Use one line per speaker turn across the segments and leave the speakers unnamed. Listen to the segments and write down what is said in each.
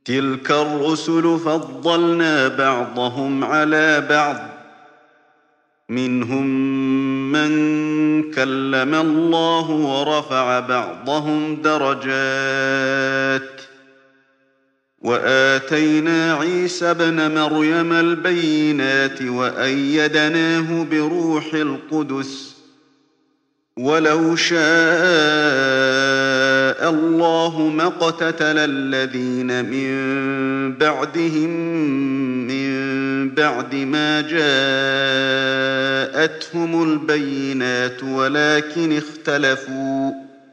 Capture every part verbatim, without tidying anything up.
تلك الرسل فضلنا بعضهم على بعض منهم من كلم الله ورفع بعضهم درجات وآتينا عيسى ابن مريم البينات وأيدناه بروح القدس ولو شاء الله ما اقتتل الذين من بعدهم من بعد ما جاءتهم البينات ولكن اختلفوا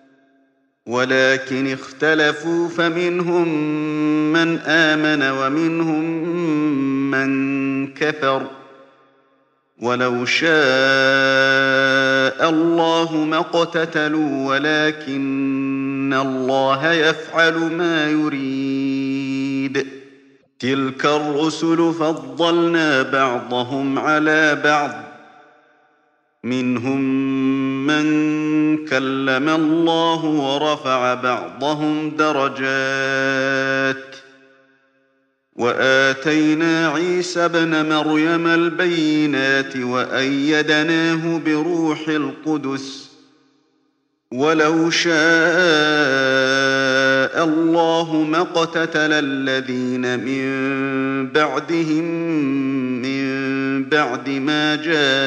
ولكن اختلفوا فمنهم من آمن ومنهم من كفر ولو شاء الله ما اقتتلوا ولكن الله يفعل ما يريد تلك الرسل فضلنا بعضهم على بعض منهم من كلم الله ورفع بعضهم درجات وآتينا عيسى ابن مريم البينات وأيدناه بروح القدس ولو شاء الله ما اقتتل الذين من بعدهم من بعد ما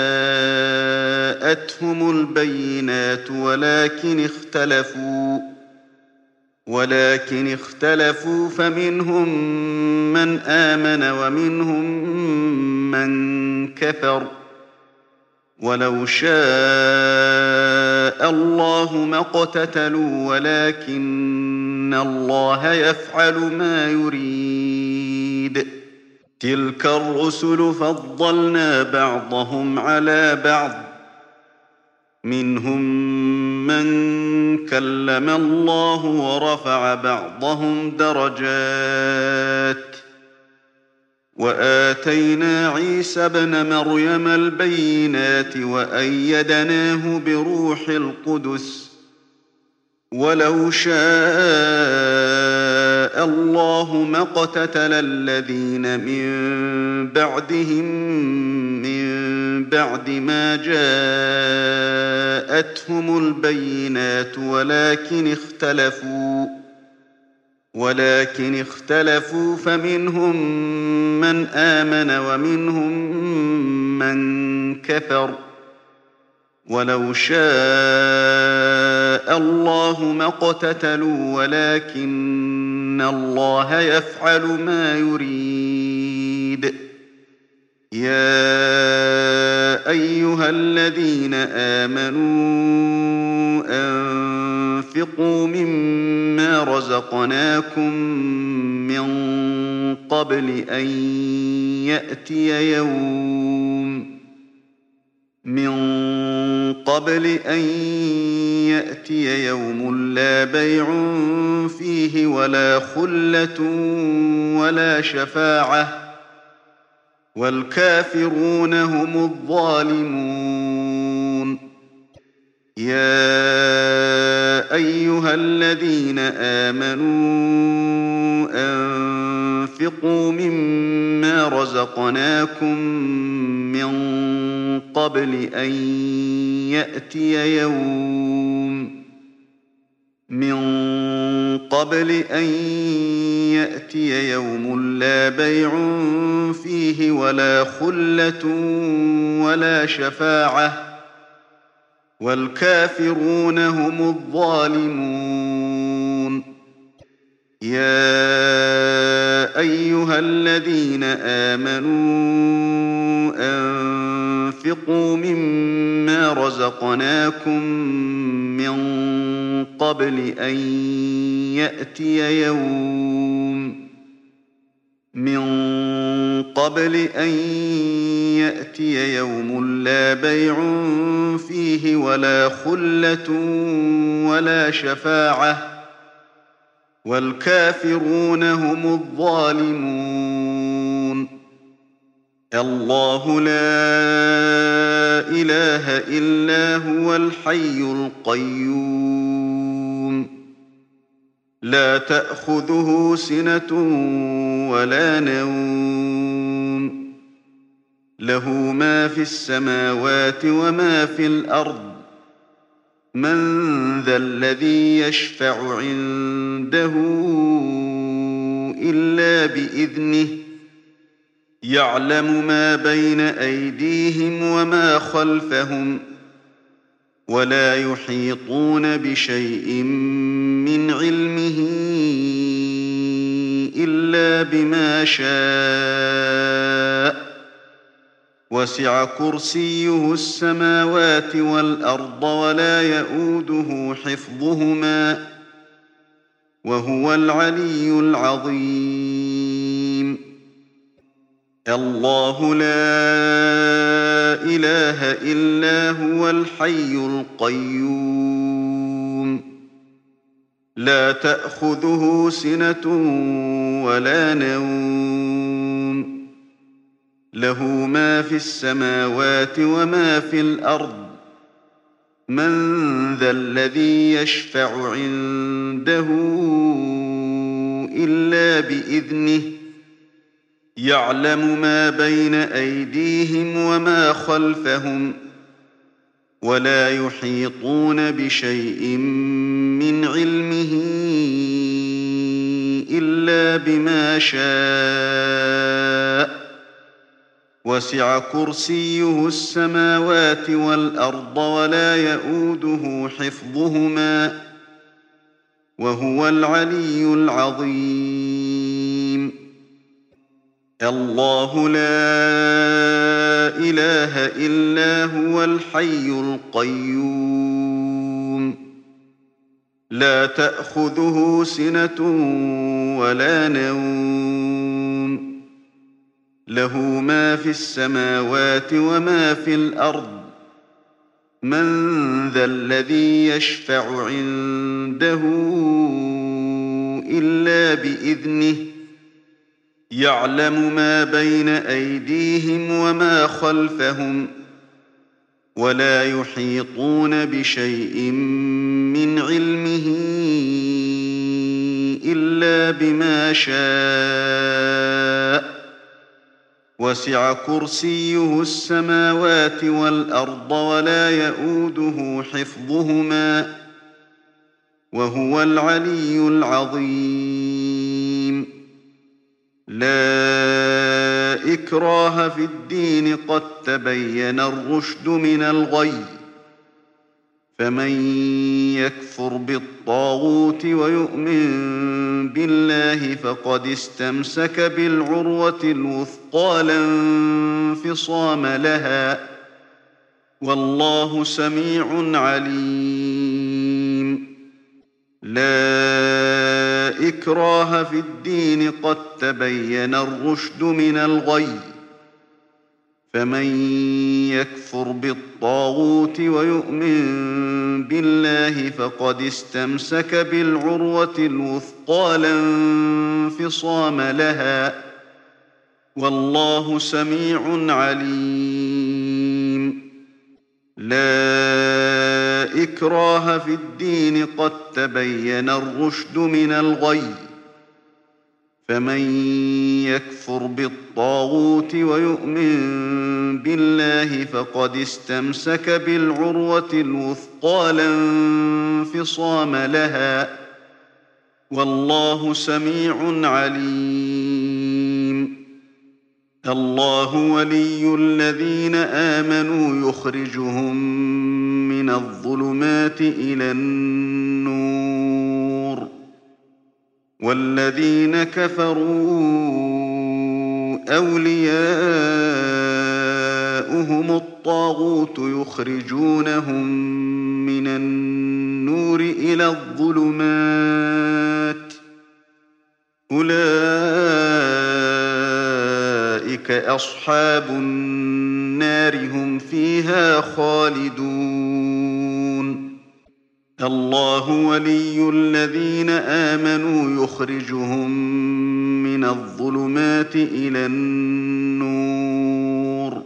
جاءتهم البينات ولكن اختلفوا ولكن اختلفوا فمنهم من آمن ومنهم من كفر ولو شاء الله ما اقتتلوا ولكن الله يفعل ما يريد تلك الرسل فضلنا بعضهم على بعض منهم من كلم الله ورفع بعضهم درجات وآتينا عيسى ابن مريم البينات وأيدناه بروح القدس ولو شاء الله ما اقتتل الذين من بعدهم من بعد ما جاءتهم البينات ولكن اختلفوا ولكن اختلفوا فمنهم من آمن ومنهم من كفر ولو شاء الله ما اقتتلوا ولكن الله يفعل ما يريد يا أيها الذين آمنوا أنفقوا مما رزقناكم من قبل أن يأتي يوم من قبل أن يأتي يوم لا بيع فيه ولا خلة ولا شفاعة والكافرون هم الظالمون يا أيها الذين آمنوا أنفقوا مما رزقناكم من قبل أن يأتي يوم من قبل أن يأتي يوم لا بيع فيه ولا خلة ولا شفاعة والكافرون هم الظالمون يا أيها الذين آمنوا أنفقوا مما رزقناكم من قبل أن يأتي يوم من قبل أن يأتي يوم لا بيع فيه ولا خلة ولا شفاعة والكافرون هم الظالمون الله لا إله إلا هو الحي القيوم لا تأخذه سنة ولا نوم له ما في السماوات وما في الأرض من ذا الذي يشفع عنده إلا بإذنه يعلم ما بين أيديهم وما خلفهم ولا يحيطون بشيء من علمه إلا بما شاء وسع كرسيه السماوات والأرض ولا يئوده حفظهما وهو العلي العظيم الله لا إله إلا هو الحي القيوم لا تأخذه سنة ولا نوم له ما في السماوات وما في الأرض من ذا الذي يشفع عنده إلا بإذنه يعلم ما بين أيديهم وما خلفهم ولا يحيطون بشيء من علمه إلا بما شاء وسع كرسيه السماوات والأرض ولا يئوده حفظهما وهو العلي العظيم الله لا إله إلا هو الحي القيوم لا تأخذه سنة ولا نوم له ما في السماوات وما في الأرض من ذا الذي يشفع عنده إلا بإذنه يعلم ما بين أيديهم وما خلفهم ولا يحيطون بشيء من علمه إلا بما شاء وسع كرسيه السماوات والأرض ولا يئوده حفظهما وهو العلي العظيم لا إكراه في الدين قد تبين الرشد من الغي فمن يكفر بالطاغوت ويؤمن بالله فقد استمسك بالعروة الوثقى لا انفصام لها والله سميع عليم لا إكراه في الدين قد تبين الرشد من الغي فمن يكفر بالطاغوت ويؤمن بالله فقد استمسك بالعروة الوثقى لا انفصام لها والله سميع عليم لا إكراه في الدين قد تبين الرشد من الغي فمن يكفر بالطاغوت ويؤمن بالله فقد استمسك بالعروة الوثقى لا انفصام لها والله سميع عليم الله ولي الذين آمنوا يخرجهم من الظلمات إلى النور والذين كفروا أولياؤهم الطاغوت يخرجونهم من النور إلى الظلمات أولئك أصحاب النار هم فيها خالدون الله ولي الذين آمنوا يخرجهم من الظلمات إلى النور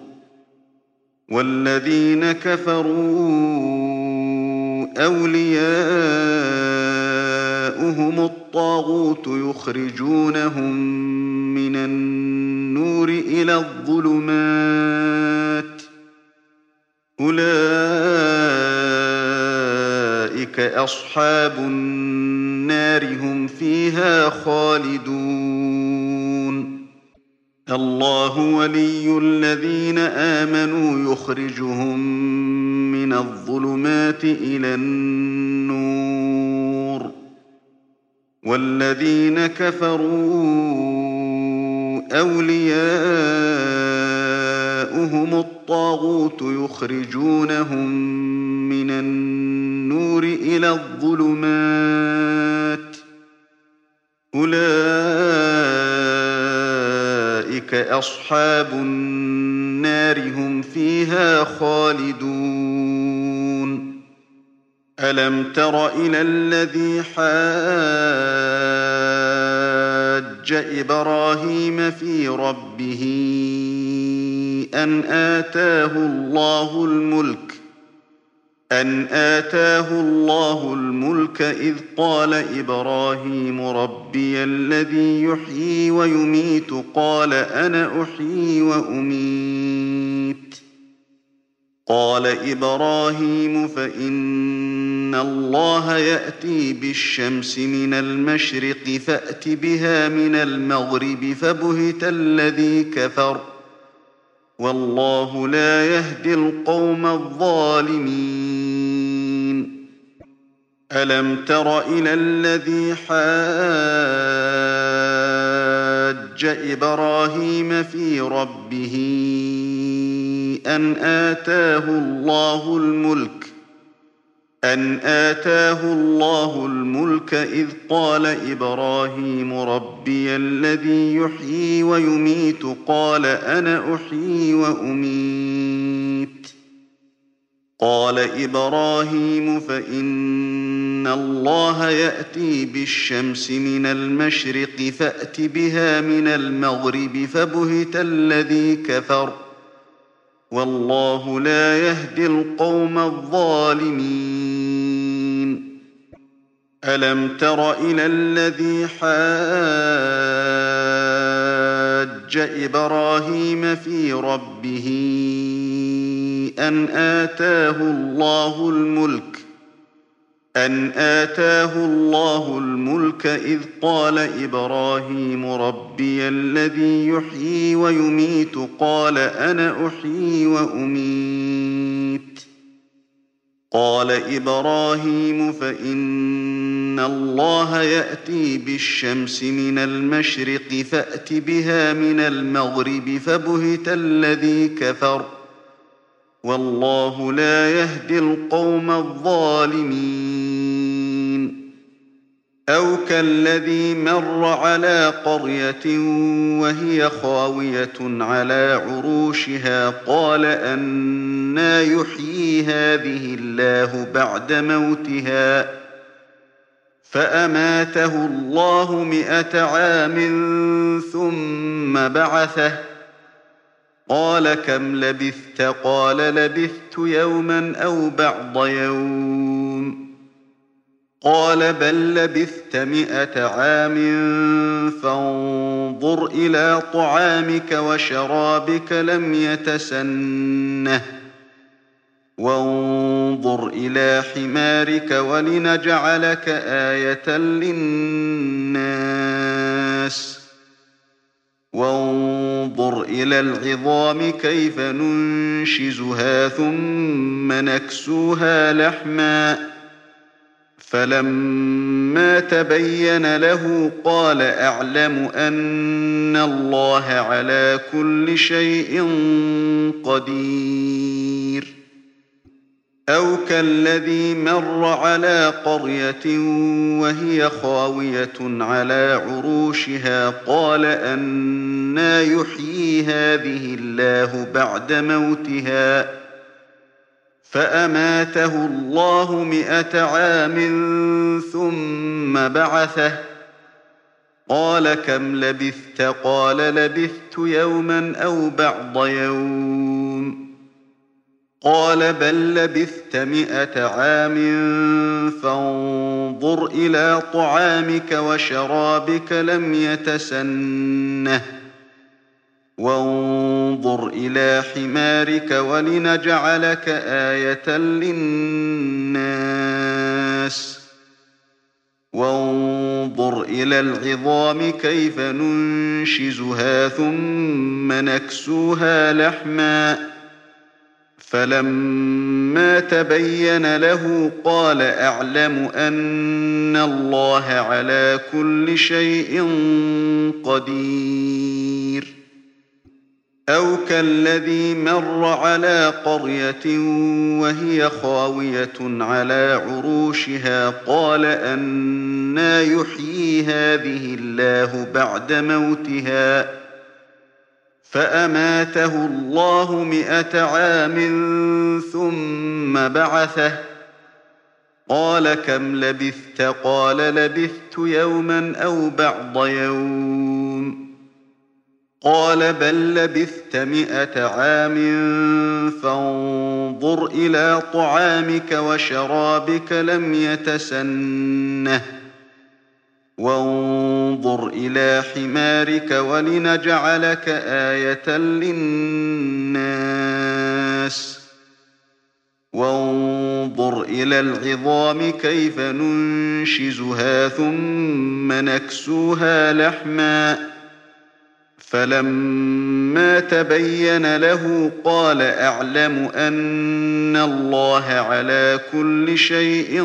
والذين كفروا أولياؤهم الطاغوت الطاغوت يخرجونهم من النور إلى الظلمات أولئك أصحاب النار هم فيها خالدون الله ولي الذين آمنوا يخرجهم من الظلمات إلى النور والذين كفروا أولياؤهم الطاغوت يخرجونهم من النور إلى الظلمات أولئك أصحاب النار هم فيها خالدون ألم تر إلى الذي حاج إبراهيم في ربه أن آتاه الله الملك أن آتاه الله الملك إذ قال إبراهيم ربي الذي يحيي ويميت قال أنا أحيي وأميت قال إبراهيم فإن الله يأتي بالشمس من المشرق فأت بها من المغرب فبهت الذي كفر والله لا يهدي القوم الظالمين ألم تر إلى الذي حاج إبراهيم في ربه أن آتاه الله الملك أن آتاه الله الملك إذ قال إبراهيم ربي الذي يحيي ويميت قال أنا أحيي وأميت قال إبراهيم فإن الله يأتي بالشمس من المشرق فأت بها من المغرب فبهت الذي كفر والله لا يهدي القوم الظالمين ألم تر إلى الذي حاج إبراهيم في ربه أن آتاه الله الملك أن آتاه الله الملك إذ قال إبراهيم ربي الذي يحيي ويميت قال أنا أحيي وأميت قال إبراهيم فإن الله يأتي بالشمس من المشرق فأت بها من المغرب فبهت الذي كفر والله لا يهدي القوم الظالمين أو كالذي مر على قرية وهي خاوية على عروشها قال أنى يحيي هذه الله بعد موتها فأماته الله مئة عام ثم بعثه قال كم لبثت قال لبثت يوما أو بعض يوم قال بل لبثت مئة عام فانظر إلى طعامك وشرابك لم يتسنه وانظر إلى حمارك ولنجعلك آية للناس وانظر إلى العظام كيف ننشزها ثم نكسوها لحما فلما تبين له قال أعلم أن الله على كل شيء قدير أو كالذي مر على قرية وهي خاوية على عروشها قال أنى يحيي هذه الله بعد موتها فأماته الله مئة عام ثم بعثه قال كم لبثت قال لبثت يوما أو بعض يوم قال بل لبثت مئة عام فانظر إلى طعامك وشرابك لم يتسنه وانظر إلى حمارك ولنجعلك آية للناس وانظر إلى العظام كيف ننشزها ثم نكسوها لحما فلما تبين له قال أعلم أن الله على كل شيء قدير أو كالذي مر على قرية وهي خاوية على عروشها قال أنى يحيي هذه الله بعد موتها فأماته الله مئة عام ثم بعثه قال كم لبثت قال لبثت يوما أو بعض يوم قال بل لبثت مئة عام فانظر إلى طعامك وشرابك لم يتسنه وانظر إلى حمارك ولنجعلك آية للناس وانظر إلى العظام كيف ننشزها ثم نكسوها لحما فلما تبين له قال أعلم أن الله على كل شيء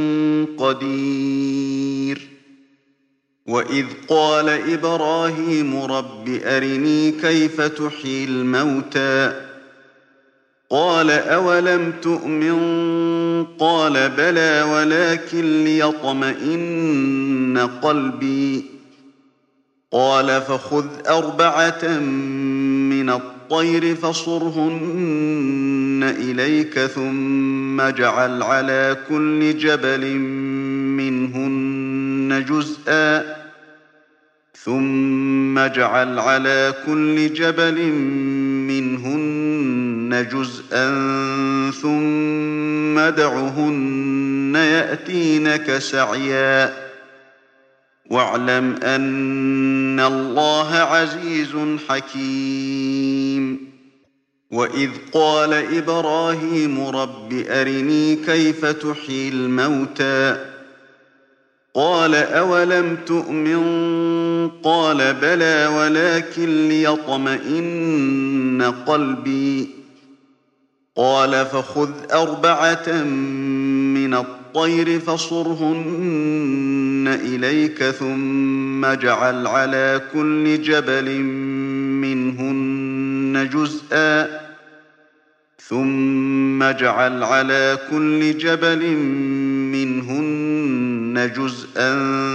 قدير وإذ قال إبراهيم رب أرني كيف تحيي الموتى قال أولم تؤمن قال بلى ولكن ليطمئن قلبي قال فخذ أربعة من الطير فصرهن إليك ثم اجعل على كل جبل منهن جزءا ثم اجعل على كل جبل منهن جزءا ثم ادعهن يأتينك سعيا واعلم أن الله عزيز حكيم وإذ قال إبراهيم رب أرني كيف تحيي الموتى قال أولم تؤمن قال بلى ولكن ليطمئن قلبي قال فخذ أربعة من الطير فصرهن إليك ثم اجعل على كل جبل منهن جزءا ثم اجعل على كل جبل منهن جزءا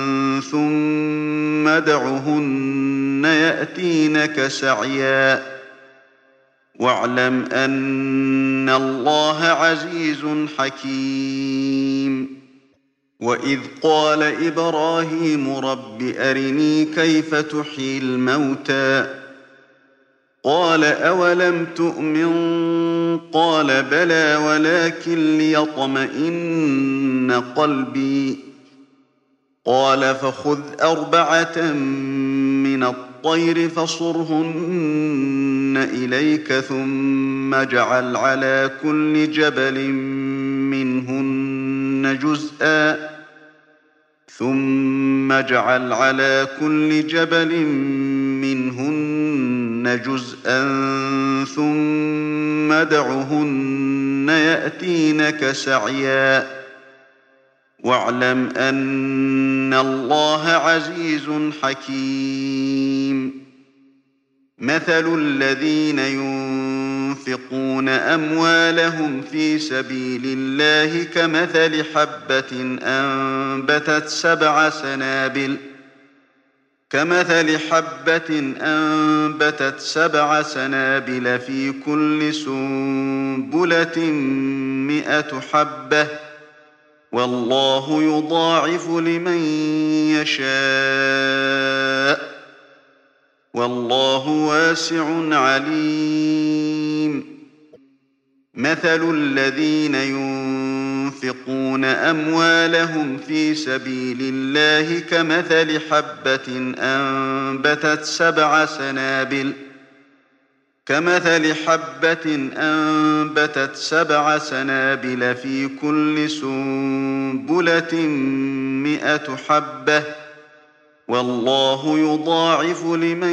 ثم ادعهن يأتينك سعيا واعلم أن الله عزيز حكيم وإذ قال إبراهيم رب أرني كيف تحيي الموتى قال أولم تؤمن قال بلى ولكن ليطمئن قلبي قال فخذ أربعة من الطير فصرهن إليك ثم اجعل على كل جبل منهن جزءا ثم اجعل على كل جبل منهن جزءا ثم ادعهن يأتينك سعيا واعلم أن الله عزيز حكيم مثل الذين ينفقون أموالهم في سبيل الله كمثل حبة أنبتت سبع سنابل كمثل حبة أنبتت سبع سنابل في كل سنبلة مئة حبة والله يضاعف لمن يشاء والله واسع عليم مثل الذين ينفقون أموالهم في سبيل الله كمثل حبة أنبتت سبع سنابل كمثل حبة أنبتت سبع سنابل في كل سنبلة مئة حبة والله يضاعف لمن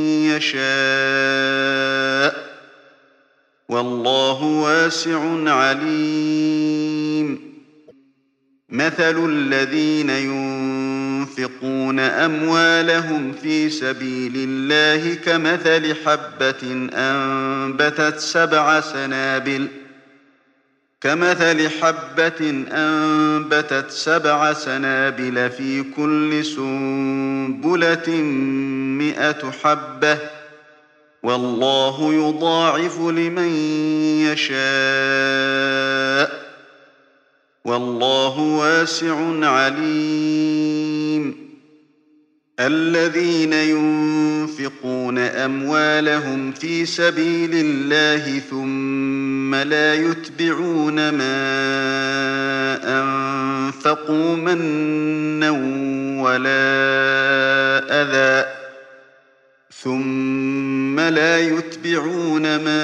يشاء والله واسع عليم مثل الذين ينفقون أموالهم في سبيل الله كمثل حبة أنبتت سبع سنابل كمثل حبة أنبتت سبع سنابل في كل سنبلة مئة حبة والله يضاعف لمن يشاء والله واسع عليم الذين ينفقون أموالهم في سبيل الله ثم لا يتبعون ما أنفقوا منا ولا أذى ثم لا يتبعون ما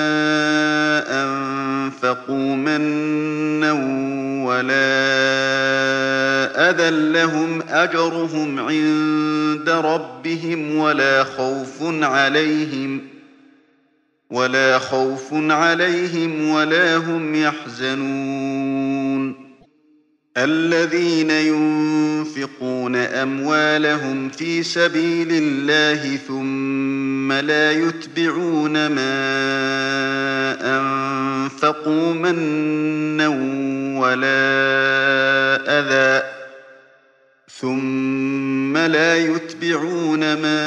أنفقوا منا ولا أذى لهم أجرهم عند ربهم ولا خوف عليهم ولا خوف عليهم ولا هم يحزنون الذين ينفقون أموالهم في سبيل الله ثم لا يتبعون ما أنفقوا منا ولا أذى ثم لا يتبعون ما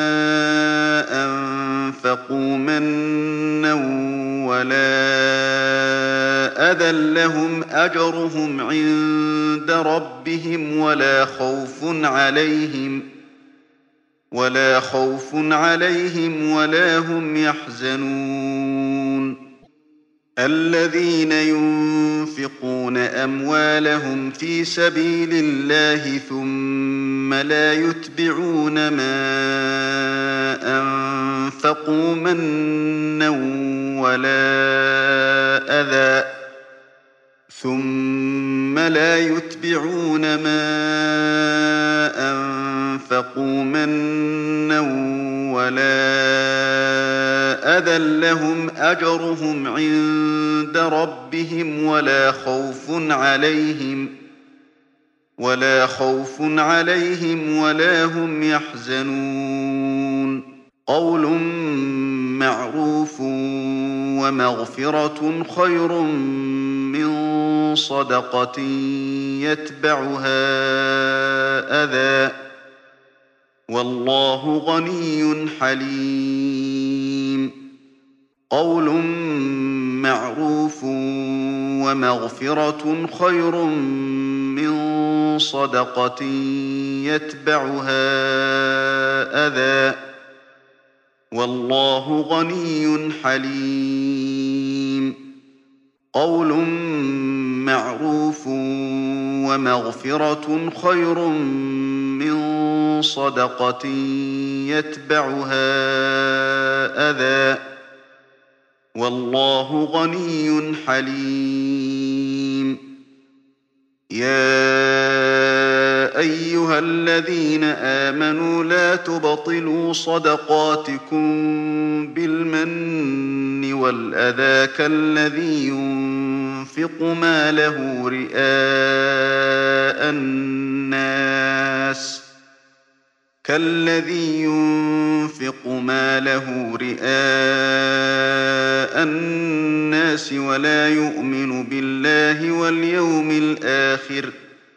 أنفقوا منا ولا أذى لهم أجرهم عند ربهم ولا خوف عليهم ولا خوف عليهم ولا هم يحزنون الذين ينفقون أموالهم في سبيل الله ثم لا يتبعون ما أنفقوا منا ولا أذى ثم لا يتبعون ما أنفقوا منا ولا أذى لهم أجرهم عند ربهم ولا خوف عليهم ولا خوف عليهم ولا هم يحزنون قول معروف ومغفرة خير من صدقة يتبعها أذى والله غني حليم قول معروف ومغفرة خير من صدقة يتبعها أذى والله غني حليم قول معروف ومغفرة خير من صدقة يتبعها أذى والله غني حليم يا أيها الذين آمنوا لا تبطلوا صدقاتكم بالمن والأذى كالذي ينفق ماله رئاء الناس كالذي ينفق ماله رئاء الناس ولا يؤمن بالله واليوم الآخر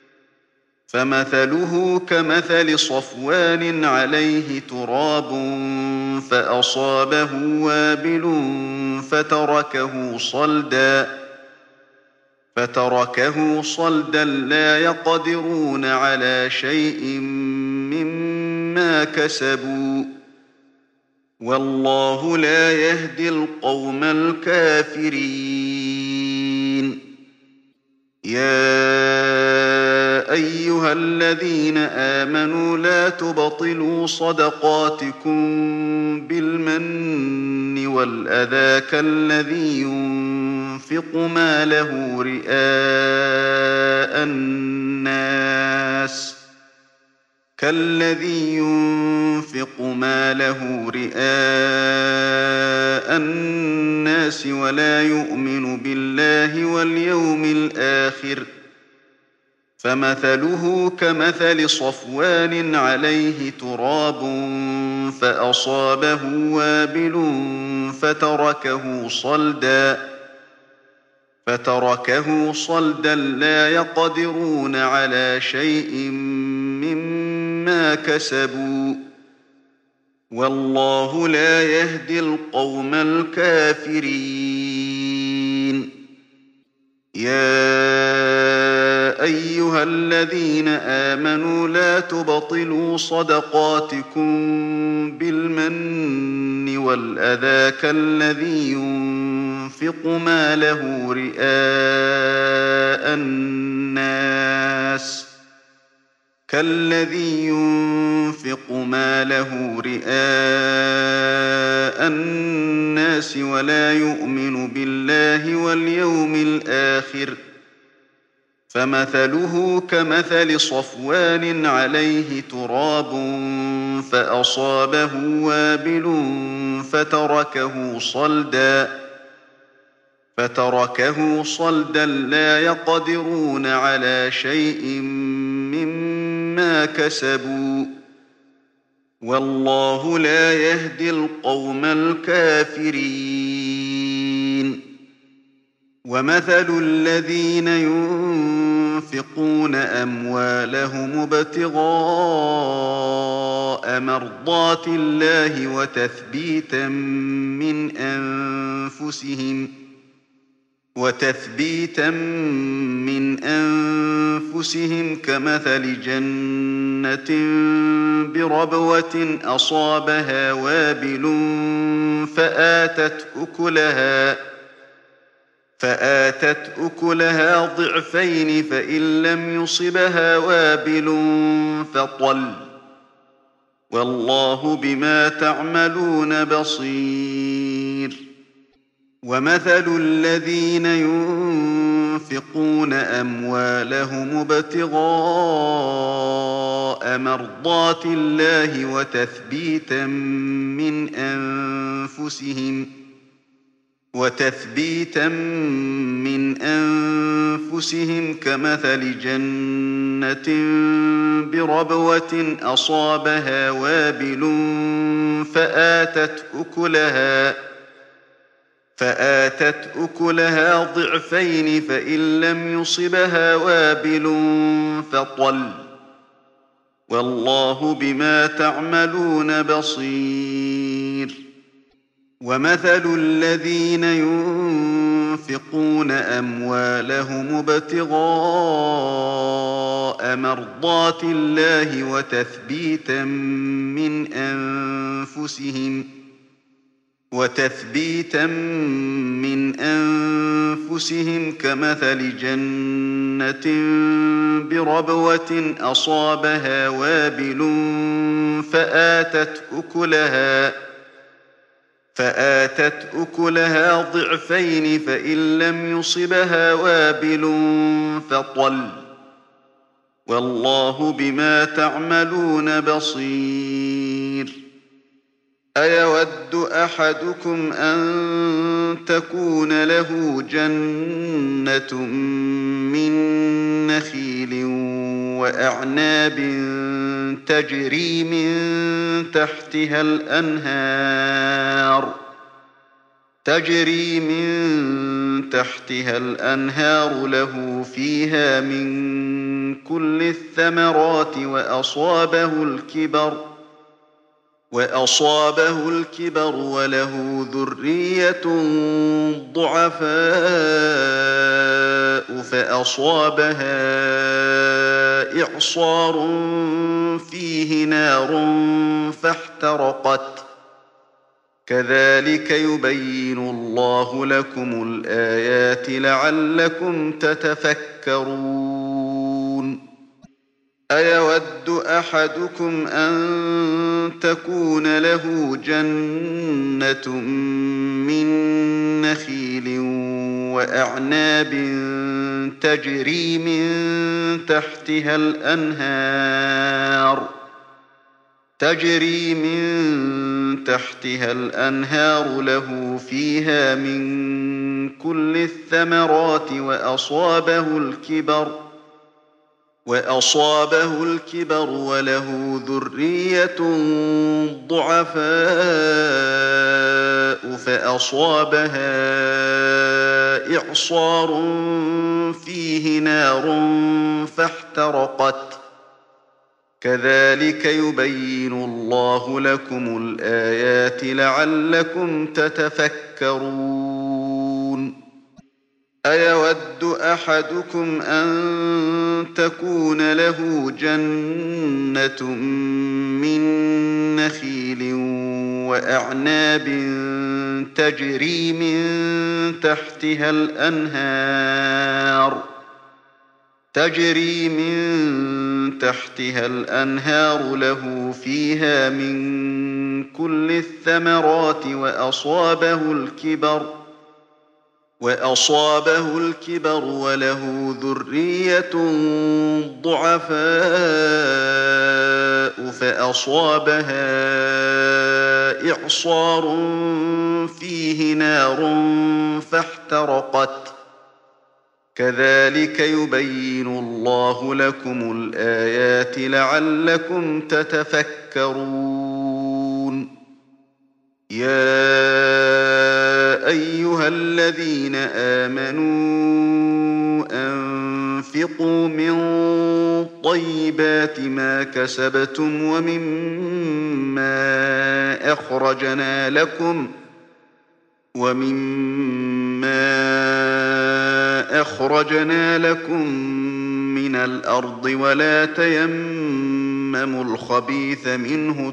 فمثله كمثل صفوان عليه تراب فأصابه وابل فتركه صلدا فتركه صلدا لا يقدرون على شيء مما كسبوا والله لا يهدي القوم الكافرين. يا أيها الذين آمنوا لا تبطلوا صدقاتكم بالمن والأذى كالذي ينفق ماله رئاء الناس كالذي ينفق ماله رئاء الناس ولا يؤمن بالله واليوم الآخر فمثله كمثل صفوان عليه تراب فأصابه وابل فتركه صلدا فتركه صلدا لا يقدرون على شيء مما كسبوا والله لا يهدي القوم الكافرين. يا أيها الذين آمنوا لا تبطلوا صدقاتكم بالمن والأذى كالذي ينفق ماله رئاء الناس كالذي ينفق ماله رئاء الناس ولا يؤمن بالله واليوم الآخر فمثله كمثل صفوان عليه تراب فأصابه وابل فتركه صلدا فتركه صلدا لا يقدرون على شيء مما كسبوا والله لا يهدي القوم الكافرين. ومثل الذين ينفقون أموالهم ابتغاء مرضات الله وتثبيتا من أنفسهم وتثبيتا من أنفسهم كمثل جنة بربوة أصابها وابل فآتت أكلها فآتت أكلها ضعفين فإن لم يصبها وابل فطل والله بما تعملون بصير. ومثل الذين ينفقون أموالهم ابتغاء مرضات الله وتثبيتا من أنفسهم وتثبيتا من أنفسهم كمثل جنة بربوة أصابها وابل فآتت أكلها فآتت أكلها ضعفين فإن لم يصبها وابل فطل والله بما تعملون بصير. ومثل الذين ينفقون أموالهم ابتغاء مرضات الله وتثبيتا من أنفسهم وتثبيتا من أنفسهم كمثل جنة بربوة أصابها وابل فآتت أكلها فآتت أكلها ضعفين فإن لم يصبها وابل فطل والله بما تعملون بصير. أيود أحدكم أن تكون له جنة من نخيل وأعناب تجري من تحتها الأنهار تجري من تحتها الأنهار له فيها من كل الثمرات وأصابه الكبر وأصابه الكبر وله ذرية ضعفاء فأصابها إعصار فيه نار فاحترقت كذلك يبين الله لكم الآيات لعلكم تتفكرون أيود أحدكم أن تكون له جنة من نخيل وأعناب تجري من تحتها الأنهار تجري من تحتها الأنهار له فيها من كل الثمرات وأصابه الكبر وأصابه الكبر وله ذرية ضعفاء فأصابها إعصار فيه نار فاحترقت كذلك يبين الله لكم الآيات لعلكم تتفكرون أيود أحدكم أن تكون له جنة من نخيل وأعناب تجري من تحتها الأنهار تجري من تحتها الأنهار له فيها من كل الثمرات وأصابه الكبر وأصابه الكبر وله ذرية ضعفاء فأصابها إعصار فيه نار فاحترقت كذلك يبين الله لكم الآيات لعلكم تتفكرون يا أيها الذين آمنوا أنفقوا من طيبات ما كسبتم ومما أخرجنا لكم ومما أخرجنا لكم من الأرض ولا تيمموا الخبيث منه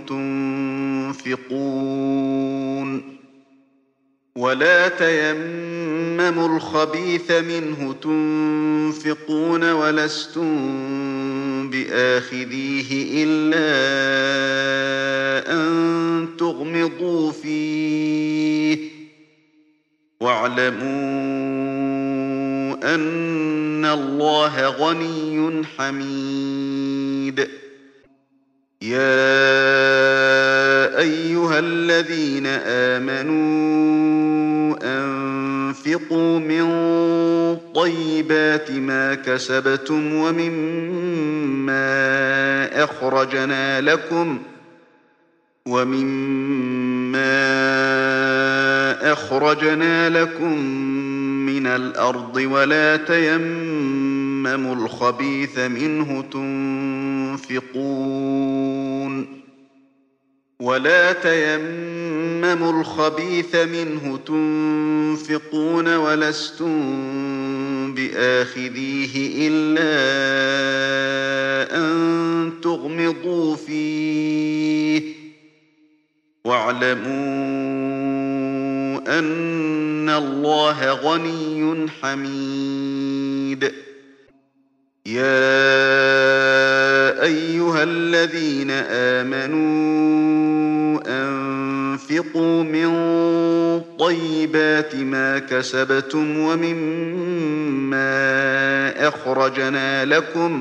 تنفقون ولا تيمموا الخبيث منه تنفقون ولستم بآخذيه إلا أن تغمضوا فيه واعلموا أن الله غني حميد يا أيها الذين آمنوا أنفقوا من طيبات ما كسبتم ومما أخرجنا لكم ومما أخرجنا لكم من الأرض ولا تيمموا الخبيث منه تنفقون ولا تيمموا الخبيث منه تنفقون ولستم بآخذيه إلا أن تغمضوا فيه واعلموا أن الله غني حميد يا أيها الذين آمنوا أنفقوا من طيبات ما كسبتم ومما أخرجنا لكم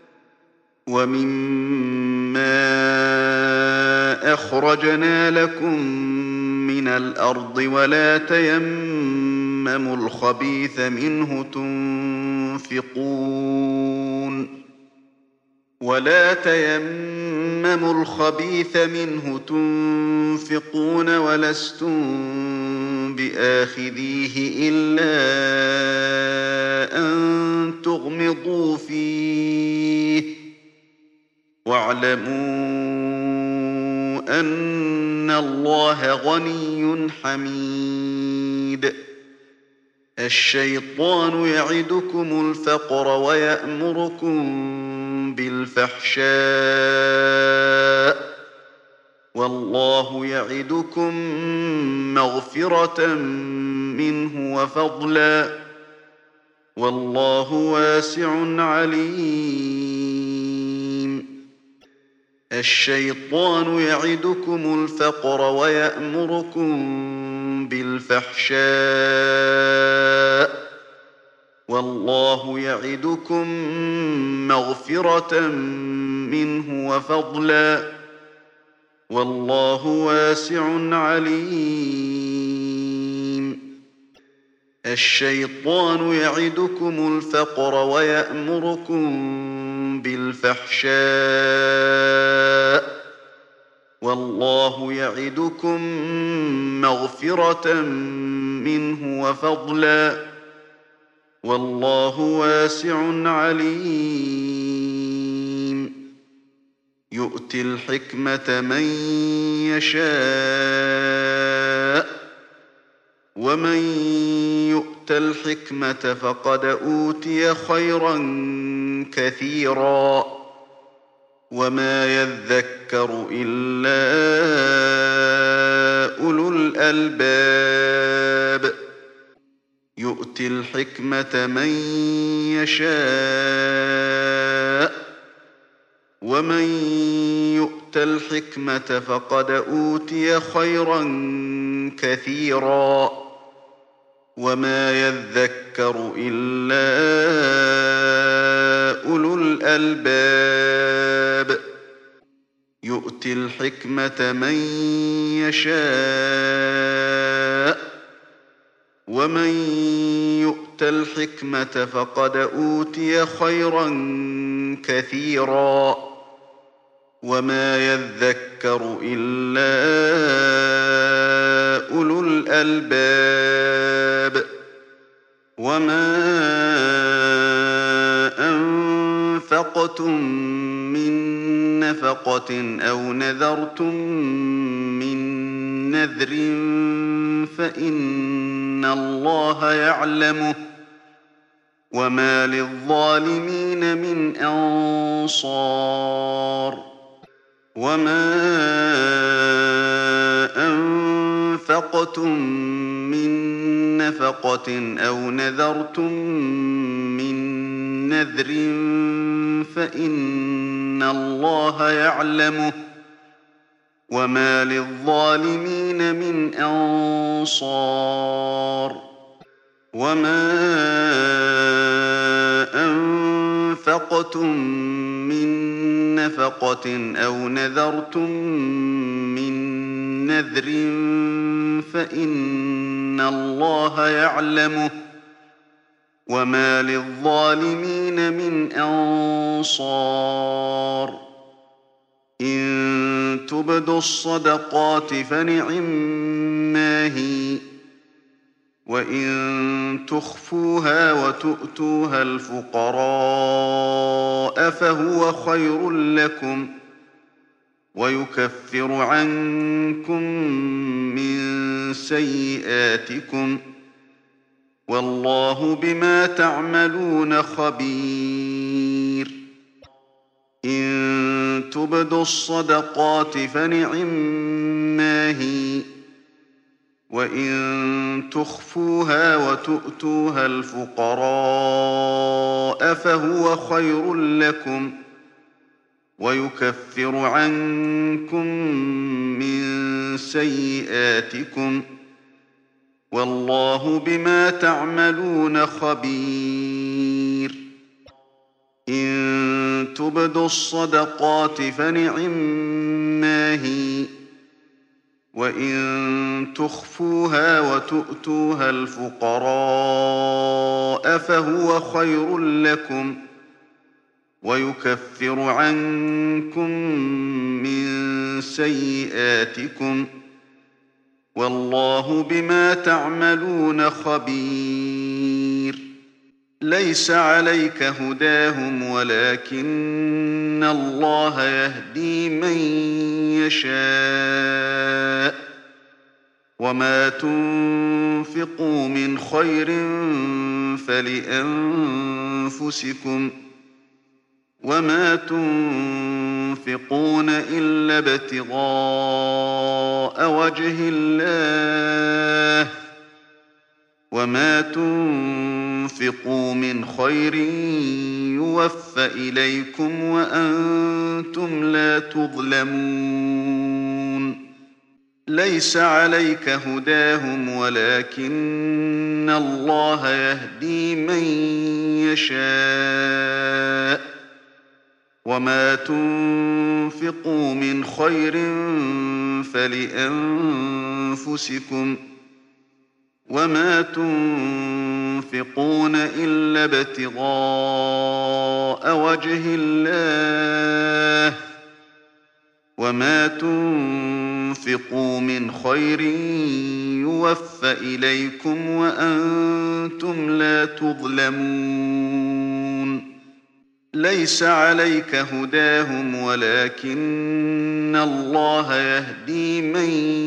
ومما أخرجنا لكم من الأرض ولا تيمموا الخبيث منه تنفقون ولا تيمموا الخبيث منه تنفقون ولستم بآخذيه إلا أن تغمضوا فيه واعلموا أن الله غني حميد الشيطان يعدكم الفقر ويأمركم بالفحشاء والله يعدكم مغفرة منه وفضلا والله واسع عليم الشيطان يعدكم الفقر ويأمركم بالفحشاء والله يعدكم مغفرة منه وفضلا والله واسع عليم الشيطان يعدكم الفقر ويأمركم بالفحشاء والله يعدكم مغفرة منه وفضلا والله واسع عليم يؤتي الحكمة من يشاء ومن يؤت الحكمة فقد أوتي خيرا كثيرا وما يذكر إلا أولو الألباب يؤتي الحكمة من يشاء ومن يؤت الحكمة فقد أوتي خيرا كثيرا وما يذكر إلا أولو الألباب يؤتي الحكمة من يشاء ومن يؤت الحكمة فقد أوتي خيرا كثيرا وما يذكر إلا أولو الألباب وما أنفقتم من نفقة أو نذرتم من نذر فإن الله يعلمه وما للظالمين من أنصار وما أنفقتم من نفقة أو نذرتم من نذر فإن الله يعلمه وما للظالمين من أنصار وما أنفقتم من نفقة أو نذرتم من نذر فإن الله يعلمه وما للظالمين من أنصار إن تبدوا الصدقات فنعما هي وإن تخفوها وتؤتوها الفقراء فهو خير لكم ويكفر عنكم من سيئاتكم والله بما تعملون خبير إن تبدوا الصدقات فنعما هي وإن تخفوها وتؤتوها الفقراء فهو خير لكم ويكفر عنكم من سيئاتكم والله بما تعملون خبير إن تبدوا الصدقات فنعما هي وإن تخفوها وتؤتوها الفقراء فهو خير لكم ويكفر عنكم من سيئاتكم والله بما تعملون خبير ليس عليك هداهم ولكن الله يهدي من يشاء وما تنفقوا من خير فلأنفسكم وما تنفقوا تنفقون إلا ابتغاء وجه الله وما تنفقوا من خير يوفى إليكم وأنتم لا تظلمون ليس عليك هداهم ولكن الله يهدي من يشاء وما تنفقوا من خير فلأنفسكم وما تنفقون إلا ابتغاء وجه الله وما تنفقوا من خير يوفى إليكم وأنتم لا تظلمون ليس عليك هداهم ولكن الله يهدي من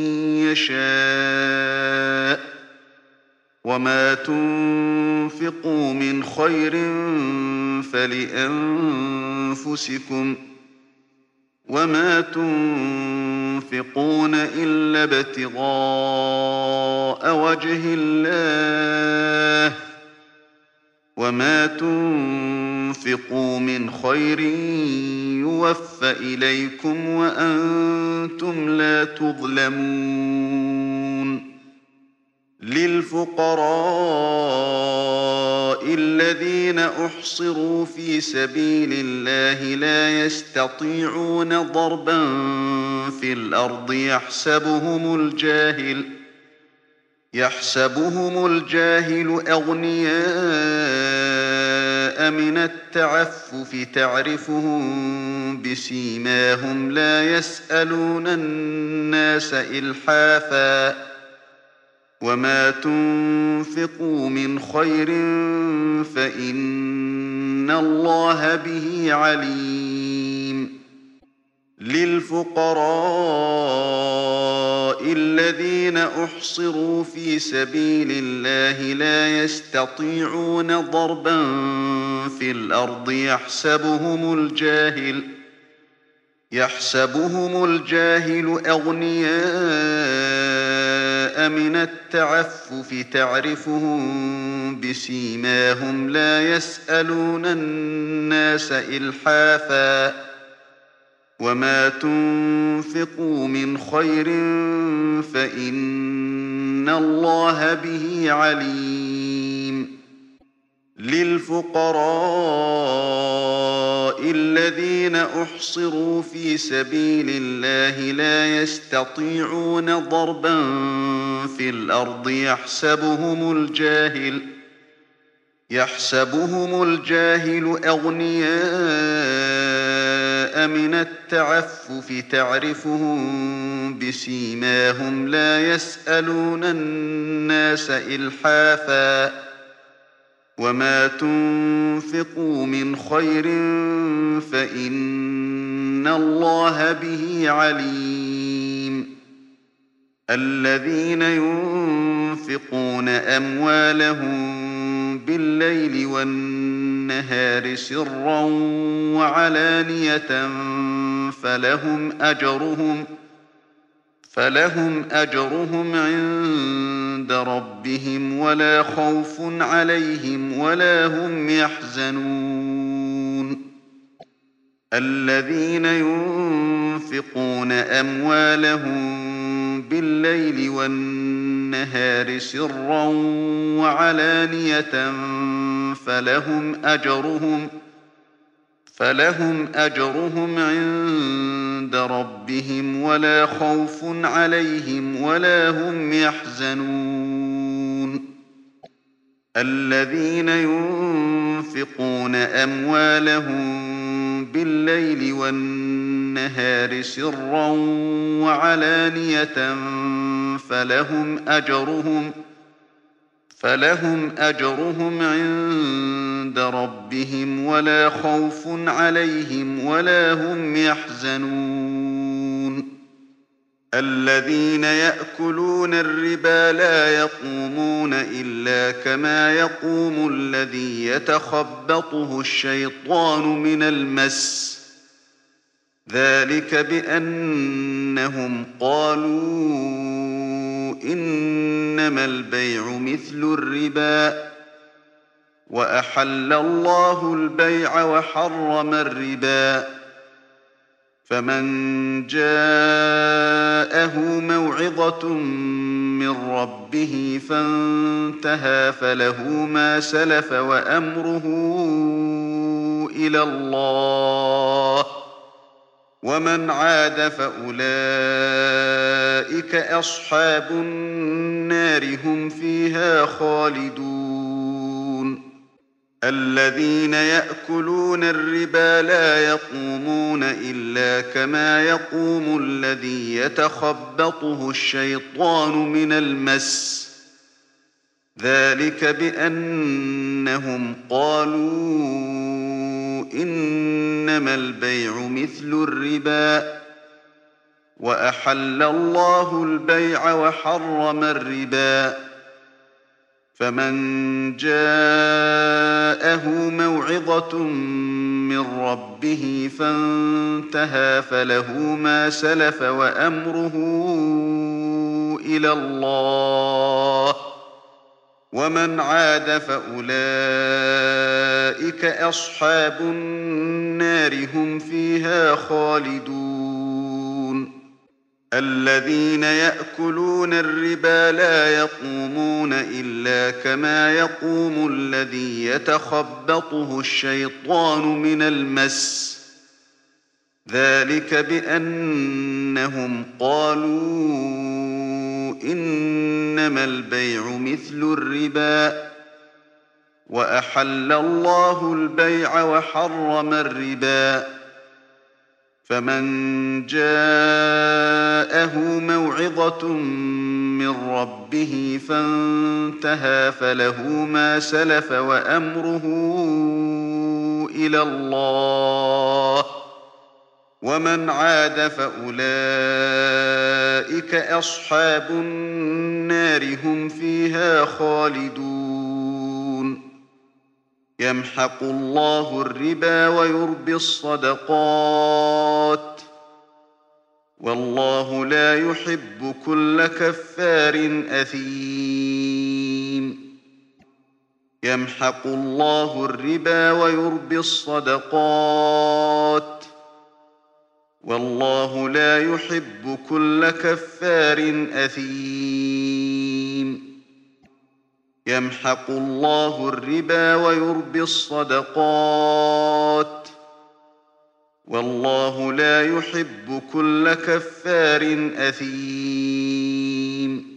يشاء وما تنفقوا من خير فلأنفسكم وما تنفقون إلا ابتغاء وجه الله وما تنفقوا من خير يوفى إليكم وأنتم لا تظلمون للفقراء الذين أحصروا في سبيل الله لا يستطيعون ضربا في الأرض يحسبهم الجاهل يحسبهم الجاهل أغنياء من التعفف تعرفهم بسيماهم لا يسألون الناس إلحافا وما تنفقوا من خير فإن الله به عليم للفقراء الذين أحصروا في سبيل الله لا يستطيعون ضربا في الأرض يحسبهم الجاهل يحسبهم الجاهل أغنياء من التعفف تعرفهم بسيماهم لا يسألون الناس إلحافا وما تنفقوا من خير فإن الله به عليم للفقراء الذين أحصروا في سبيل الله لا يستطيعون ضربا في الأرض يحسبهم الجاهل يحسبهم الجاهل أغنياء من التعفف تعرفهم بسيماهم لا يسألون الناس إلحافا وما تنفقوا من خير فإن الله به عليم الذين ينفقون أموالهم بالليل والنهار سرا وعلانية فلهم أجرهم فلهم أجرهم عند ربهم ولا خوف عليهم ولا هم يحزنون الذين ينفقون أموالهم بالليل والنهار سرا وعلانية فلهم أجرهم فلهم أجرهم عند ربهم ولا خوف عليهم ولا هم يحزنون الذين ينفقون أموالهم بالليل والنهار سرا وعلانية فلهم أجرهم فلهم أجرهم عند ربهم ولا خوف عليهم ولا هم يحزنون الذين يأكلون الربا لا يقومون إلا كما يقوم الذي يتخبطه الشيطان من المس ذلك بأنهم قالوا إنما البيع مثل الربا وأحل الله البيع وحرم الربا فمن جاءه موعظة من ربه فانتهى فله ما سلف وأمره إلى الله ومن عاد فأولئك أصحاب النار هم فيها خالدون الذين يأكلون الربا لا يقومون إلا كما يقوم الذي يتخبطه الشيطان من المس ذلك بأنهم قالوا إنما البيع مثل الربا وأحل الله البيع وحرم الربا فمن جاءه موعظة من ربه فانتهى فله ما سلف وأمره إلى الله ومن عاد فأولئك أصحاب النار هم فيها خالدون الذين يأكلون الربا لا يقومون إلا كما يقوم الذي يتخبطه الشيطان من المس ذلك بأنهم قالوا إنما البيع مثل الربا وأحل الله البيع وحرم الربا فمن جاءه موعظة من ربه فانتهى فله ما سلف وأمره إلى الله ومن عاد فأولئك أصحاب النار هم فيها خالدون يمحق الله الربا ويربي الصدقات والله لا يحب كل كفار أثيم يمحق الله الربا ويربي الصدقات والله لا يحب كل كفار أثيم يمحق الله الربا ويربي الصدقات والله لا يحب كل كفار أثيم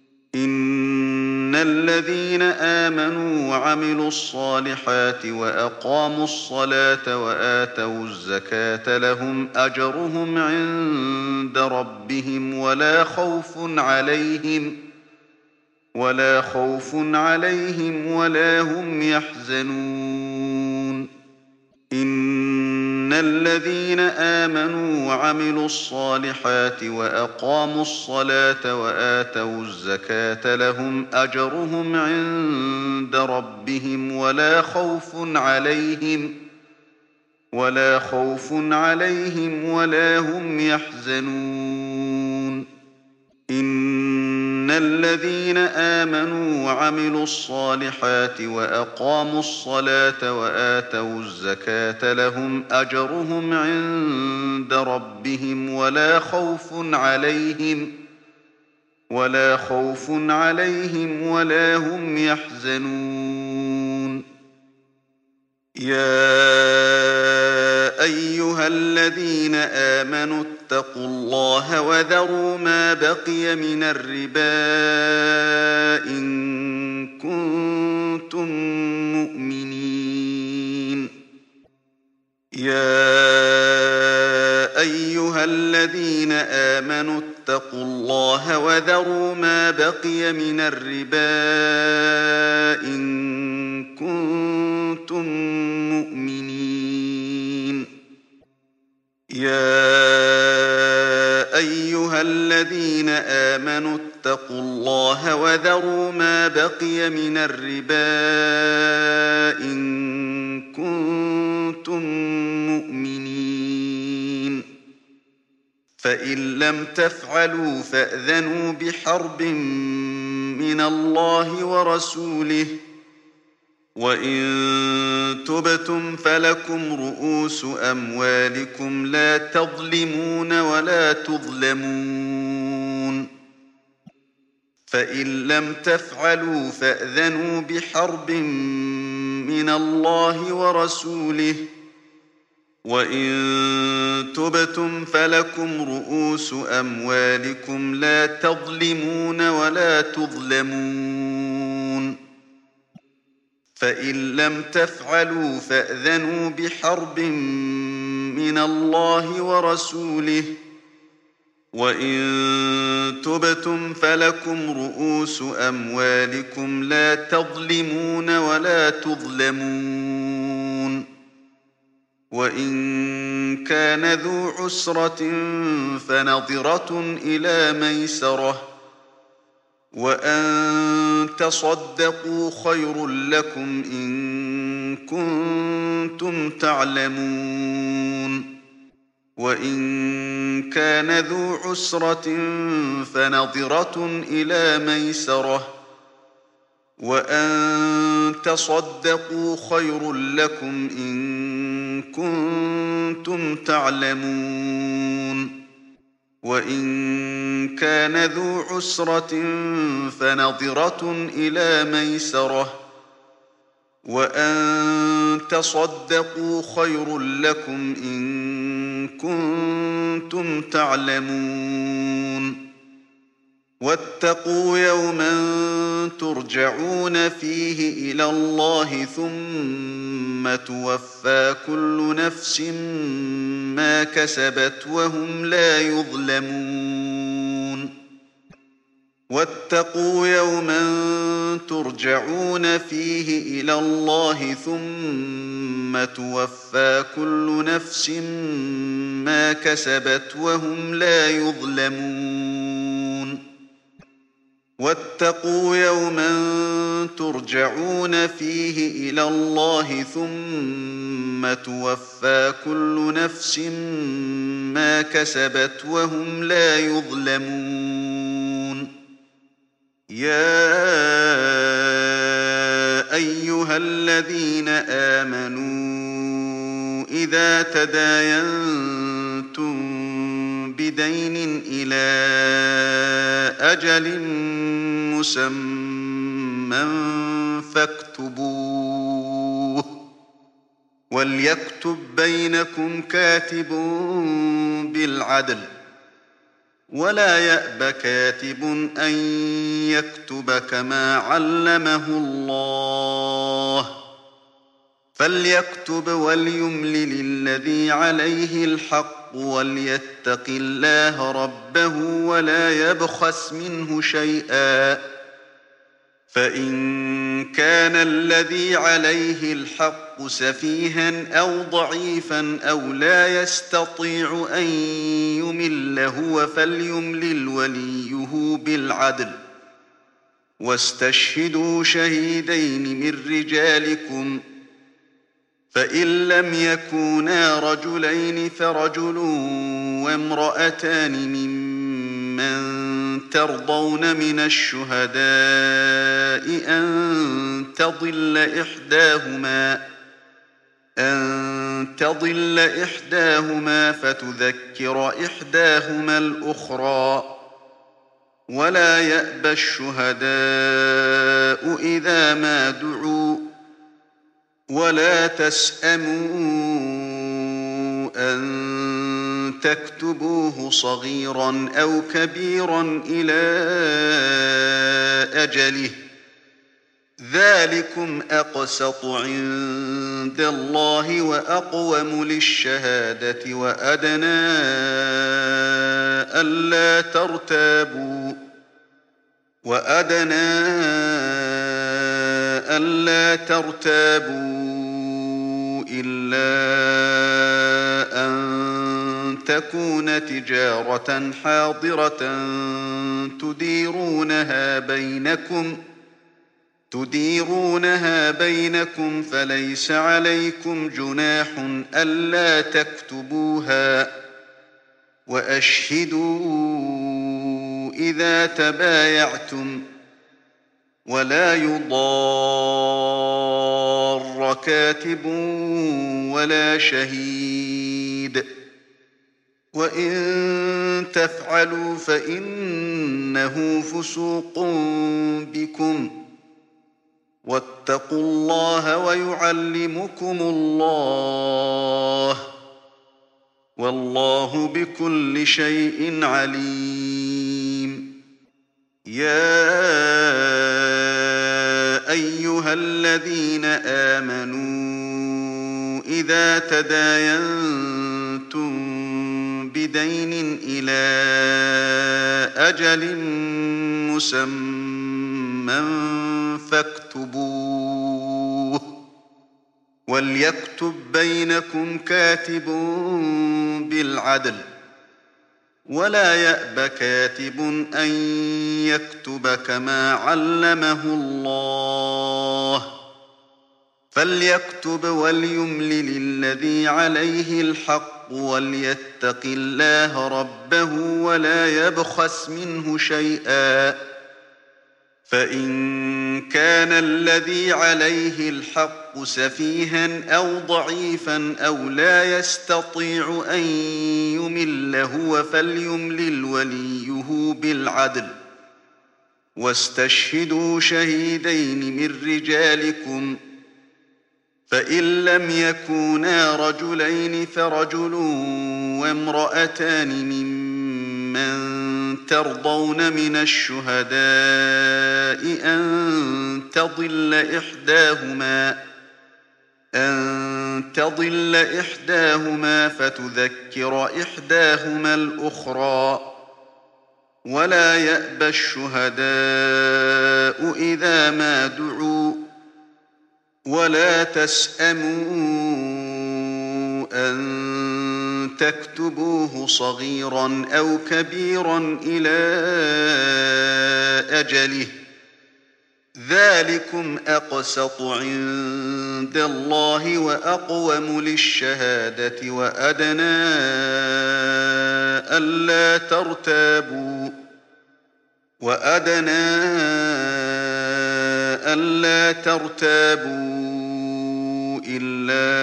إن الذين آمنوا وعملوا الصالحات وأقاموا الصلاة وآتوا الزكاة لهم أجرهم عند ربهم ولا خوف عليهم ولا خوف عليهم ولا هم يحزنون إن الذين آمنوا وعملوا الصالحات وأقاموا الصلاة وآتوا الزكاة لهم أجرهم عند ربهم ولا خوف عليهم ولا خوف عليهم ولا هم يحزنون إن الذين آمنوا وعملوا الصالحات وأقاموا الصلاة وآتوا الزكاة لهم أجرهم عند ربهم ولا خوف عليهم ولا خوف عليهم ولا هم يحزنون يا أيها الذين آمنوا اتقوا الله وذروا ما بقي من الربا إن كنتم مؤمنين يا أيها الذين آمنوا اتقوا الله وذروا ما بقي من الربا إن كنتم مؤمنين يا أيها الذين آمنوا اتقوا الله وذروا ما بقي من الربا إن كنتم مؤمنين فإن لم تفعلوا فأذنوا بحرب من الله ورسوله وإن تبتم فلكم رؤوس أموالكم لا تظلمون ولا تظلمون فإن لم تفعلوا فأذنوا بحرب من الله ورسوله وإن تبتم فلكم رؤوس أموالكم لا تظلمون ولا تظلمون فإن لم تفعلوا فأذنوا بحرب من الله ورسوله وإن تبتم فلكم رؤوس أموالكم لا تظلمون ولا تظلمون وإن كان ذو عسرة فنظرة إلى ميسرة وأن تصدقوا خير لكم إن كنتم تعلمون وإن كان ذو عسرة فنظرة إلى ميسرة وأن تصدقوا خير لكم إن كنتم تعلمون وإن كان ذو عسرة فنظرة إلى ميسرة وأن تصدقوا خير لكم إن كنتم تعلمون واتقوا يوما ترجعون فيه إلى الله ثم توفى كل نفس ما كسبت وهم لا يظلمون واتقوا يوما ترجعون فيه إلى الله ثم توفى كل نفس ما كسبت وهم لا يظلمون واتقوا يوما ترجعون فيه إلى الله ثم توفى كل نفس ما كسبت وهم لا يظلمون يا أيها الذين آمنوا إذا تداينتم بدين إلى أجل مسمى فاكتبوه وليكتب بينكم كاتب بالعدل ولا يأب كاتب أن يكتب كما علمه الله فليكتب وليملل الذي عليه الحق وليتق الله ربه ولا يبخس منه شيئا فإن كان الذي عليه الحق سفيها أو ضعيفا أو لا يستطيع أن يمل هو فليملل وليه بالعدل واستشهدوا شهيدين من رجالكم فإن لم يكونا رجلين فرجل وامرأتان ممن ترضون من الشهداء أن تضل إحداهما أن تضل إحداهما فتذكر إحداهما الأخرى ولا يأبى الشهداء إذا ما دعوا ولا تسأموا أن تكتبوه صغيرا أو كبيرا إلى أجله ذلكم أقسط عند الله وأقوم للشهادة وأدنى ألا ترتابوا وأدنى ألا ترتابوا إلا أن تكون تجارة حاضرة تديرونها بينكم تديرونها بينكم فليس عليكم جناح ألا تكتبوها وأشهدوا إذا تبايعتم ولا يضار كاتب ولا شهيد وإن تفعلوا فإنه فسوق بكم واتقوا الله ويعلمكم الله والله بكل شيء عليم. يا أيها الذين آمنوا إذا تداينتم بدين إلى أجل مسمى فاكتبوه وليكتب بينكم كاتب بالعدل ولا يأب كاتب أن يكتب كما علمه الله فليكتب وليملل الذي عليه الحق وليتق الله ربه ولا يبخس منه شيئا فإن كان الذي عليه الحق سفيها أو ضعيفا أو لا يستطيع أن يمل هو فليملل وليه بالعدل واستشهدوا شهيدين من رجالكم فإن لم يكونا رجلين فرجل وامرأتان ممن ترضون من الشهداء أن تضل إحداهما أن تضل إحداهما فتذكر إحداهما الأخرى ولا يأبى الشهداء إذا ما دعوا ولا تسأموا أن تكتبوه صغيرا أو كبيرا إلى أجله ذلكم أقسط عند الله وأقوم للشهادة وأدنى ألا ترتابوا وأدنى ألا ترتابوا إلا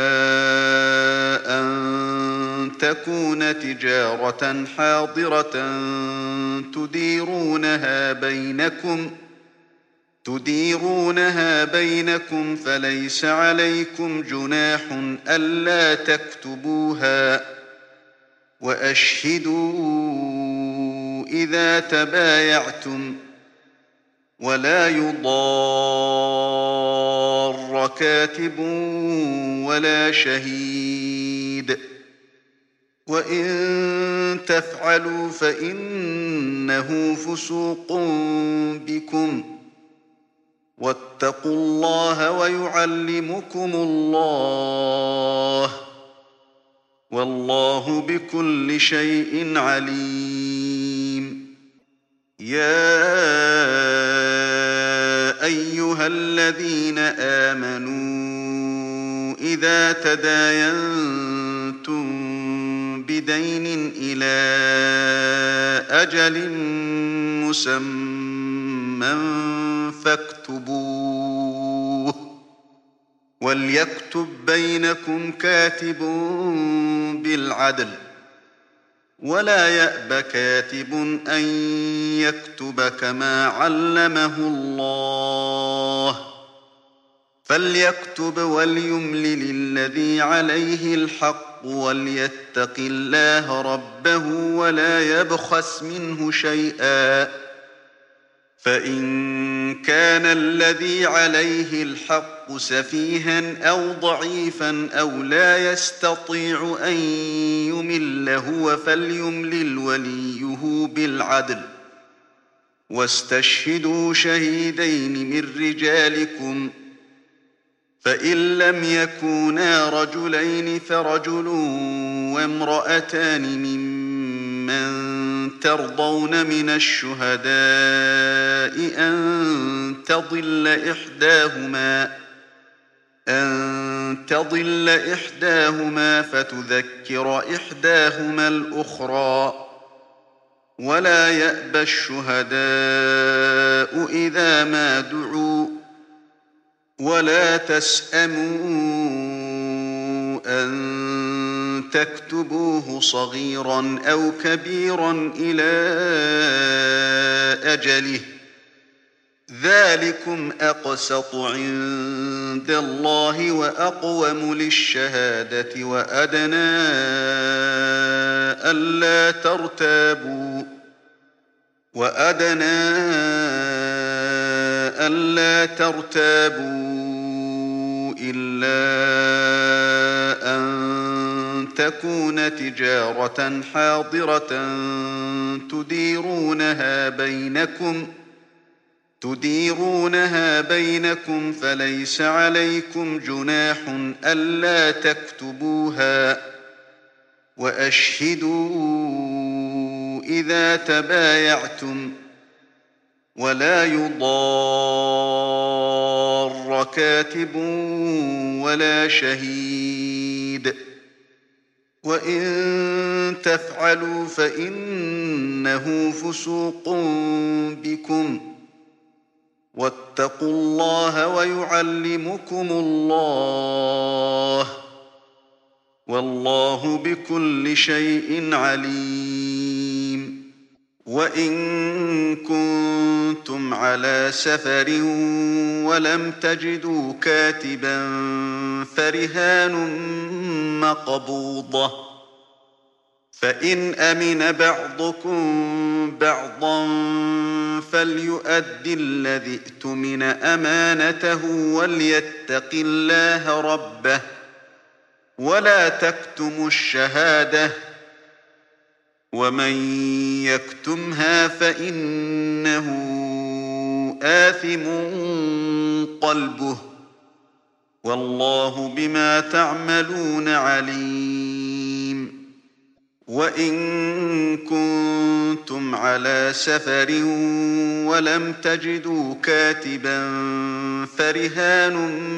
أن تكون تجارة حاضرة تديرونها بينكم تديرونها بينكم فليس عليكم جناح ألا تكتبوها وأشهدوا إذا تبايعتم ولا يضار كاتب ولا شهيد وإن تفعلوا فإنه فسوق بكم واتقوا الله ويعلمكم الله والله بكل شيء عليم. يا أيها الذين آمنوا إذا تداينتم بدين إلى أجل مسمى فاكتبوه وليكتب بينكم كاتب بالعدل ولا يأب كاتب أن يكتب كما علمه الله فليكتب وليملل الذي عليه الحق وليتق الله ربه ولا يبخس منه شيئا فإن كان الذي عليه الحق سفيها أو ضعيفا أو لا يستطيع أن يمل هو فليملل وليه بالعدل واستشهدوا شهيدين من رجالكم فإن لم يكونا رجلين فرجل وامرأتان ممن ترضون من الشهداء أن تضل إحداهما أن تضل إحداهما فتذكر إحداهما الأخرى ولا يأبى الشهداء إذا ما دعوا ولا تسأموا أن تكتبوه صغيرا أو كبيرا إلى أجله ذلكم أقسط عند الله وأقوم للشهادة وأدنى ألا ترتابوا وأدنى ألا ترتابوا إلا أن تكون تجارة حاضرة تديرونها بينكم تديرونها بينكم فليس عليكم جناح ألا تكتبوها وأشهدوا إذا تبايعتم ولا يضار كاتب ولا شهيد وإن تفعلوا فإنه فسوق بكم واتقوا الله ويعلمكم الله والله بكل شيء عليم وإن كنتم على سفر ولم تجدوا كاتبا فرهان مقبوضة فإن أمن بعضكم بعضا فليؤد الذي ائتمن أمانته وليتق الله ربه ولا تكتموا الشهادة ومن يكتمها فإنه آثم قلبه والله بما تعملون عليم وإن كنتم على سفر ولم تجدوا كاتبا فرهان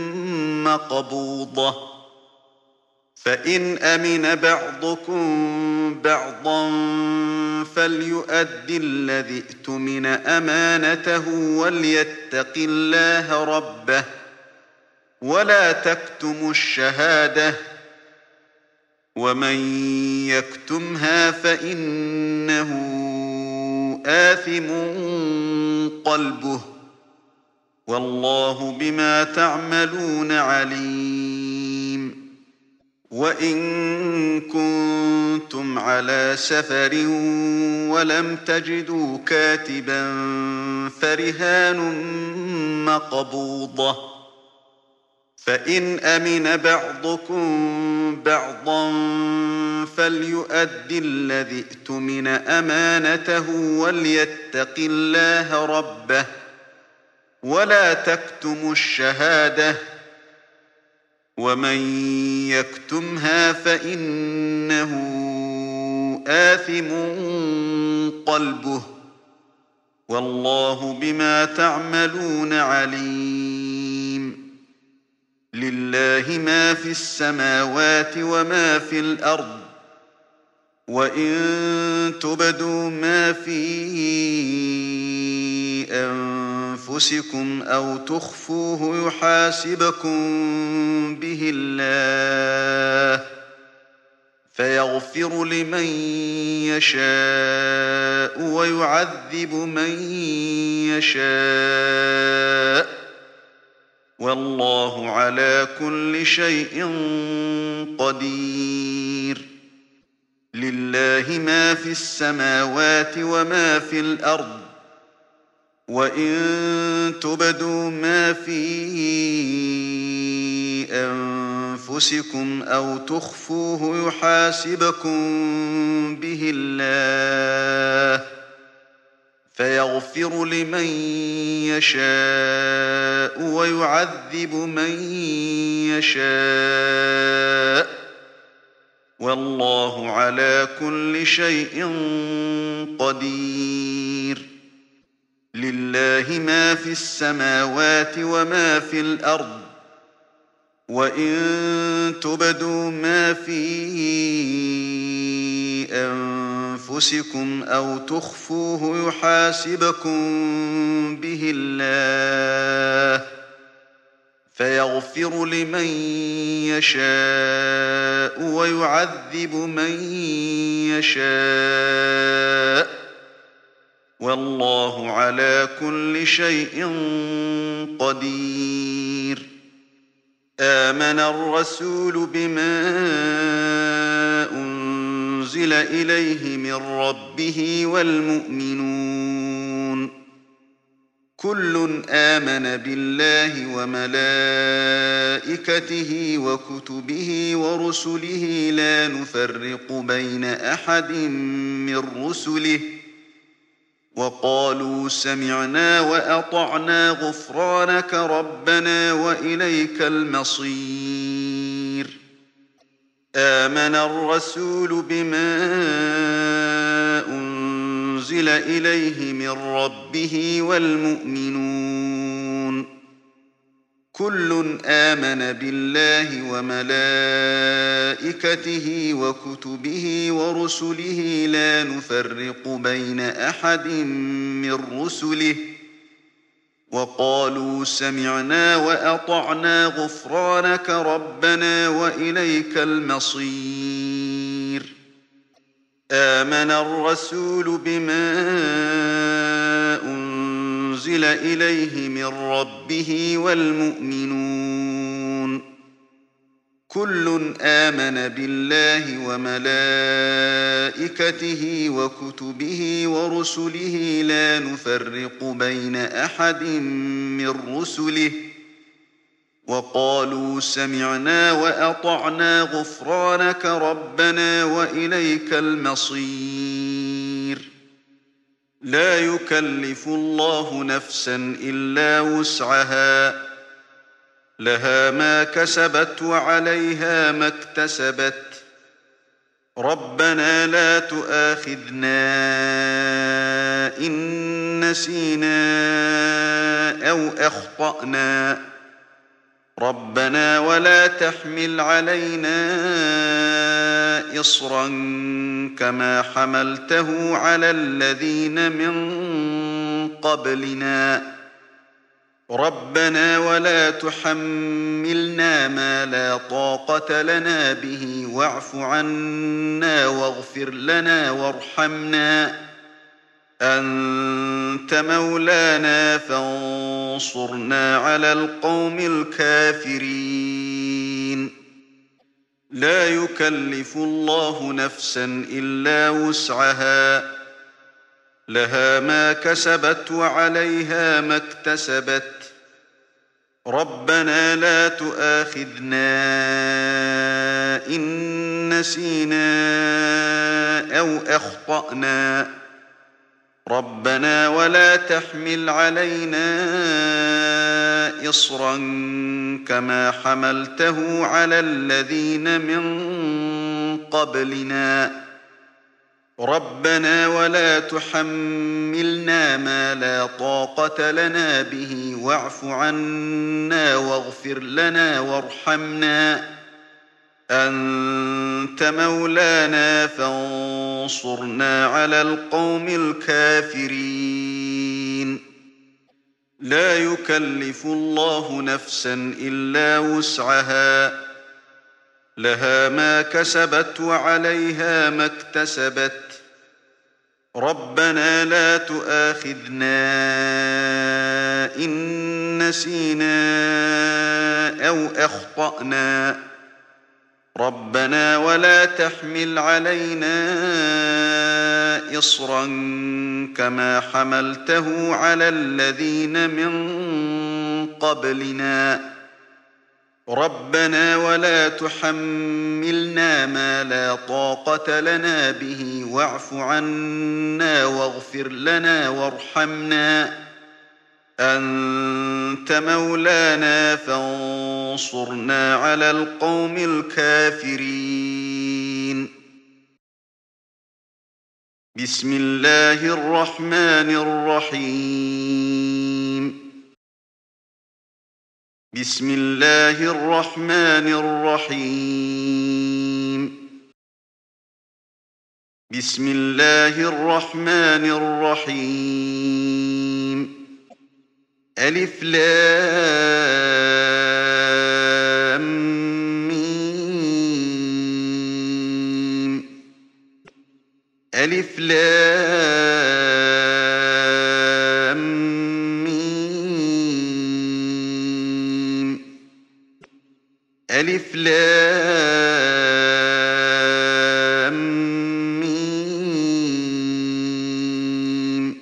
مقبوضة فإن أمن بعضكم بعضا فليؤد الذي ائتمن أمانته وليتق الله ربه ولا تكتموا الشهادة ومن يكتمها فإنه آثم قلبه والله بما تعملون عليم وإن كنتم على سفر ولم تجدوا كاتبا فرهان مقبوضة فإن أمن بعضكم بعضا فليؤد الذي ائتمن أمانته وليتق الله ربه ولا تكتموا الشهادة ومن يكتمها فإنه آثم قلبه والله بما تعملون عليم لله ما في السماوات وما في الأرض وإن تبدوا ما في أنفسكم أو تخفوه يحاسبكم به الله فيغفر لمن يشاء ويعذب من يشاء والله على كل شيء قدير لله ما في السماوات وما في الأرض وإن تبدوا ما في أنفسكم أو تخفوه يحاسبكم به الله فيغفر لمن يشاء ويعذب من يشاء والله على كل شيء قدير لله ما في السماوات وما في الأرض وإن تبدوا ما في أنفسكم أو تخفوه يحاسبكم به الله فيغفر لمن يشاء ويعذب من يشاء والله على كل شيء قدير. آمن الرسول بما أنزل إليه من ربه والمؤمنون كل آمن بالله وملائكته وكتبه ورسله لا نفرق بين أحد من رسله وقالوا سمعنا وأطعنا غفرانك ربنا وإليك المصير. آمن الرسول بما أنزل إليه من ربه والمؤمنون كل آمن بالله وملائكته وكتبه ورسله لا نفرق بين أحد من رسله وقالوا سمعنا وأطعنا غفرانك ربنا وإليك المصير. آمن الرسول بما أنزل إليه من ربه والمؤمنون كل آمن بالله وملائكته وكتبه ورسله لا نفرق بين أحد من رسله وقالوا سمعنا وأطعنا غفرانك ربنا وإليك المصير. لا يكلف الله نفسا إلا وسعها لها ما كسبت وعليها ما اكتسبت ربنا لا تؤاخذنا إن نسينا أو أخطأنا ربنا ولا تحمل علينا إصرا كما حملته على الذين من قبلنا ربنا ولا تحملنا ما لا طاقة لنا به واعف عنا واغفر لنا وارحمنا أنت مولانا فانصرنا على القوم الكافرين. لا يكلف الله نفسا إلا وسعها لها ما كسبت وعليها ما اكتسبت ربنا لا تؤاخذنا إن نسينا أو أخطأنا ربنا ولا تحمل علينا إصرا كما حملته على الذين من قبلنا ربنا ولا تحملنا ما لا طاقة لنا به واعف عنا واغفر لنا وارحمنا أنت مولانا فانصرنا على القوم الكافرين. لا يكلف الله نفسا إلا وسعها لها ما كسبت وعليها ما اكتسبت ربنا لا تؤاخذنا إن نسينا أو أخطأنا ربنا ولا تحمل علينا إصرا كما حملته على الذين من قبلنا ربنا ولا تحملنا ما لا طاقة لنا به واعف عنا واغفر لنا وارحمنا أنت مولانا فانصرنا على القوم الكافرين. بسم الله الرحمن الرحيم بسم الله الرحمن الرحيم بسم الله الرحمن الرحيم ألف لام ميم ألف لام ميم ألف لام ميم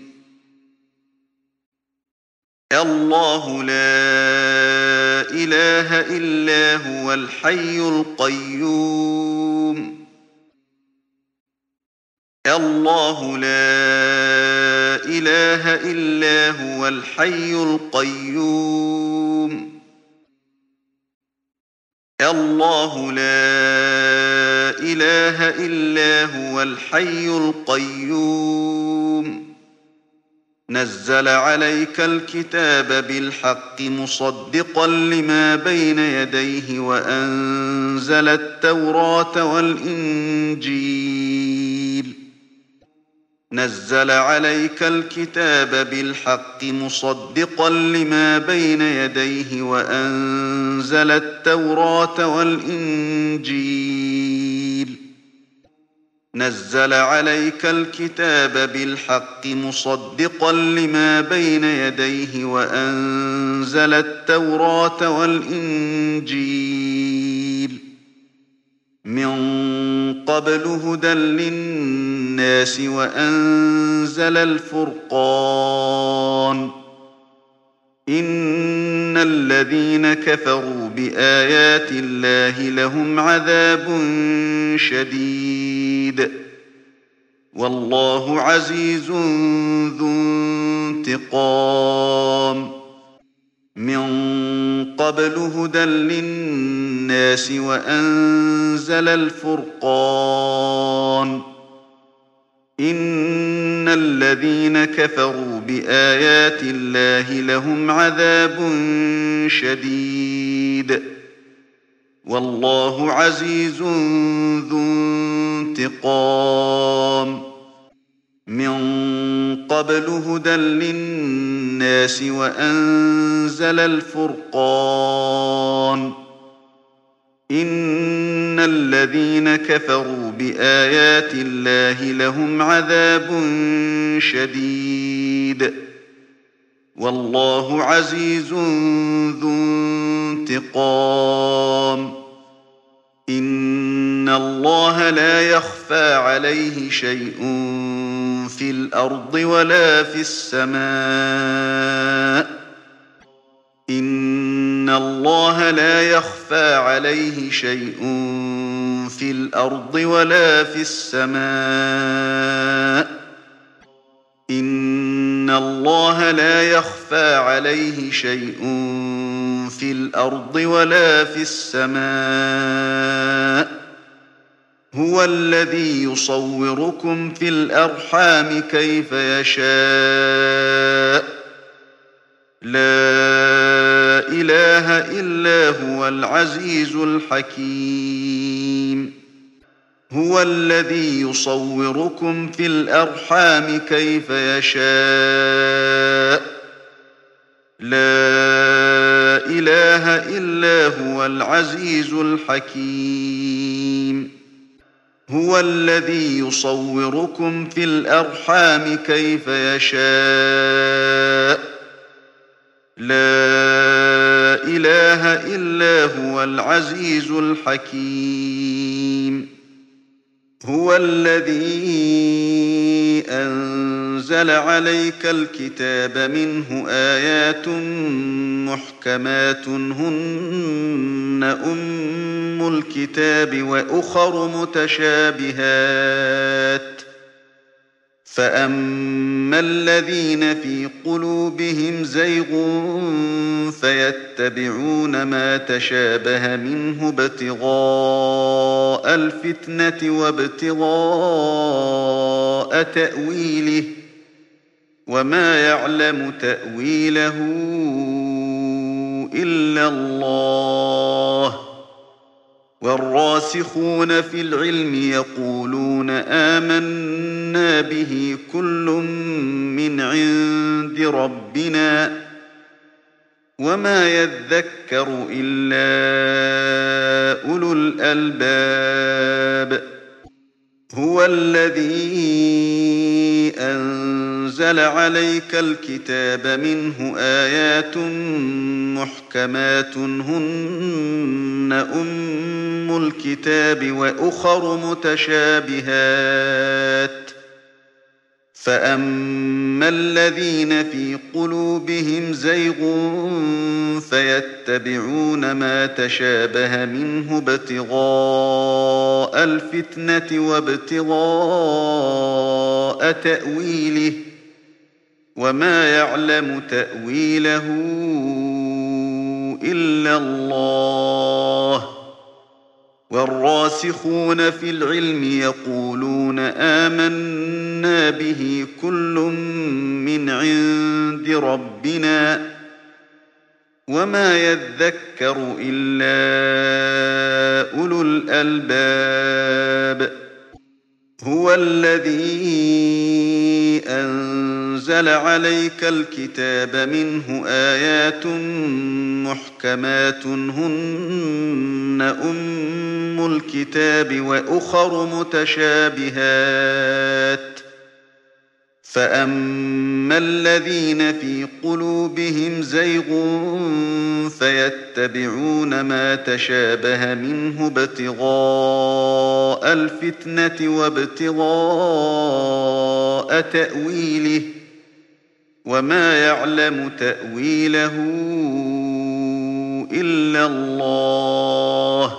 الله لا إله إلا هو الحي القيوم الله لا إله إلا هو الحي القيوم الله لا إله إلا هو الحي القيوم نزل عليك الكتاب بالحق مصدقا لما بين يديه وأنزل التوراة والإنجيل نزل عليك الكتاب بالحق مصدقا لما بين يديه وأنزل التوراة والإنجيل نزل عليك الكتاب بالحق مصدقا لما بين يديه وأنزل التوراة والإنجيل من قبل هدى للناس وأنزل الفرقان إن الذين كفروا بآيات الله لهم عذاب شديد والله عزيز ذو انتقام من قبل هدى للناس وأنزل الفرقان إن الذين كفروا بآيات الله لهم عذاب شديد والله عزيز ذو انتقام من قبل هدى للناس وأنزل الفرقان إن الذين كفروا بآيات الله لهم عذاب شديد والله عزيز ذو انتقام إن الله لا يخفى عليه شيء في الأرض ولا في السماء إن الله لا يخفى عليه شيء في الأرض ولا في السماء إن الله لا يخفى عليه شيء في الأرض ولا في السماء هو الذي يصوركم في الأرحام كيف يشاء لا إله إلا هو العزيز الحكيم هو الذي يصوركم في الأرحام كيف يشاء لا إله إلا هو العزيز الحكيم هو الذي يصوركم في الأرحام كيف يشاء لا إله إلا هو العزيز الحكيم هو الذي أنزل عليك الكتاب منه آيات محكمات هن أم الكتاب وأخر متشابهات فأما الذين في قلوبهم زيغ فيتبعون ما تشابه منه ابتغاء الفتنة وابتغاء تأويله وما يعلم تأويله إلا الله. والراسخون في العلم يقولون آمنا به كل من عند ربنا وما يذكر إلا أولو الألباب. هو الذي أنزل عليك الكتاب منه آيات محكمات هن أم الكتاب وأخر متشابهات فأما الذين في قلوبهم زيغ فيتبعون ما تشابه منه ابتغاء الفتنة وابتغاء تأويله وما يعلم تأويله إلا الله. والراسخون في العلم يقولون آمنا به كل من عند ربنا وما يذكر إلا أولو الألباب. هو الذي أنزل عليك الكتاب منه آيات محكمات هن أم الكتاب وأخر متشابهات فأما الذين في قلوبهم زيغ فيتبعون ما تشابه منه ابتغاء الفتنة وابتغاء تأويله وما يعلم تأويله إلا الله.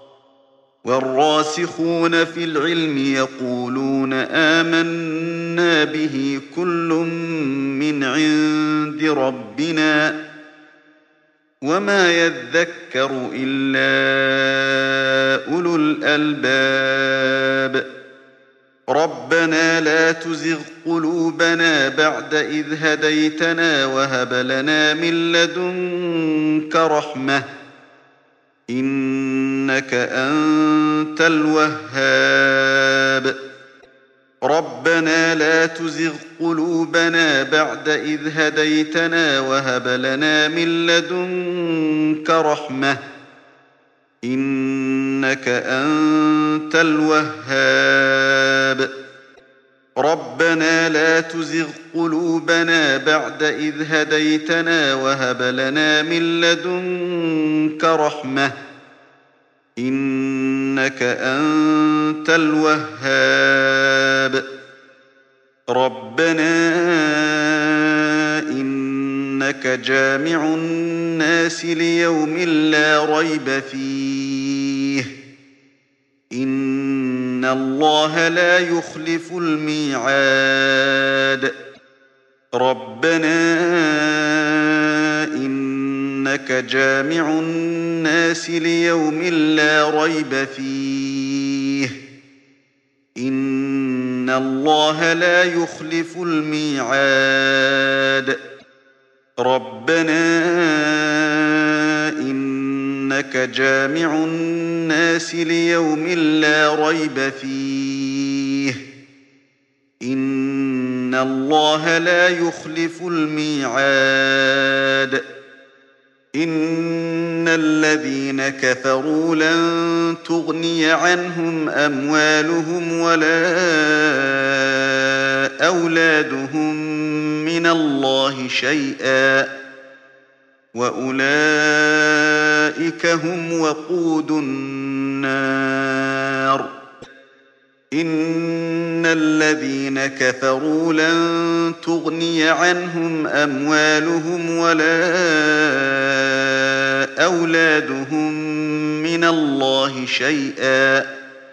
والراسخون في العلم يقولون آمنا به كل من عند ربنا وما يذكر إلا أولو الألباب. ربنا لا تزغ قلوبنا بعد إذ هديتنا وهب لنا من لدنك رحمة إنك أنت الوهاب. ربنا لا تزغ قلوبنا بعد إذ هديتنا وهب لنا من لدنك رحمة إنك أنت الوهاب. ربنا لا تزغ قلوبنا بعد إذ هديتنا وهب لنا من لدنك رحمة إنك أنت الوهاب. ربنا إنك جامع الناس ليوم لا ريب فيه إن الله لا يخلف الميعاد. ربنا إنك جامع الناس ليوم لا ريب فيه إن الله لا يخلف الميعاد. ربنا إنك جامع الناس ليوم لا ريب فيه إن الله لا يخلف الميعاد. إن الذين كفروا لن تغني عنهم أموالهم ولا أولادهم من الله شيئا وأولئك هم وقود النار. إن الذين كفروا لن تغني عنهم أموالهم ولا أولادهم من الله شيئا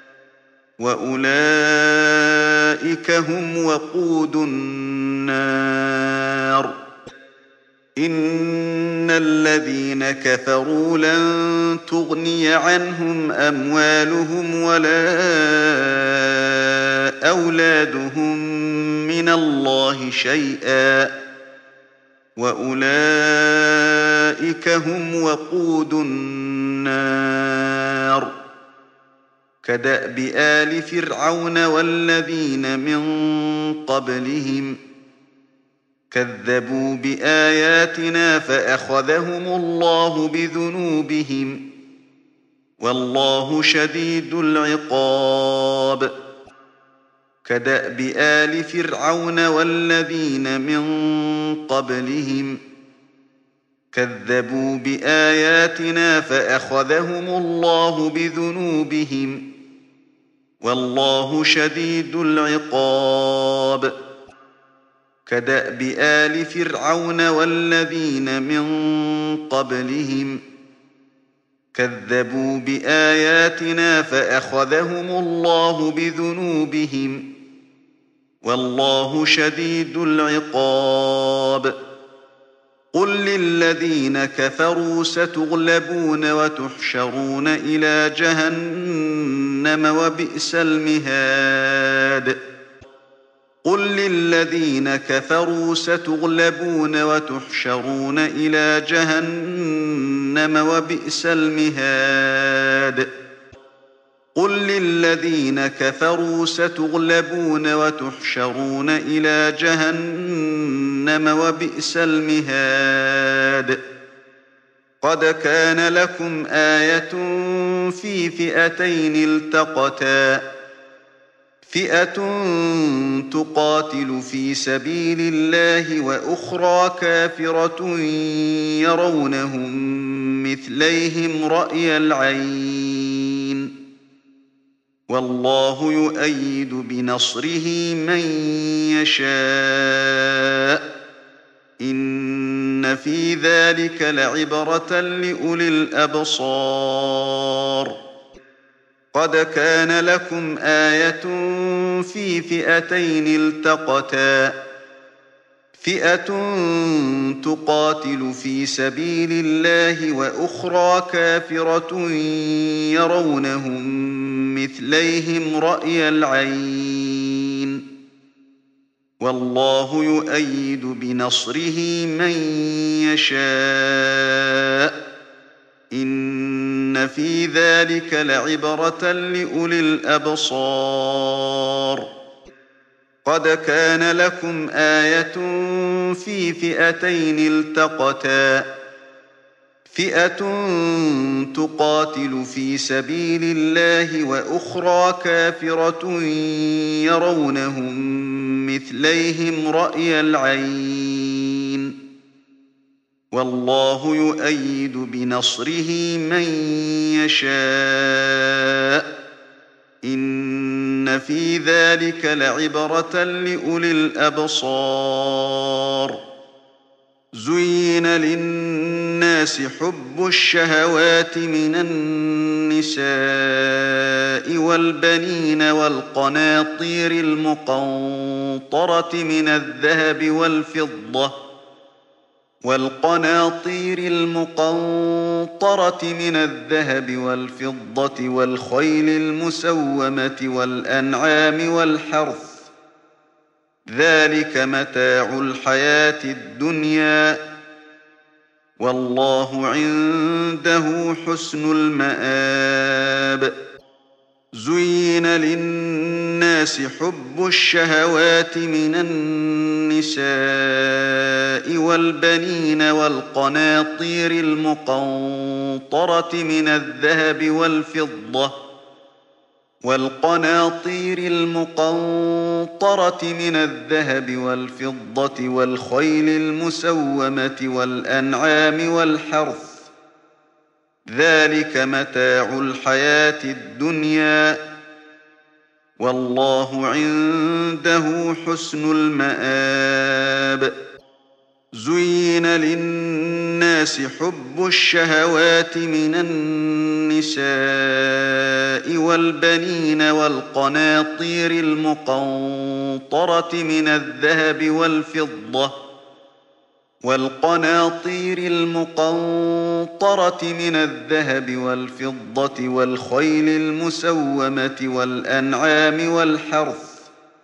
وأولئك هم وقود النار. إن الذين كفروا لن تغني عنهم أموالهم ولا أولادهم من الله شيئا وأولئك أولئك هم وقود النار كدأب آل فرعون والذين من قبلهم كذبوا بآياتنا فأخذهم الله بذنوبهم والله شديد العقاب كدأب آل فرعون والذين من قبلهم كذبوا بآياتنا فأخذهم الله بذنوبهم والله شديد العقاب كدأب آل فرعون والذين من قبلهم كذبوا بآياتنا فأخذهم الله بذنوبهم والله شديد العقاب قل للذين كفروا ستغلبون وتحشرون إلى جهنم وبئس المهاد قل للذين كفروا ستغلبون وتحشرون إلى جهنم وبئس المهاد قل للذين كفروا ستغلبون وتحشرون إلى جهنم وبئس المهاد قد كان لكم آية في فئتين التقتا فئة تقاتل في سبيل الله وأخرى كافرة يرونهم مثليهم رأي العين والله يؤيد بنصره من يشاء إن في ذلك لعبرة لأولي الأبصار قد كان لكم آية في فئتين التقتا فئة تقاتل في سبيل الله وأخرى كافرة يرونهم مثليهم رأي العين والله يؤيد بنصره من يشاء إن في ذلك لعبرة لأولي الأبصار قد كان لكم آية في فئتين التقتا فئة تقاتل في سبيل الله وأخرى كافرة يرونهم مثليهم رأي العين والله يؤيد بنصره من يشاء إن في ذلك لعبرة لأولي الأبصار زين للناس حب الشهوات من النساء والبنين والقناطير المقنطرة من الذهب والفضة والقناطير المقنطرة من الذهب والفضة والخيل المسومة والأنعام والحرث ذلك متاع الحياة الدنيا والله عنده حسن المآب زين للناس حب الشهوات من النساء والبنين والقناطير المقنطرة من الذهب والفضة والقناطير المقنطرة من الذهب والفضة والخيل المسومة والأنعام والحرث ذلك متاع الحياة الدنيا والله عنده حسن المآب زين للناس حب الشهوات من النساء والبنين والقناطير المقنطرة من الذهب والفضة والقناطير المقنطرة من الذهب والفضة والخيل المسومة والأنعام والحرث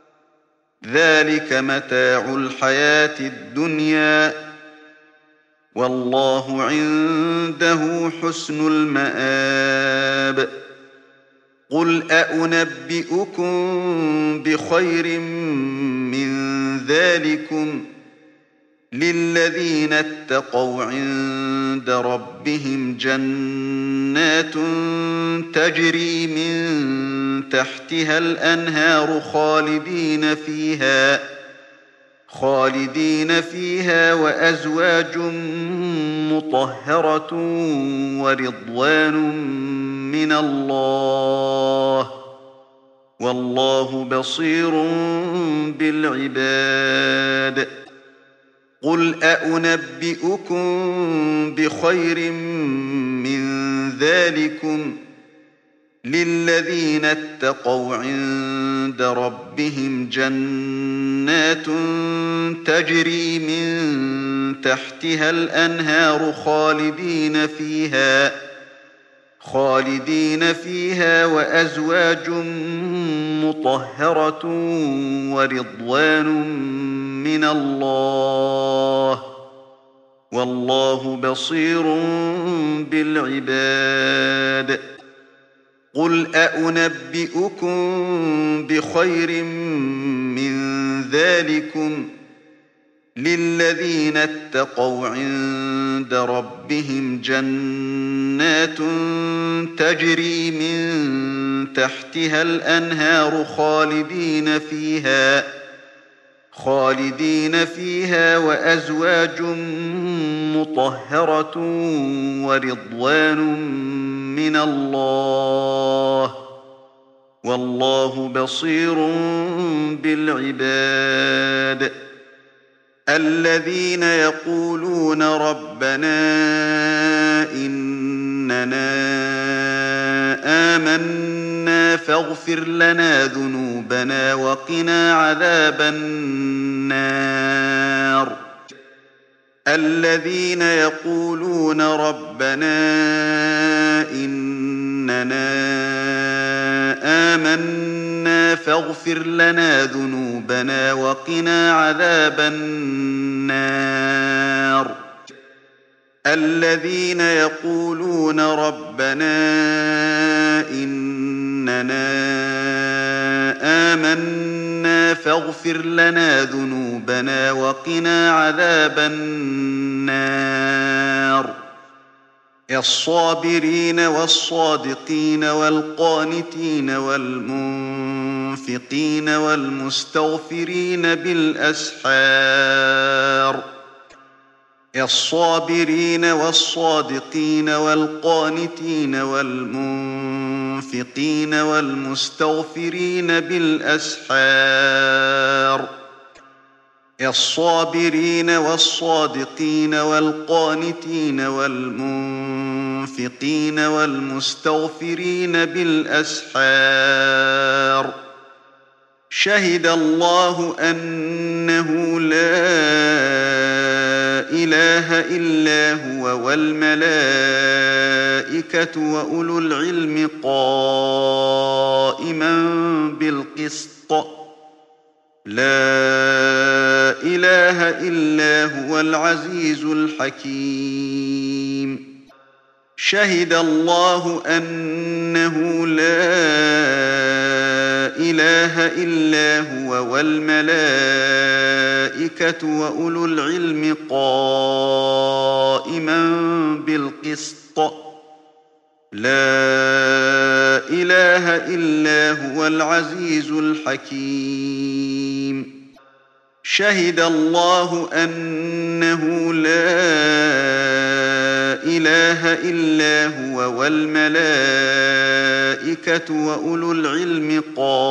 ذلك متاع الحياة الدنيا والله عنده حسن المآب قل أأنبئكم بخير من ذلكم للذين اتقوا عند ربهم جنات تجري من تحتها الأنهار خالدين فيها خالدين فيها وأزواج مطهرة ورضوان من الله والله بصير بالعباد قل أأنبئكم بخير من ذلكم للذين اتقوا عند ربهم جنات تجري من تحتها الأنهار خالدين فيها خالدين فيها وأزواج مطهرة ورضوان من الله والله بصير بالعباد قل أأنبئكم بخير من ذلكم للذين اتقوا عند ربهم جنات تجري من تحتها الأنهار خالدين فيها خالدين فيها وأزواج مطهرة ورضوان من الله والله بصير بالعباد الذين يقولون ربنا إننا آمنا فاغفر لنا ذنوبنا وقنا عذاب النار الذين يقولون ربنا إننا آمنا فاغفر لنا ذنوبنا وقنا عذاب النار الذين يقولون ربنا إننا آمنا فاغفر لنا ذنوبنا وقنا عذاب النار الصابرين والصادقين والقانتين والمنفقين والمستغفرين بالأسحار الصابرين والصادقين والقانتين والمنفقين والمستغفرين بالأسحار الصابرين والصادقين والقانتين والمنفقين والمستغفرين بالأسحار شهد الله أنه لا إله إلا هو والملائكة وأولو العلم قائما بالقسط لا إله إلا هو العزيز الحكيم شهد الله أنه لا إله إلا هو والملائكة وأولو العلم قائما بالقسط لا إله إلا هو العزيز الحكيم شهد الله أنه لا إله إلا هو والملائكة وأولو العلم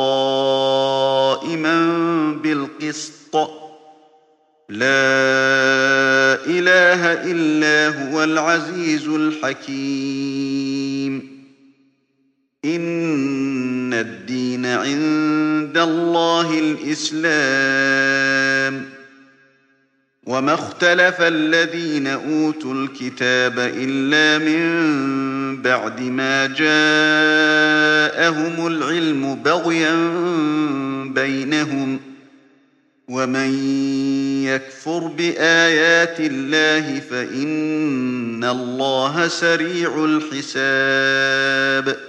قائما بالقسط لا إله إلا هو العزيز الحكيم إن الدين عند الله الإسلام وما اختلف الذين أوتوا الكتاب إلا من بعد ما جاءهم العلم بغيا بينهم ومن يكفر بآيات الله فإن الله سريع الحساب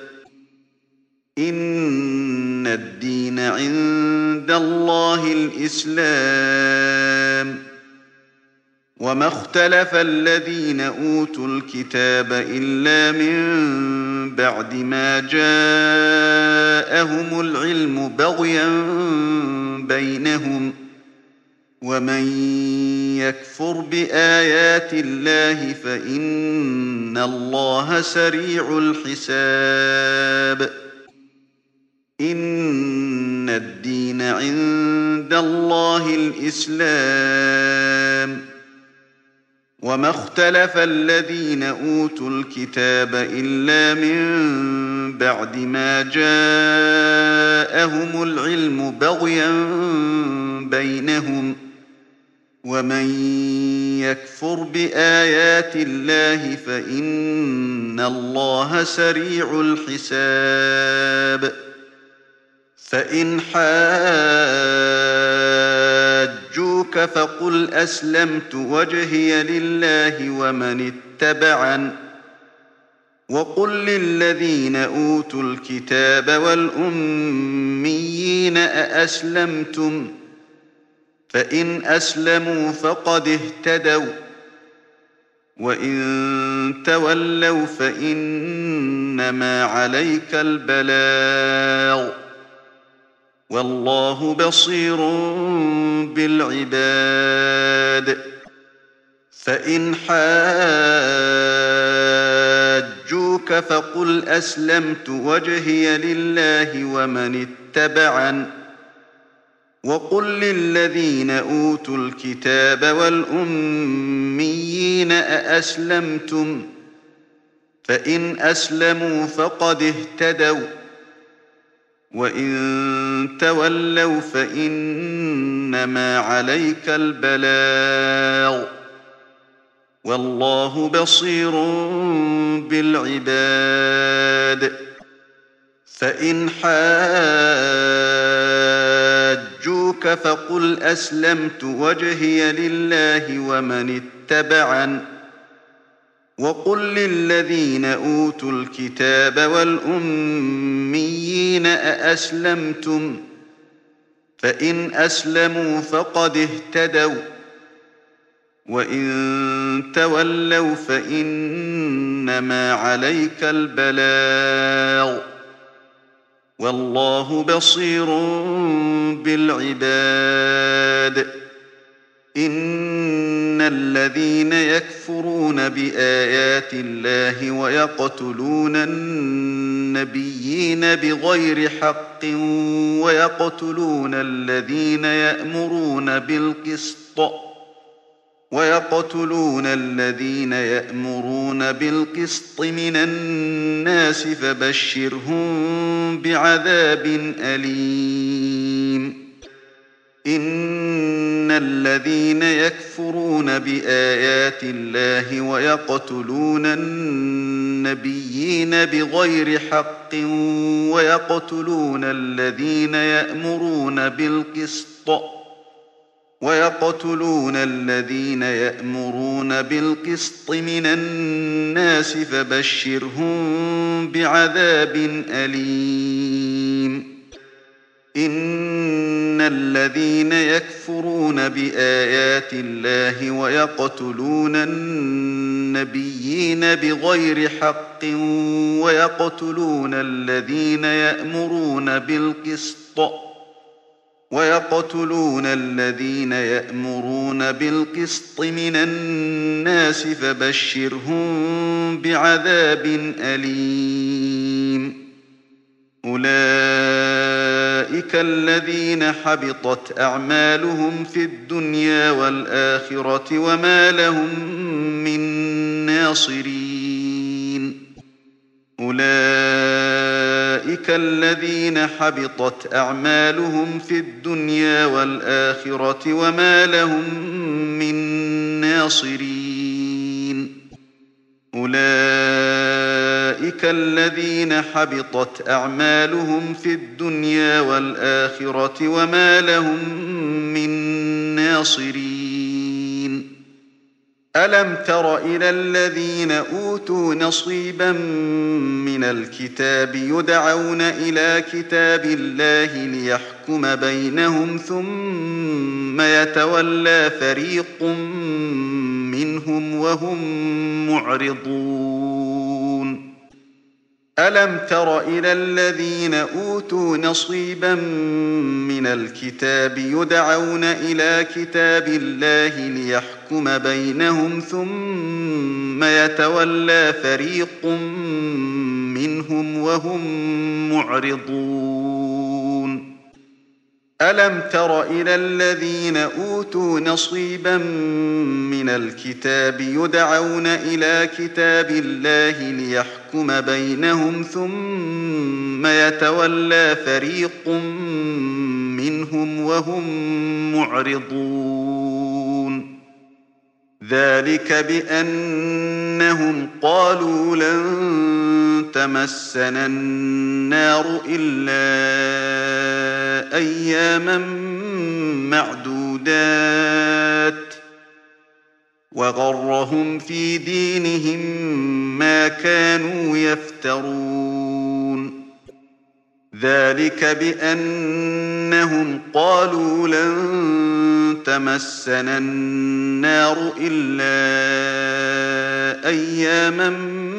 إن الدين عند الله الإسلام وما اختلف الذين أوتوا الكتاب إلا من بعد ما جاءهم العلم بغيا بينهم ومن يكفر بآيات الله فإن الله سريع الحساب إن الدين عند الله الإسلام وما اختلف الذين أوتوا الكتاب إلا من بعد ما جاءهم العلم بغيا بينهم ومن يكفر بآيات الله فإن الله سريع الحساب فإن حاجوك فقل أسلمت وجهي لله ومن اتبعن وقل للذين أوتوا الكتاب والأميين أأسلمتم فإن أسلموا فقد اهتدوا وإن تولوا فإنما عليك البلاغ والله بصير بالعباد فإن حاجوك فقل أسلمت وجهي لله ومن اتبعن وقل للذين أوتوا الكتاب والأميين أأسلمتم فإن أسلموا فقد اهتدوا وإن تولوا فإنما عليك البلاغ والله بصير بالعباد فإن حاجوك فقل أسلمت وجهي لله ومن اتبعن وقل للذين أوتوا الكتاب والأميين أأسلمتم فإن أسلموا فقد اهتدوا وإن تولوا فإنما عليك البلاغ والله بصير بالعباد إن الذين يكفرون بآيات الله ويقتلون النبيين بغير حق ويقتلون الذين يأمرون بالقسط ويقتلون الذين يأمرون بالقسط من الناس فبشرهم بعذاب أليم إن الذين يكفرون بآيات الله ويقتلون النبيين بغير حق ويقتلون الذين يأمرون بالقسط ويقتلون الذين يأمرون بالقسط من الناس فبشرهم بعذاب أليم إن الذين يكفرون بآيات الله ويقتلون النبيين بغير حق ويقتلون الذين يأمرون بالقسط ويقتلون الذين يأمرون بالقسط من الناس فبشرهم بعذاب أليم أولئك الذين حبطت أعمالهم في الدنيا والآخرة وما لهم من ناصرين أولئك الذين حبطت أعمالهم في الدنيا والآخرة وما لهم من ناصرين أولئك الذين حبطت أعمالهم في الدنيا والآخرة وما لهم من ناصرين ألم تر إلى الذين أوتوا نصيبا من الكتاب يدعون إلى كتاب الله ليحكم بينهم ثم يتولى فريق منهم وهم معرضون ألم تر إلى الذين أوتوا نصيبا من الكتاب يدعون إلى كتاب الله ليحكم بينهم ثم يتولى فريق منهم وهم معرضون ألم تر إلى الذين أوتوا نصيبا من الكتاب يدعون إلى كتاب الله ليحكم بينهم ثم يتولى فريق منهم وهم معرضون ذلك بأنهم قالوا لن تمسنا النار إلا أياما معدودات وغرهم في دينهم ما كانوا يفترون ذلك بأنهم قالوا لن تمسنا النار إلا أياما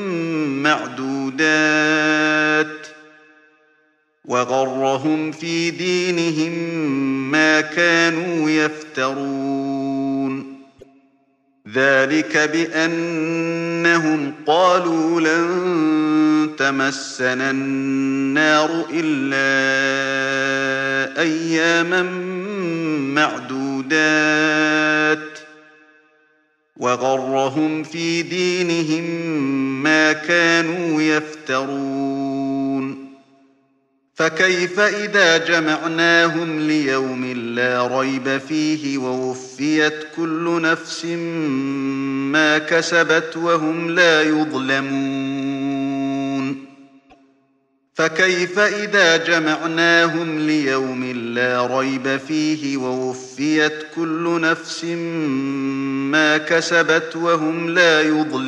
معدودات وغرهم في دينهم ما كانوا يفترون ذلك بأنهم قالوا لن تمسنا النار إلا أياما معدودات وغرهم في دينهم ما كانوا يفترون فكيف إذا جمعناهم ليوم لا ريب فيه ووفيت كل نفس ما كسبت وهم لا يظلمون فكيف إذا جمعناهم ليوم لا ريب فيه ووفيت كل نفس ما كسبت وهم لا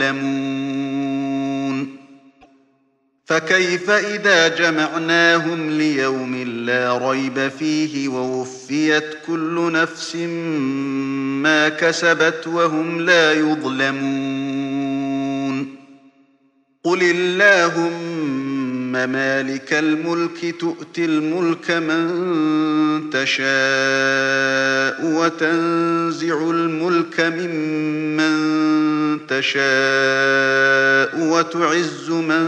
يظلمون فكيف إذا جمعناهم ليوم لا ريب فيه ووفيت كل نفس ما كسبت وهم لا يظلمون قل اللهم مالك الملك تؤتي الملك من تشاء وتنزع الملك ممن تشاء وتعز من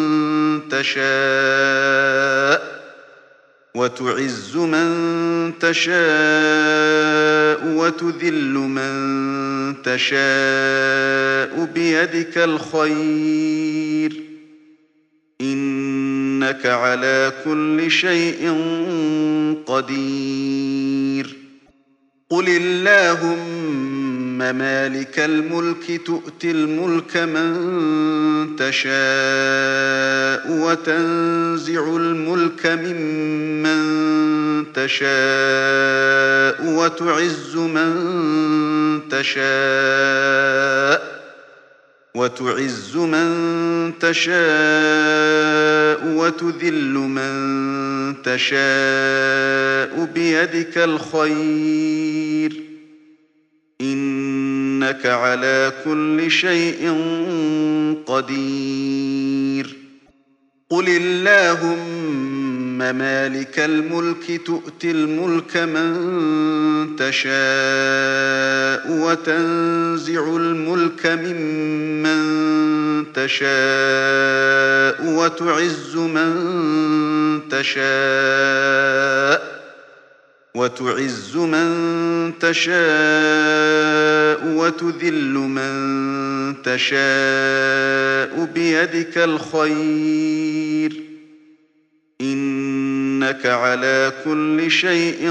تشاء وتعز من تشاء وتذل من تشاء بيدك الخير إنك على كل شيء قدير قل اللهم مالك الملك تؤتي الملك من تشاء وتنزع الملك ممن تشاء وتعز من تشاء وتعز من تشاء وتذل من تشاء بيدك الخير إنك على كل شيء قدير قل اللهم مالك الملك تؤتي الملك من تشاء وتنزع الملك ممن تشاء وتعز من تشاء وتعز من تشاء وتذل من تشاء بيدك الخير إنك على كل شيء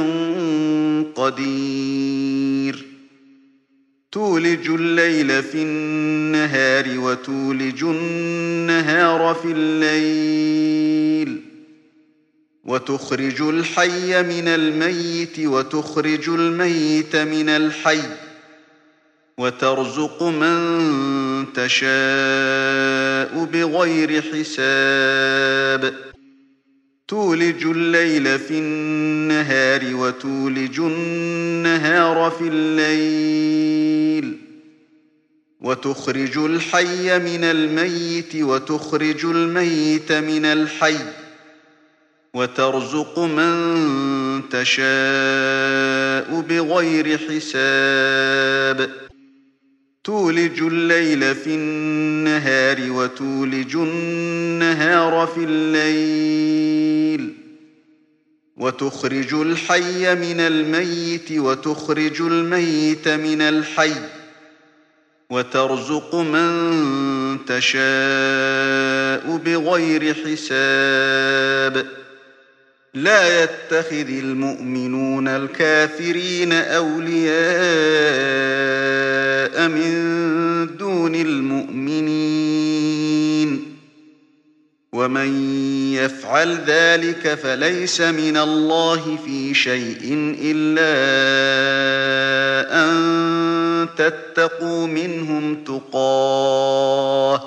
قدير تولج الليل في النهار وتولج النهار في الليل وتخرج الحي من الميت وتخرج الميت من الحي وترزق من تشاء بغير حساب تولج الليل في النهار وتولج النهار في الليل وتخرج الحي من الميت وتخرج الميت من الحي وترزق من تشاء بغير حساب تولج الليل في النهار وتولج النهار في الليل وتخرج الحي من الميت وتخرج الميت من الحي وترزق من تشاء بغير حساب لا يتخذ المؤمنون الكافرين أولياء من دون المؤمنين ومن يفعل ذلك فليس من الله في شيء إلا أن تتقوا منهم تقاه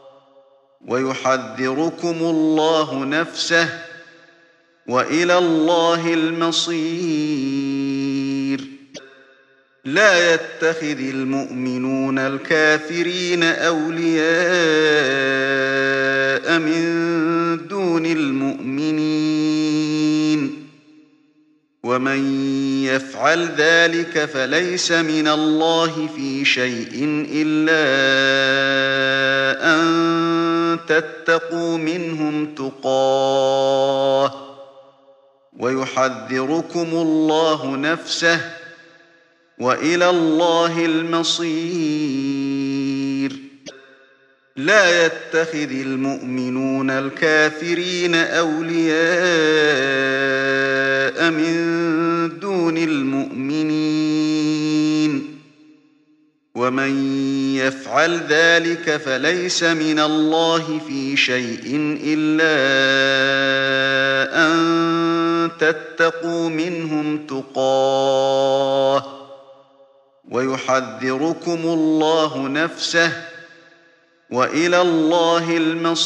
ويحذركم الله نفسه وإلى الله المصير لا يتخذ المؤمنون الكافرين أولياء من دون المؤمنين ومن يفعل ذلك فليس من الله في شيء إلا أن تتقوا منهم تقاه ويحذركم الله نفسه وإلى الله المصير لا يتخذ المؤمنون الكافرين أولياء من دون المؤمنين ومن يفعل ذلك فليس من الله في شيء إلا أن تتقوا منهم تقاه ويحذركم الله نفسه وإلى الله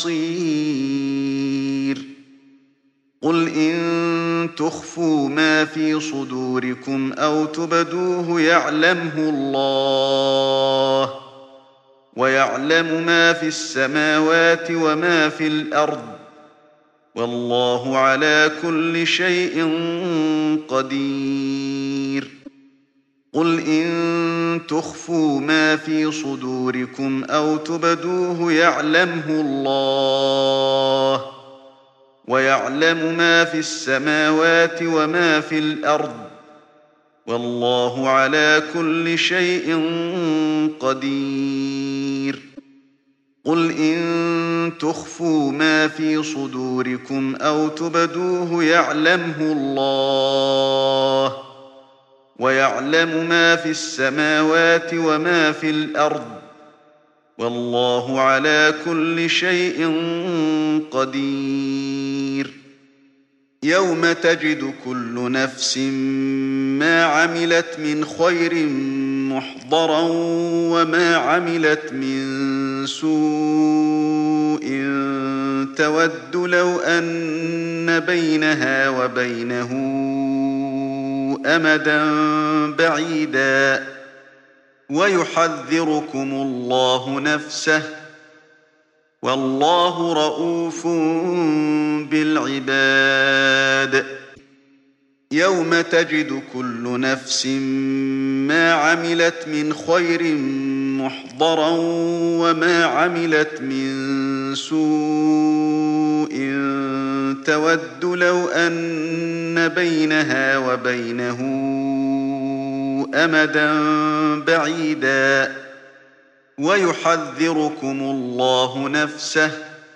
المصير قل إن تخفوا ما في صدوركم أو تبدوه يعلمه الله ويعلم ما في السماوات وما في الأرض والله على كل شيء قدير قل إن تخفوا ما في صدوركم أو تبدوه يعلمه الله ويعلم ما في السماوات وما في الأرض والله على كل شيء قدير قل إن تخفوا ما في صدوركم أو تبدوه يعلمه الله ويعلم ما في السماوات وما في الأرض والله على كل شيء قدير يوم تجد كل نفس ما عملت من خير محضرا وما عملت من سوء تود لو أن بينها وبينه أمدا بعيدا ويحذركم الله نفسه والله رءوف بالعباد يوم تجد كل نفس ما عملت من خير محضرا وما عملت من سوء تود لو أن بينها وبينه أمدا بعيدا ويحذركم الله نفسه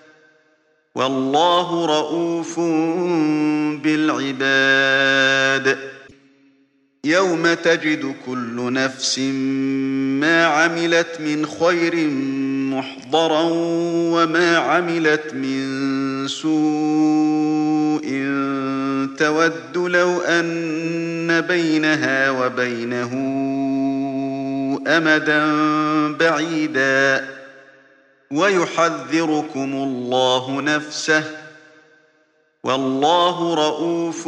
والله رءوف بالعباد يوم تجد كل نفس ما عملت من خير محضرا وما عملت من سوء تود لو أن بينها وبينه أمدا بعيدا ويحذركم الله نفسه والله رءوف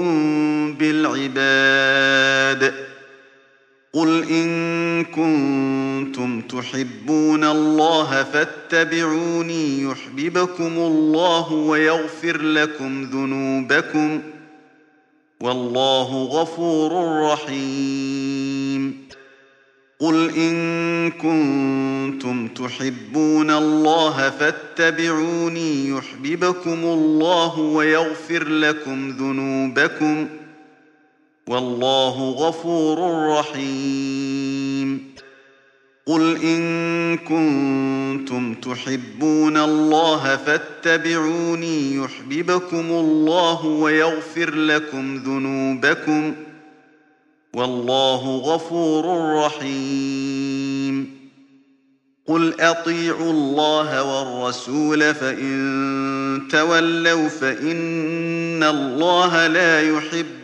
بالعباد قل إن كنتم تحبون الله فاتبعوني يحببكم الله ويغفر لكم ذنوبكم والله غفور رحيم قل إن كنتم تحبون الله فاتبعوني يحببكم الله ويغفر لكم ذنوبكم والله غفور رحيم قل إن كنتم تحبون الله فاتبعوني يحببكم الله ويغفر لكم ذنوبكم والله غفور رحيم قل أطيعوا الله والرسول فإن تولوا فإن الله لا يحب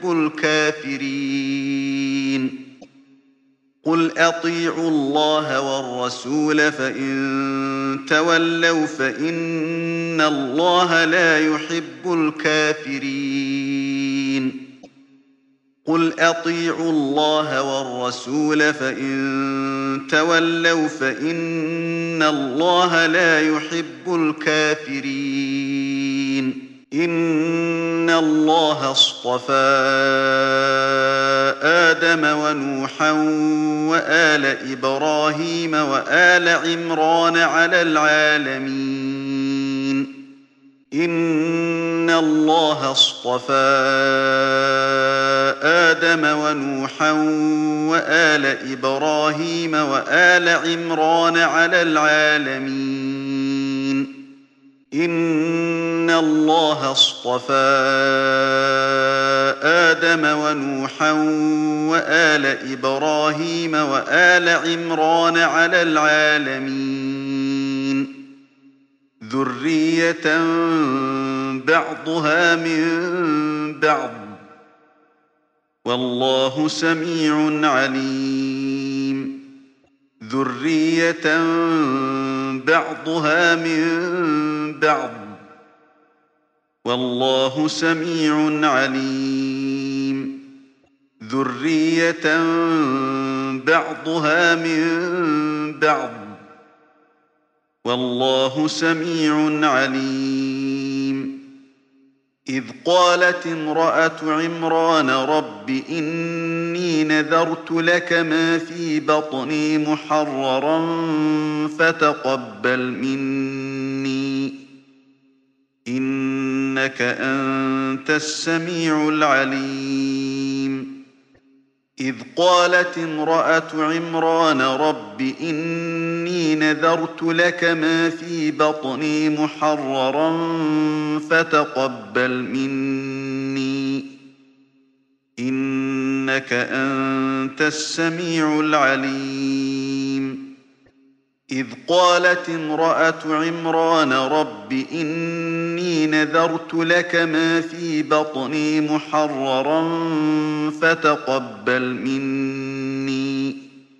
الكافرين قل أطيعوا الله والرسول فإن تولوا فإن الله لا يحب الكافرين قل أطيعوا الله والرسول فإن تولوا فإن الله لا يحب الكافرين إن الله اصطفى آدم ونوحا وآل إبراهيم وآل عمران على العالمين إن الله اصطفى آدم ونوحا وآل إبراهيم وآل عمران على العالمين إن الله اصطفى آدم ونوحا وآل إبراهيم وآل عمران على العالمين ذرية بعضها من بعض والله سميع عليم ذرية بعضها من بعض والله سميع عليم ذرية بعضها من بعض والله سميع عليم إذ قالت امرأة عمران رب إني نذرت لك ما في بطني محررا فتقبل مني إنك أنت السميع العليم إذ قالت امرأة عمران رب إني نذرت لك ما في بطني محررا فتقبل مني إنك أنت السميع العليم إذ قالت امرأة عمران رب إني نذرت لك ما في بطني محررا فتقبل مني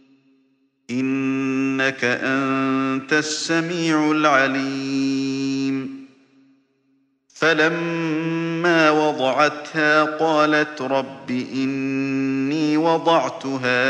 إنك أنت السميع العليم فلما وضعتها قالت رب إني وضعتها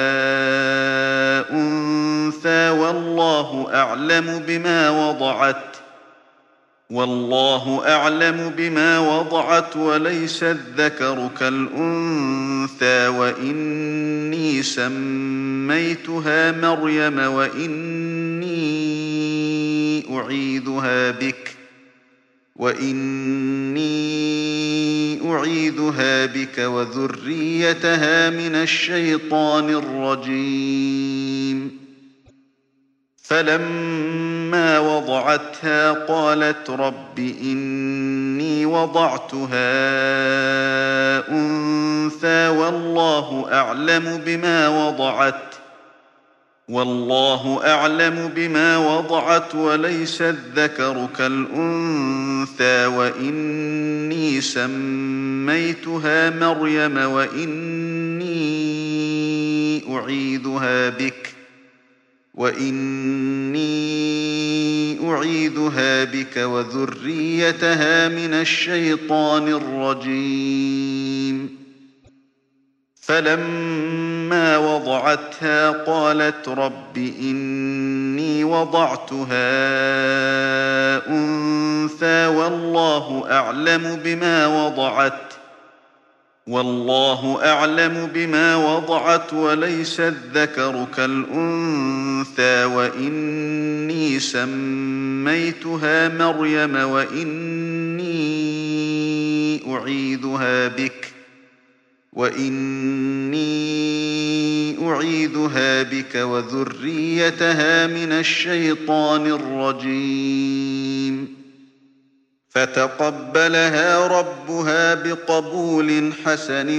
أنثى والله أعلم بما وضعت والله أعلم بما وضعت وليس الذكر كالأنثى وإني سميتها مريم وإني أعيذها بك وإني أعيذها بك وذريتها من الشيطان الرجيم فلما وضعتها قالت رب إني وضعتها أنثى والله أعلم بما وضعت والله أعلم بما وضعت وليس الذكر كالأنثى وإني سميتها مريم وإني أعيذها بك وإني أعيذها بك وذريتها من الشيطان الرجيم فلما وضعتها قالت رب إني وضعتها أنثى والله أعلم بما وضعت والله أعلم بما وضعت وليس الذكر كالأنثى وإني سميتها مريم وإني أعيذها بك وإني أعيذها بك وذريتها من الشيطان الرجيم فتقبلها ربها بقبول حسن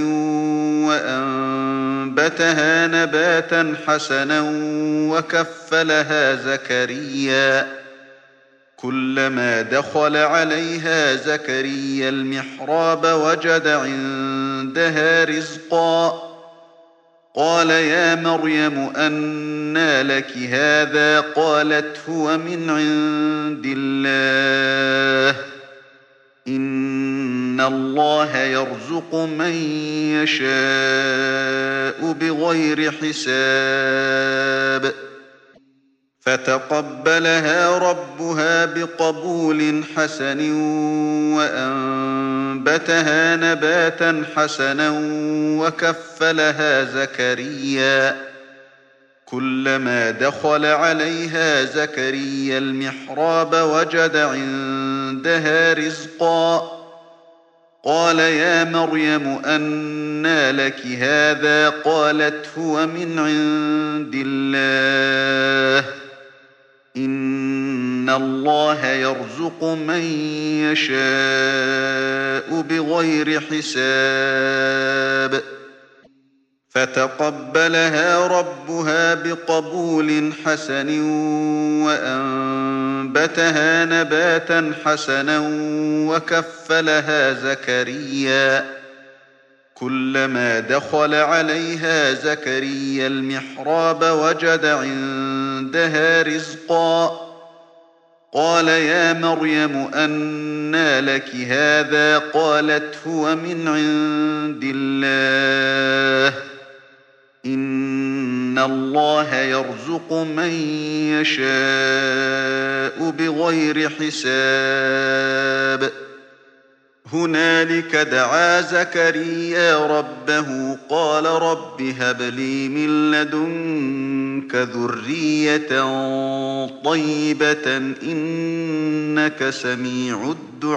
وأنبتها نباتا حسنا وكفلها زكريا كلما دخل عليها زكريا المحراب وجد عندها رزقا قال يا مريم أنى لك هذا قالت هو من عند الله إن الله يرزق من يشاء بغير حساب فتقبلها ربها بقبول حسن وأنبتها نباتا حسنا وكفلها زكريا كلما دخل عليها زكريا المحراب وجد عندها رزقا قال يا مريم أنى لك هذا قالت هو من عند الله إن الله يرزق من يشاء بغير حساب فتقبلها ربها بقبول حسن وأنبتها نباتا حسنا وكفلها زكريا كلما دخل عليها زكريا المحراب وجد عندها رزقا قال يا مريم أنى لك هذا قالت هو من عند الله إن الله يرزق من يشاء بغير حساب هنالك دعا زكريا ربه قال رب هب لي من لدنك ذرية طيبة إنك سميع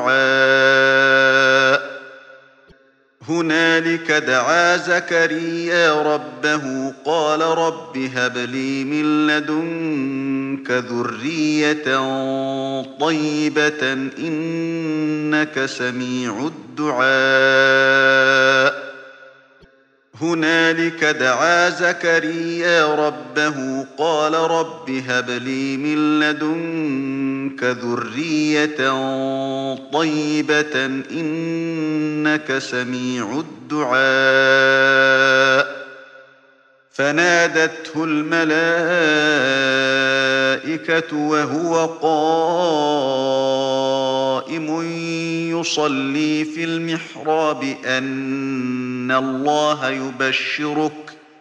الدعاء هنالك دعا زكريا ربه قال رب هب لي من لدنك ذرية طيبة إنك سميع الدعاء هنالك دعا زكريا ربه قال رب هب لي من لدنك ذرية طيبة إنك سميع الدعاء فنادته الملائكة وهو قائم يصلي في المحراب أن الله يبشرك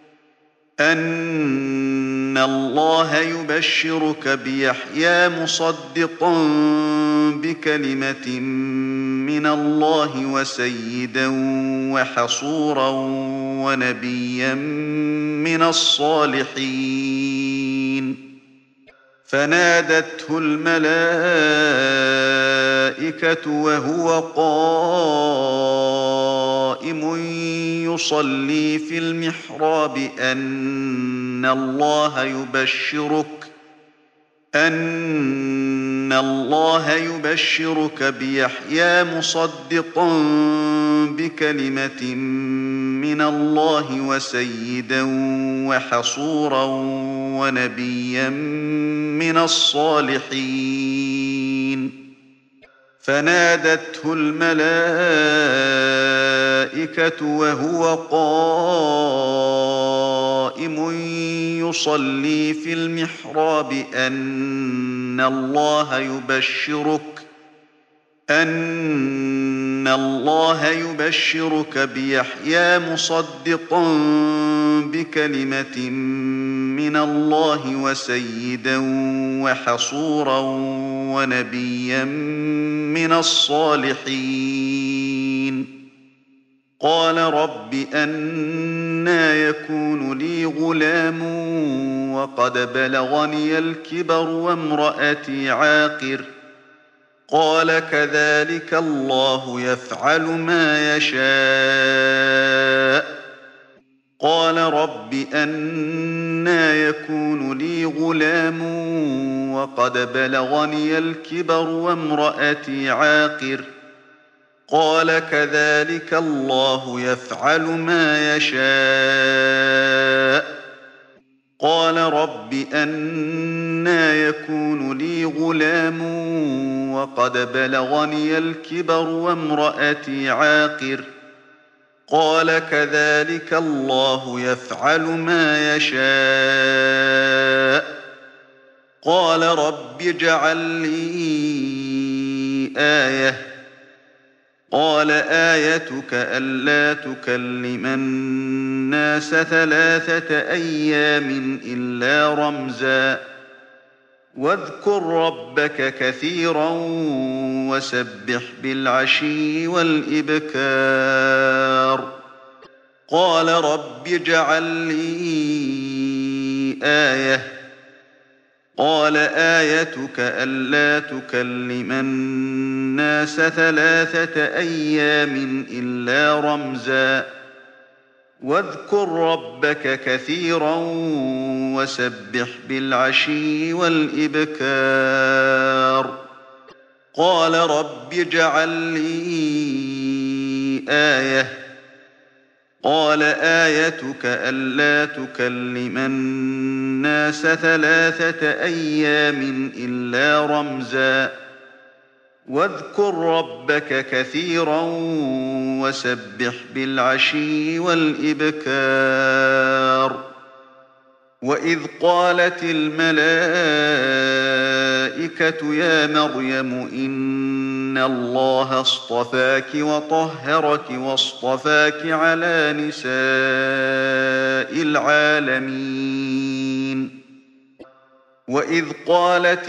أن الله يبشرك بيحيى مصدقا بكلمة من الله وسيدا وحصورا ونبيا من الصالحين فنادته الملائكة وهو قائم يصلي في المحراب أن الله يبشرك أن الله يبشرك بيحيى مصدقا بكلمة من الله وسيدا وحصورا ونبيا من الصالحين فنادته الملائكة وهو قائم يصلي في المحراب أن الله يبشرك أن الله يبشرك بيحيى مصدقا بكلمة من الله وسيدا وحصورا ونبيا من الصالحين قال رب أنى يكون لي غلام وقد بلغني الكبر وامرأتي عاقر قال كذلك الله يفعل ما يشاء قال رب أنى يكون لي غلام وقد بلغني الكبر وامرأتي عاقر قال كذلك الله يفعل ما يشاء قال رب أنى يكون لي غلام وقد بلغني الكبر وامرأتي عاقر قال كذلك الله يفعل ما يشاء قال رب اجعل لي آية قال آيتك ألا تكلم الناس ثلاثة أيام إلا رمزا واذكر ربك كثيرا وسبح بالعشي والإبكار قال رب اجعل لي آية قال آيتك ألا تكلم الناس ثلاثة أيام إلا رمزا واذكر ربك كثيرا وسبح بالعشي والإبكار قال رب اجعل لي آية قال آيتك ألا تكلم الناس ثلاثة أيام إلا رمزا واذكر ربك كثيرا وسبح بالعشي والإبكار وإذ قالت الملائكة يا مريم إن الله اصطفاك وطهرك واصطفاك على نساء العالمين وإذ قالت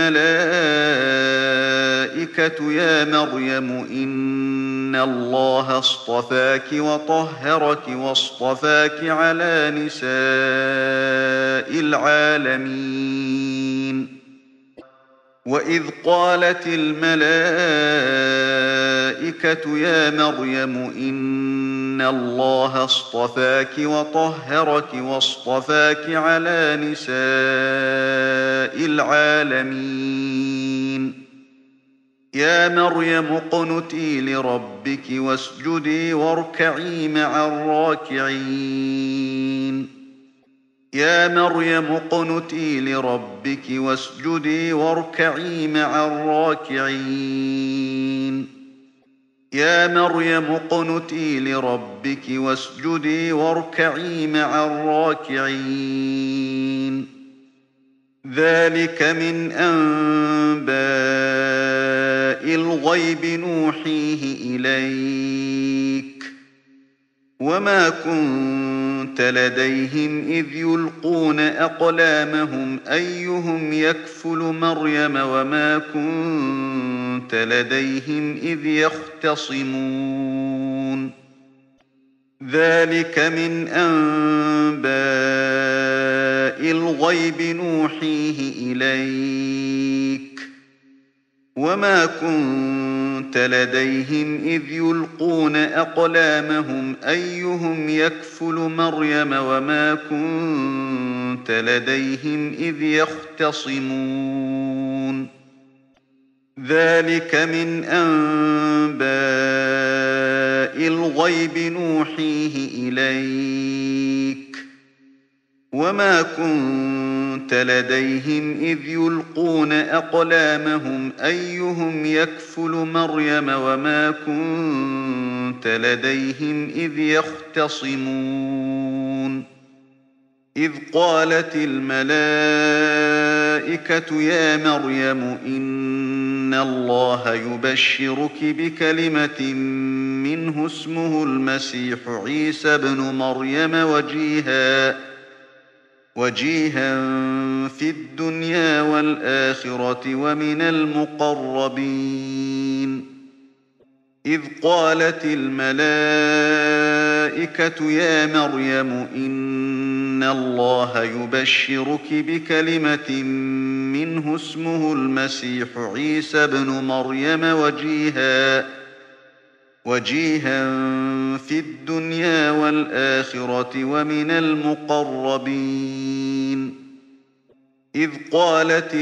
الملائكة يا مريم إن الله اصطفاك وطهرك واصطفاك على نساء العالمين وإذ قالت الملائكة يا مريم إن الله اصطفاك وطهرك واصطفاك على نساء العالمين يا مريم اقنتي لربك واسجدي واركعي مع الراكعين يا مريم اقنتي لربك واسجدي واركعي مع الراكعين يا مريم اقنتي لربك واسجدي واركعي مع الراكعين ذلك من أنباء الغيب نوحيه إليك وما كنت لديهم إذ يلقون أقلامهم أيهم يكفل مريم وما كنت لديهم إذ يختصمون ذلك من أنباء الغيب نوحيه إليك وما كنت لديهم إذ يلقون أقلامهم أيهم يكفل مريم وما كنت لديهم إذ يختصمون ذلك من أنباء الغيب نوحيه إليك وما كنت كنت لديهم إذ يلقون أقلامهم أيهم يكفل مريم وما كنت لديهم إذ يختصمون إذ قالت الملائكة يا مريم إن الله يبشرك بكلمة منه اسمه المسيح عيسى ابن مريم وجيها وجيها في الدنيا والآخرة ومن المقربين إذ قالت الملائكة يا مريم إن الله يبشرك بكلمة منه اسمه المسيح عيسى ابن مريم وجيها وجيها في الدنيا والآخرة ومن المقربين إذ قالت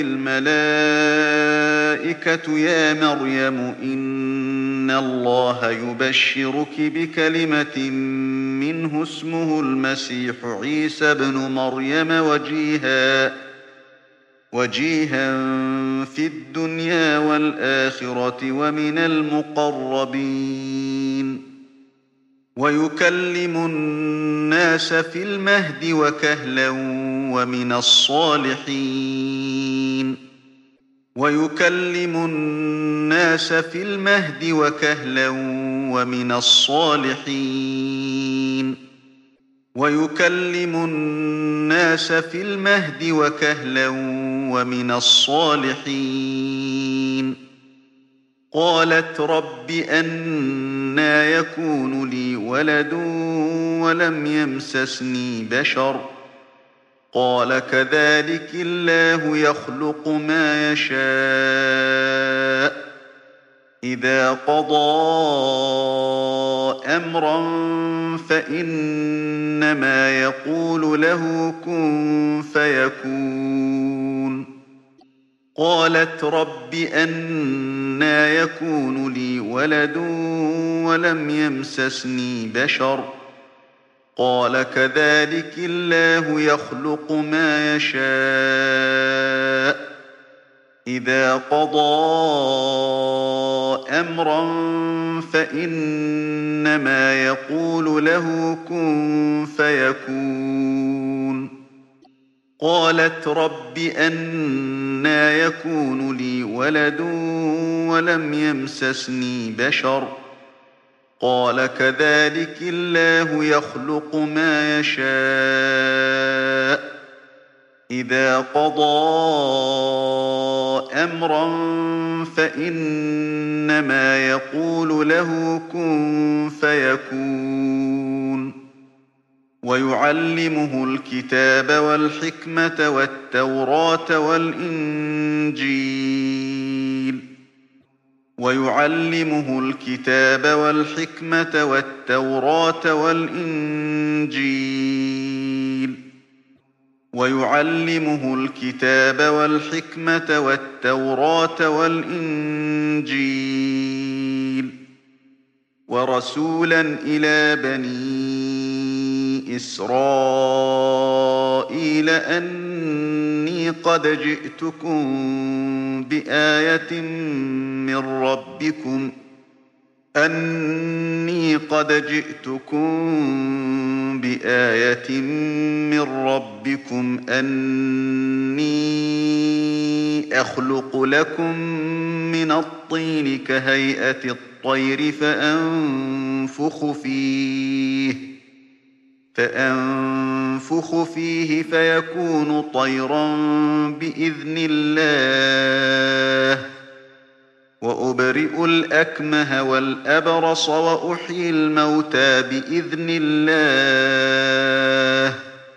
الملائكة يا مريم إن الله يبشرك بكلمة منه اسمه المسيح عيسى ابن مريم وجيها وجيها في الدنيا والآخرة ومن المقربين ويكلم الناس في المهد وكهلا ومن الصالحين ويكلم الناس في المهد وكهلا ومن الصالحين ويكلم الناس في المهد وكهلا ومن الصالحين قالت رب أنى يكون لي ولد ولم يمسسني بشر قال كذلك الله يخلق ما يشاء إذا قضى أمرا فإنما يقول له كن فيكون قالت رب أنى يكون لي ولد ولم يمسسني بشر قال كذلك الله يخلق ما يشاء إذا قضى أمرا فإنما يقول له كن فيكون قالت رب أنى يكون لي ولد ولم يمسسني بشر قال كذلك الله يخلق ما يشاء إذا قضى أمرا فإنما يقول له كن فيكون ويعلمه الكتاب والحكمة والتوراة والإنجيل ويعلمه الكتاب والحكمة والتوراة والإنجيل ويعلمه الكتاب والحكمة والتوراة والإنجيل ورسولا إلى بني إسرائيل أني قد جئتكم بآية من ربكم أني قد جئتكم بآية من ربكم أني أخلق لكم من الطين كهيئة الطير فأنفخ فيه فأنفخ فيه فيكون طيرا بإذن الله وأبرئ الأكمه والأبرص وأحيي الموتى بإذن الله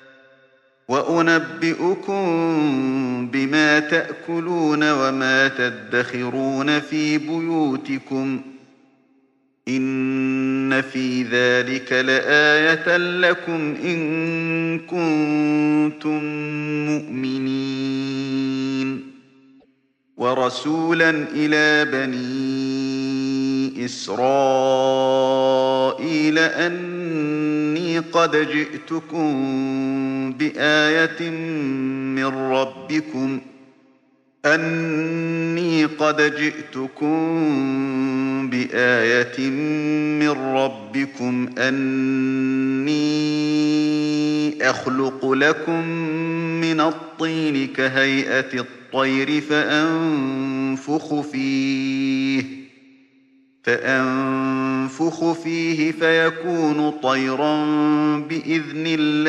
وأنبئكم بما تأكلون وما تدخرون في بيوتكم إن في ذلك لآية لكم إن كنتم مؤمنين ورسولا إلى بني إسرائيل أني قد جئتكم بآية من ربكم أني قد جئتكم بآية من ربكم أني أخلق لكم من الطين كهيئة الطير فأنفخ فيه فأنفخ فيه فيكون طيرا بإذن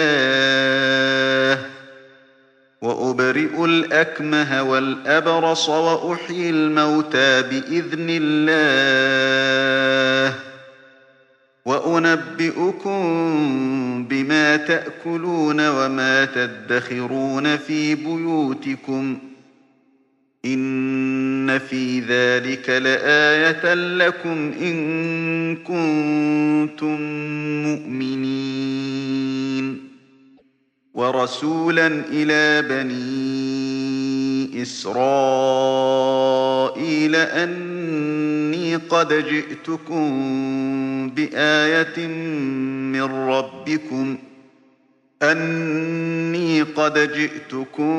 الله وأبرئ الأكمه والأبرص وأحيي الموتى بإذن الله وأنبئكم بما تأكلون وما تدخرون في بيوتكم إن في ذلك لآية لكم إن كنتم مؤمنين ورسولا إلى بني إسرائيل أني قد جئتكم بآية من ربكم أني قد جئتكم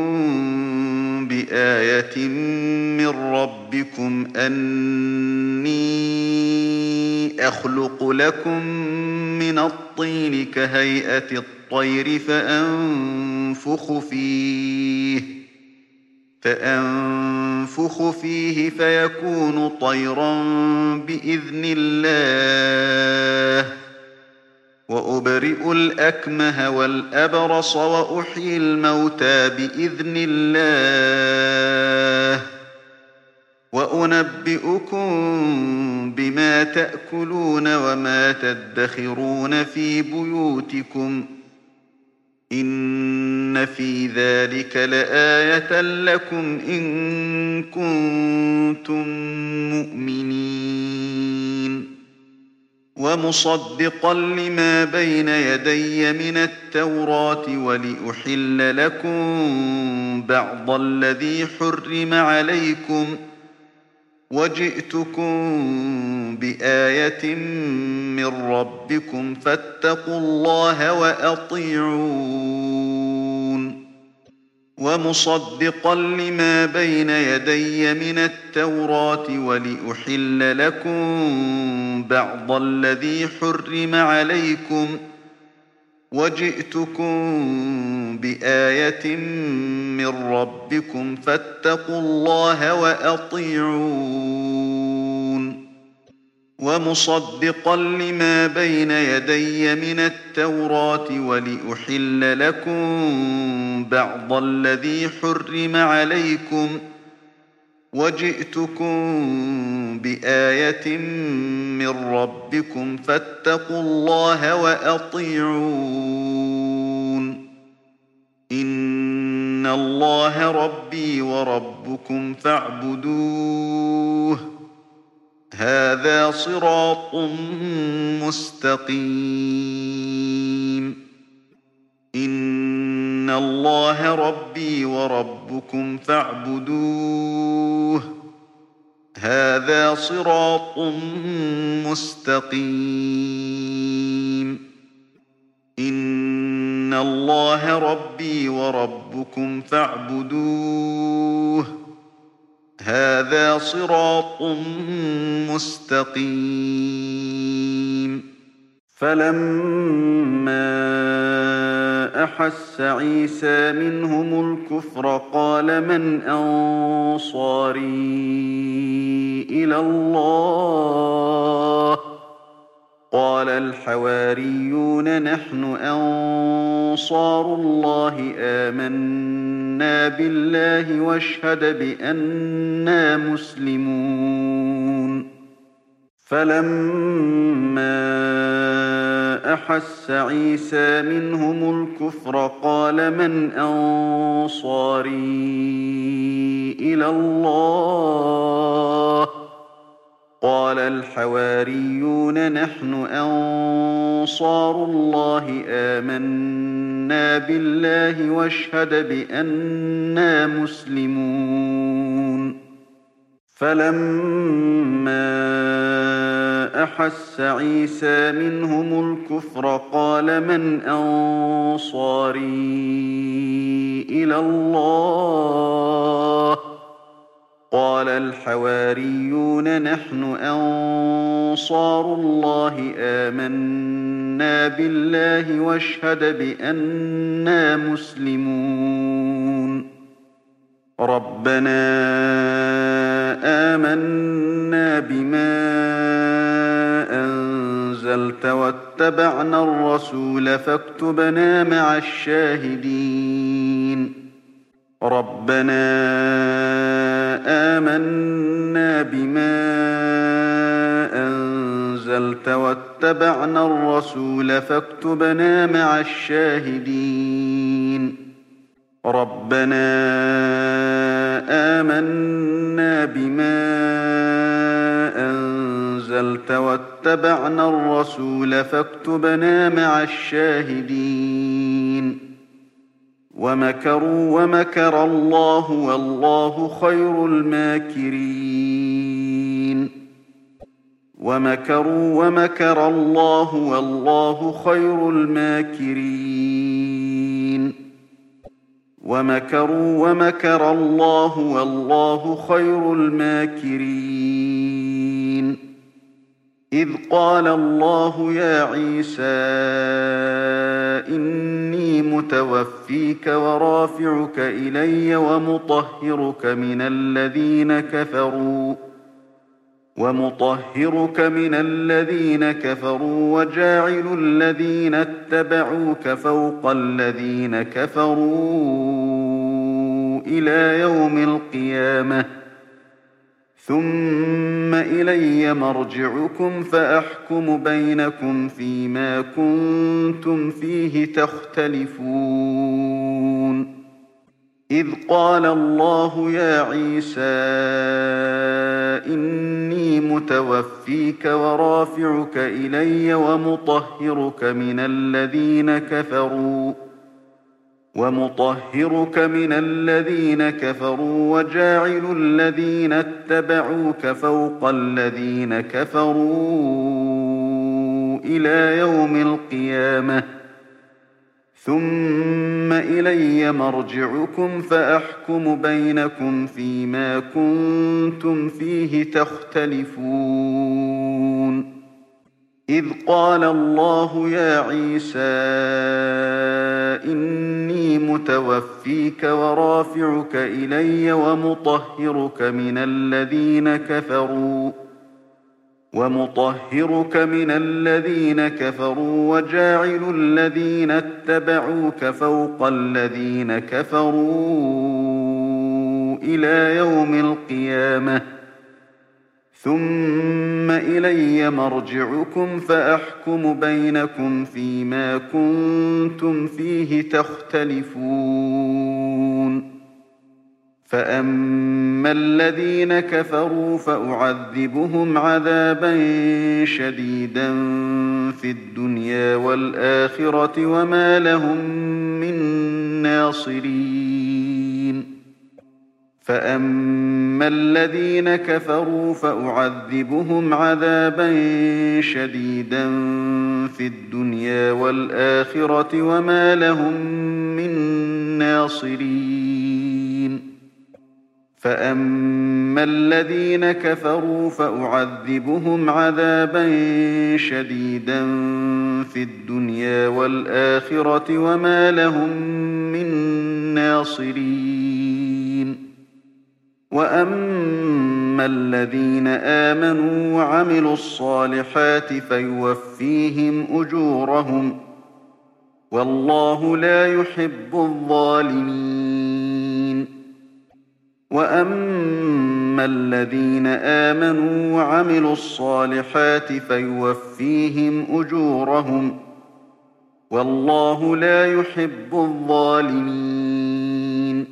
بآية من ربكم أني أخلق لكم من الطين كهيئة الطير فأنفخ فيه فأنفخ فيه فيكون طيرا بإذن الله وأبرئ الأكمه والأبرص وأحيي الموتى بإذن الله وأنبئكم بما تأكلون وما تدخرون في بيوتكم إن في ذلك لآية لكم إن كنتم مؤمنين ومصدقا لما بين يدي من التوراة ولأحل لكم بعض الذي حرم عليكم وجئتكم بآية من ربكم فاتقوا الله وأطيعون ومصدقا لما بين يدي من التوراة ولأحل لكم بعض الذي حرم عليكم وجئتكم بآية من ربكم فاتقوا الله وأطيعون ومصدقا لما بين يدي من التوراة ولأحل لكم بعض الذي حرم عليكم وجئتكم بآية من ربكم فاتقوا الله وأطيعون إن الله ربي وربكم فاعبدوه هذا صراط مستقيم إن الله ربي وربكم فاعبدوه هذا صراط مستقيم إن الله ربي وربكم فاعبدوه هذا صراط مستقيم فلما أحس عيسى منهم الكفر قال من أنصاري إلى الله قال الحواريون نحن أنصار الله آمنا بالله واشهد بأننا مسلمون فلما أحس عيسى منهم الكفر قال من أنصاري إلى الله قال الحواريون نحن أنصار الله آمنا بالله واشهد بأننا مسلمون فلما أحس عيسى منهم الكفر قال من أنصاري إلى الله قال الحواريون نحن أنصار الله آمنا بالله واشهد بأننا مسلمون ربنا آمنا بما أنزلت واتبعنا الرسول فاكتبنا مع الشاهدين ربنا آمنا بما أنزلت واتبعنا الرسول فاكتبنا مع الشاهدين ربنا آمنا بما أنزلت واتبعنا الرسول فاكتبنا مع الشاهدين ومكروا ومكر الله والله خير الماكرين ومكروا ومكر الله والله خير الماكرين ومكروا ومكر الله والله خير الماكرين إذ قال الله يا عيسى إني متوفيك ورافعك إلي ومطهرك من الذين كفروا ومطهرك من الذين كفروا وجاعل الذين اتبعوك فوق الذين كفروا إلى يوم القيامة ثم إلي مرجعكم فأحكم بينكم فيما كنتم فيه تختلفون إذ قال الله يا عيسى إني متوفيك ورافعك إلي ومطهرك من الذين كفروا ومطهرك من الذين كفروا وجاعل الذين اتبعوك فوق الذين كفروا إلى يوم القيامة ثم إلي مرجعكم فأحكم بينكم فيما كنتم فيه تختلفون إذ قال الله يا عيسى إني متوفيك ورافعك إلي ومطهرك من الذين كفروا ومطهرك من الذين كفروا وجاعل الذين اتبعوك فوق الذين كفروا إلى يوم القيامة ثم إلي مرجعكم فأحكم بينكم فيما كنتم فيه تختلفون فأما الذين كفروا فأعذبهم عذابا شديدا في الدنيا والآخرة وما لهم من ناصرين فأما الذين كفروا فأعذبهم عذابا شديدا في الدنيا والآخرة وما لهم من ناصرين فأما الذين كفروا فأعذبهم عذابا شديدا في الدنيا والآخرة وما لهم من ناصرين وأما الذين آمنوا وعملوا الصالحات فيوفيهم أجورهم والله لا يحب الظالمين وأما الذين آمنوا وعملوا الصالحات فيوفيهم أجورهم والله لا يحب الظالمين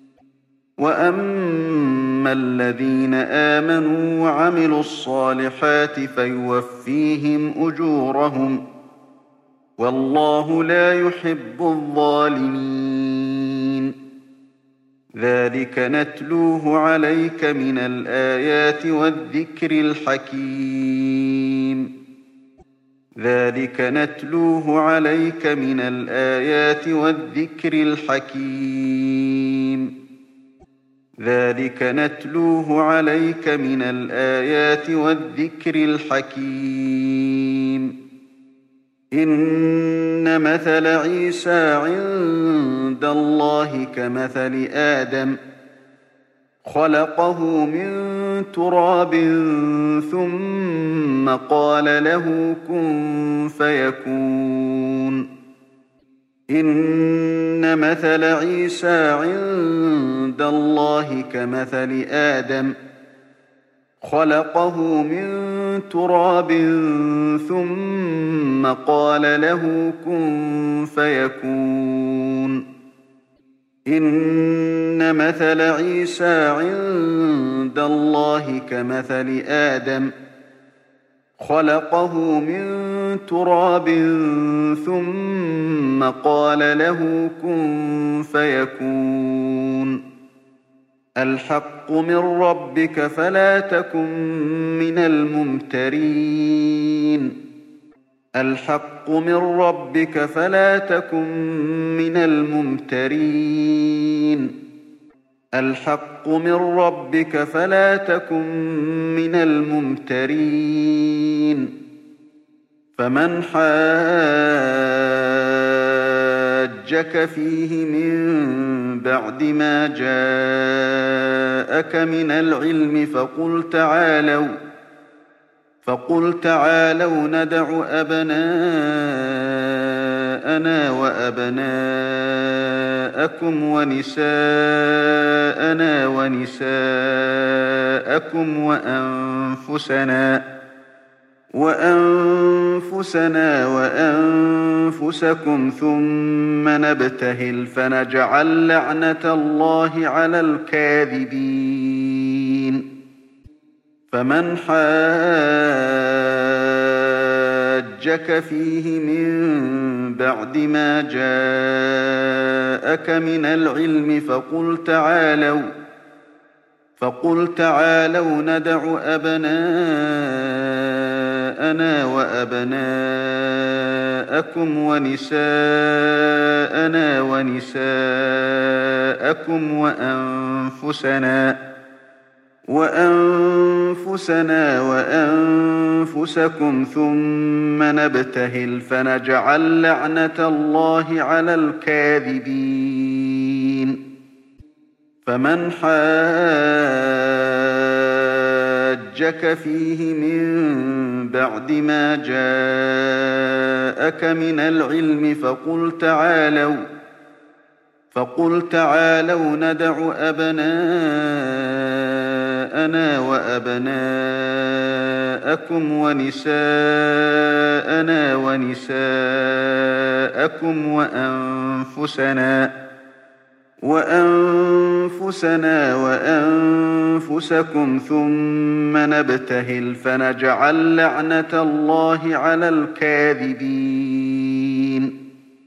وأما الذين آمنوا وعملوا الصالحات فيوفيهم أجورهم والله لا يحب الظالمين ذلك نتلوه عليك من الآيات والذكر الحكيم ذلك نتلوه عليك من الآيات والذكر الحكيم ذلك نتلوه عليك من الآيات والذكر الحكيم إن مثل عيسى عند الله كمثل آدم خلقه من تراب ثم قال له كن فيكون إن مثل عيسى عند الله كمثل آدم خلقه من تراب ثم قال له كن فيكون إن مثل عيسى عند الله كمثل آدم خلقه من تراب ثم قال له كن فيكون الحق من ربك فلا تكن من الممترين الحق من ربك فلا تكن من الممترين الحق من ربك فلا تكن من الممترين فمن حاجك فيه من بعد ما جاءك من العلم فقل تعالوا فقل تعالوا ندع أبناءنا وأبناءكم ونساءنا ونساءكم وأنفسنا وأنفسنا وأنفسكم ثم نبتهل فنجعل لعنة الله على الكاذبين فمن حاجك فيه من بعد ما جاءك من العلم فقل تعالوا فقل تعالوا ندع أبناءنا وأبناءكم ونساءنا ونساءكم وأنفسنا وأنفسنا وأنفسكم ثم نبتهل فنجعل لعنة الله على الكاذبين فمن حاجك فيه من بعد ما جاءك من العلم فقل تعالوا فقل تعالوا ندع أبناءنا وأبناءكم ونساءنا ونساءكم وأنفسنا وأنفسنا وأنفسكم ثم نبتهل فنجعل لعنة الله على الكاذبين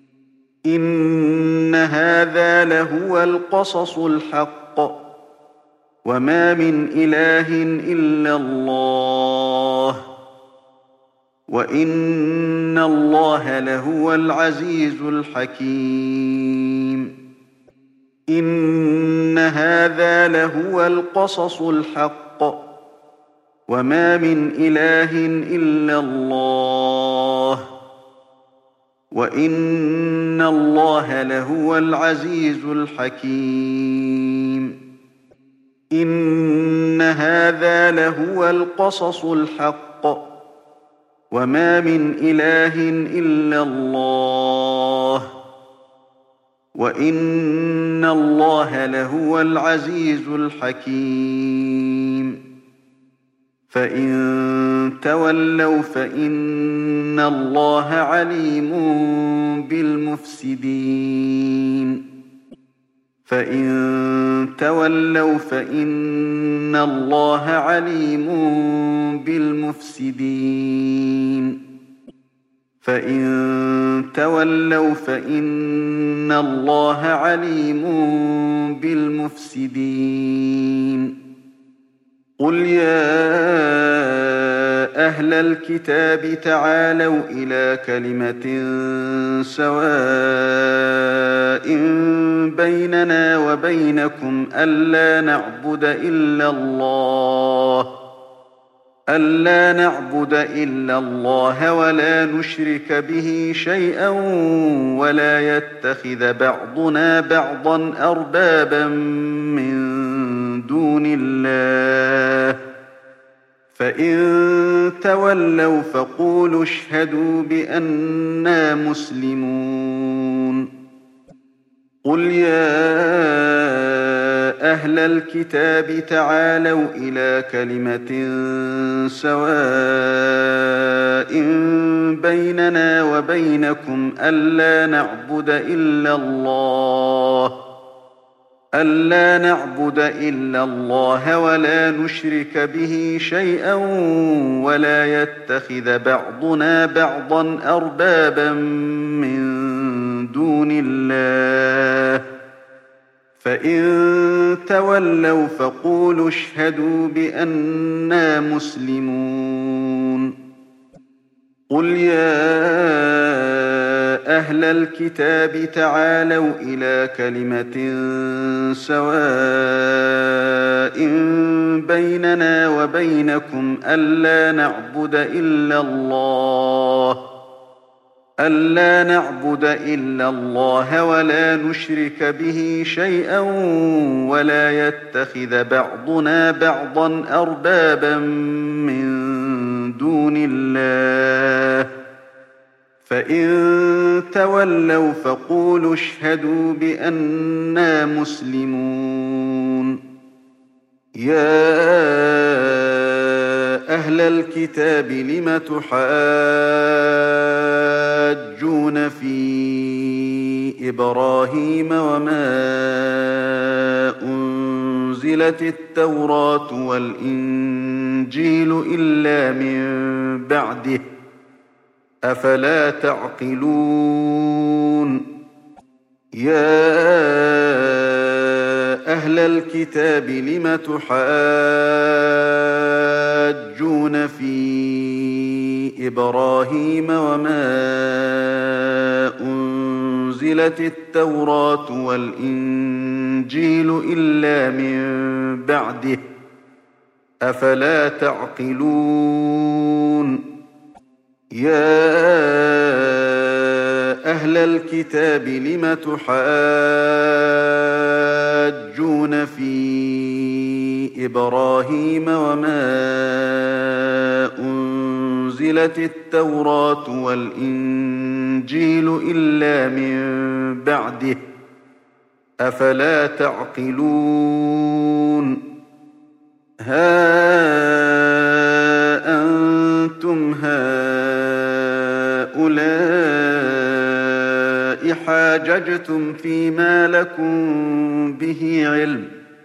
إن هذا لهو القصص الحق وما من إله إلا الله وإن الله لهو العزيز الحكيم إن هذا لهو القصص الحق وما من إله إلا الله وإن الله لهو العزيز الحكيم إن هذا لهو القصص الحق وما من إله إلا الله وإن الله لهو العزيز الحكيم فإن تولوا فإن الله عليم بالمفسدين فإن تولوا فإن الله عليم بالمفسدين فإن تولوا فإن الله عليم بالمفسدين قل يا أهل الكتاب تعالوا إلى كلمة سواء بيننا وبينكم ألا نعبد إلا الله ألا نعبد إلا الله ولا نشرك به شيئا ولا يتخذ بعضنا بعضا أربابا من دون الله فإن تولوا فقولوا اشهدوا بأننا مسلمون قل يا أهل الكتاب تعالوا إلى كلمة سواء بيننا وبينكم ألا نعبد إلا الله ألا نعبد إلا الله ولا نشرك به شيئا ولا يتخذ بعضنا بعضا أربابا من دون الله فإن تولوا فقولوا اشهدوا بأننا مسلمون قل يا أهل الكتاب تعالوا إلى كلمة سواء بيننا وبينكم ألا نعبد إلا الله ألا نعبد إلا الله ولا نشرك به شيئا ولا يتخذ بعضنا بعضا أربابا من دون الله فإن تولوا فقولوا اشهدوا بأننا مسلمون يا أهل الكتاب لم تحاجون في إبراهيم وما أنزلت التوراة والإنجيل إلا من بعده أفلا تعقلون يا أهل الكتاب لم تحاجون في إبراهيم وما أنزلت التوراة والإنجيل إلا من بعده أفلا تعقلون يا أهل الكتاب لم تحاجون في إبراهيم وما أنزلت التوراة والإنجيل إلا من بعده أفلا تعقلون ها أنتم هؤلاء حاججتم فيما لكم به علم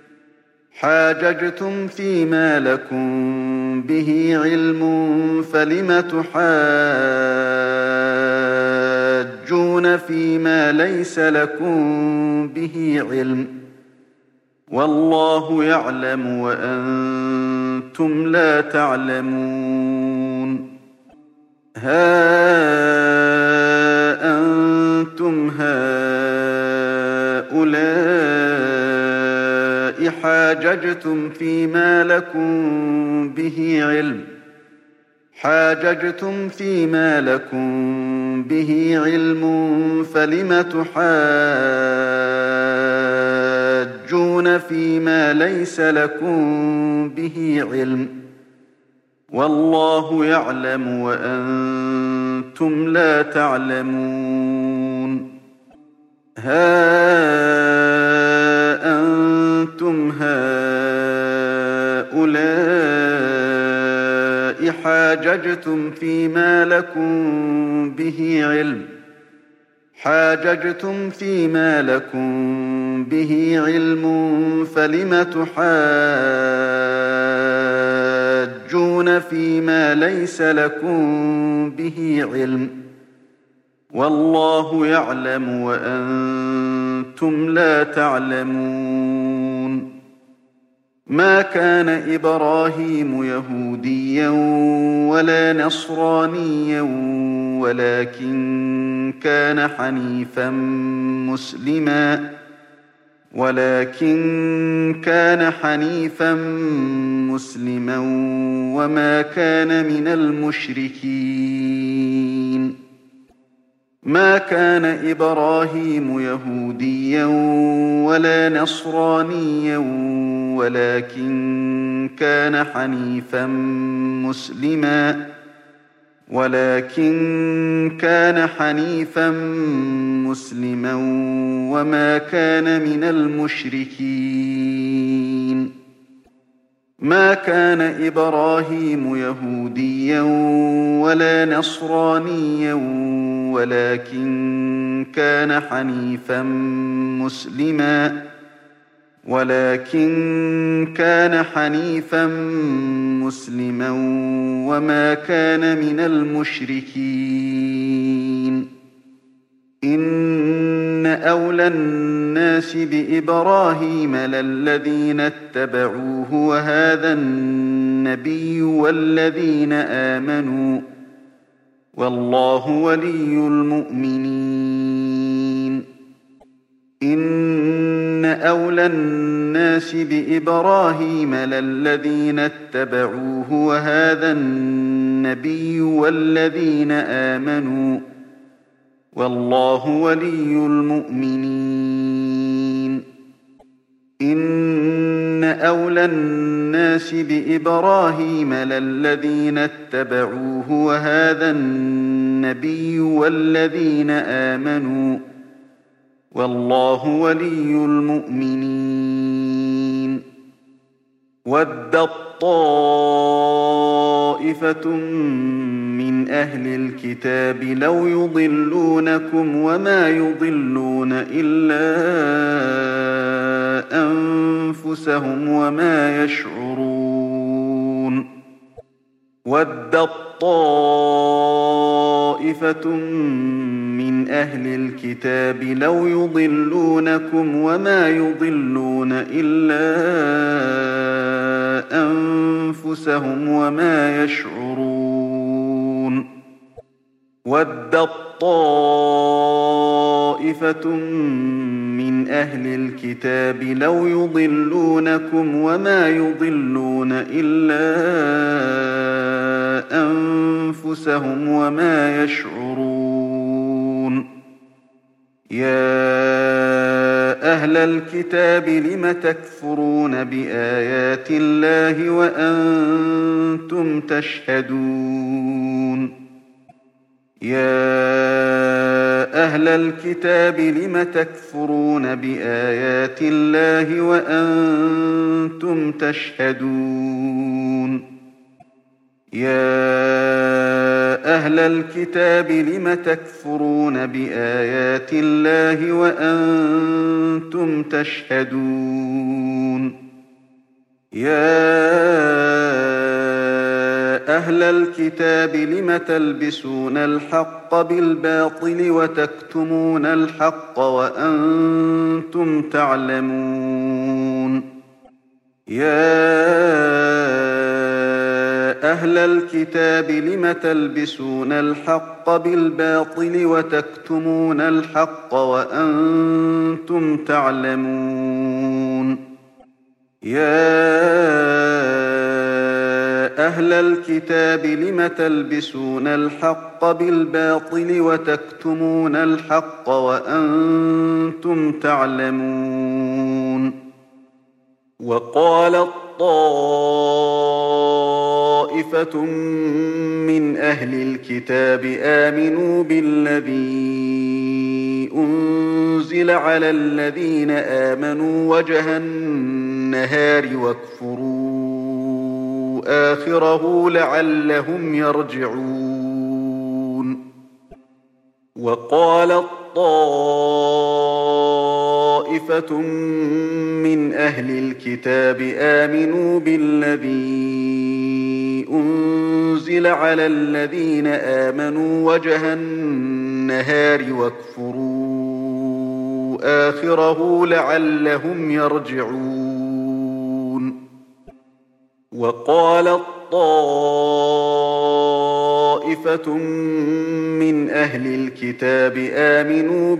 حاججتم فيما لكم به علم فلم تحاجون فيما ليس لكم به علم والله يعلم وأنتم لا تعلمون ها أنتم هؤلاء حاججتم فيما لكم به علم حاججتم فيما لكم به علم فلم تحاجون فيما ليس لكم به علم والله يعلم وأنتم لا تعلمون ها أنتم هؤلاء حاججتم فيما لكم به علم حاججتم فيما لكم به علم فلم تحاجون فيما ليس لكم به علم والله يعلم وأنتم لا تعلمون ما كان إبراهيم يهوديا ولا نصرانيا ولكن كان حنيفا مسلما ولكن كان حنيفا مسلما وما كان من المشركين ما كان إبراهيم يهوديا ولا نصرانيا ولكن كان حنيفا مسلما ولكن كان حنيفا مسلما وما كان من المشركين ما كان إبراهيم يهوديا ولا نصرانيا ولكن كان حنيفا مسلما ولكن كان حنيفا مسلما وما كان من المشركين إن أولى الناس بإبراهيم للذين اتبعوه وهذا النبي والذين آمنوا والله ولي المؤمنين إن أولى الناس بإبراهيم للذين اتبعوه وهذا النبي والذين آمنوا والله ولي المؤمنين إن أولى الناس بإبراهيم للذين اتبعوه وهذا النبي والذين آمنوا والله ولي المؤمنين ودت طائفة من أهل الكتاب لو يضلونكم وما يضلون إلا أنفسهم وما يشعرون ودت طائفة من أهل الكتاب لو يضلونكم وما يضلون إلا أنفسهم وما يشعرون ودت طائفة من أهل الكتاب لو يضلونكم وما يضلون إلا أنفسهم وما يشعرون يا أهل الكتاب لم تكفرون بآيات الله وأنتم تشهدون يا أهل الكتاب لم تكفرون بآيات الله وأنتم تشهدون يا أهل الكتاب لم تكفرون بآيات الله وأنتم تشهدون يا أهل الكتاب لم تلبسون الحق بالباطل وتكتمون الحق وأنتم تعلمون يا أهل الكتاب لم تلبسون الحق بالباطل وتكتمون الحق وأنتم تعلمون يا أهل الكتاب لم تلبسون الحق بالباطل وتكتمون الحق وأنتم تعلمون وقالت طائفة من أهل الكتاب آمنوا بالذي أنزل على الذين آمنوا وجه النهار واكفروا آخره لعلهم يرجعون وقالت طائفة من أهل الكتاب آمنوا بالذي أنزل على الذين آمنوا وجه النهار واكفروا آخره لعلهم يرجعون وقالت طائفة من أهل الكتاب آمنوا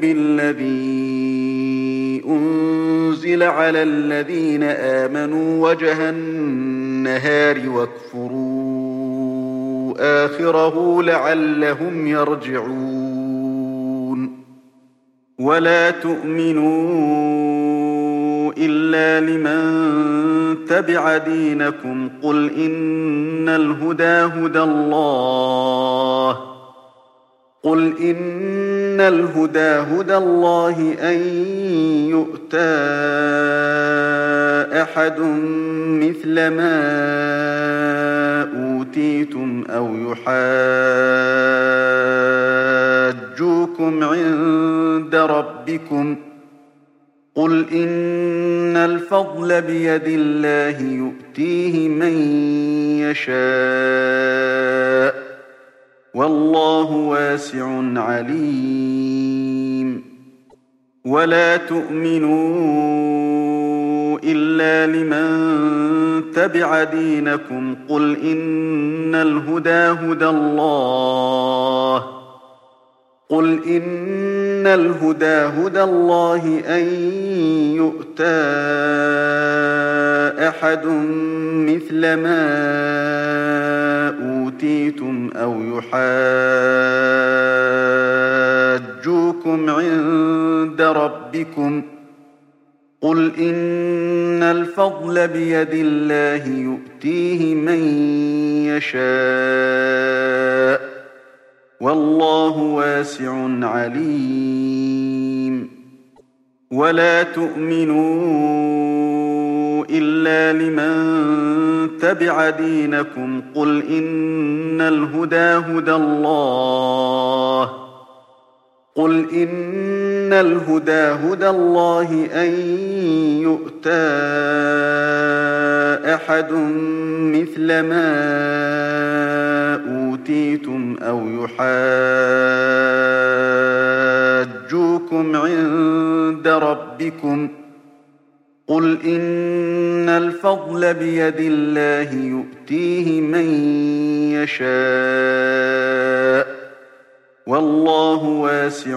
بالذي أنزل على الذين آمنوا وجه النهار واكفروا آخره لعلهم يرجعون ولا تؤمنوا إلا لمن تبع دينكم قل إن الهدى هدى الله قل إن الهدى هدى الله أن يؤتى أحد مثل ما أوتيتم أو يحاجوكم عند ربكم قل إن الفضل بيد الله يؤتيه من يشاء والله واسع عليم ولا تؤمنوا إلا لمن تبع دينكم قل إن الهدى هدى الله قل إن الهدى هدى الله أن يؤتى أحد مثل ما أوتيتم أو يحاجوكم عند ربكم قل إن الفضل بيد الله يؤتيه من يشاء والله واسع عليم ولا تؤمنوا إلا لمن تبع دينكم قل إن الهدى هدى الله قل إن الهدى هدى الله أن يؤتى أحد مثل ما أوتيتم أو يحاجوكم عند ربكم قل إن الفضل بيد الله يؤتيه من يشاء والله واسع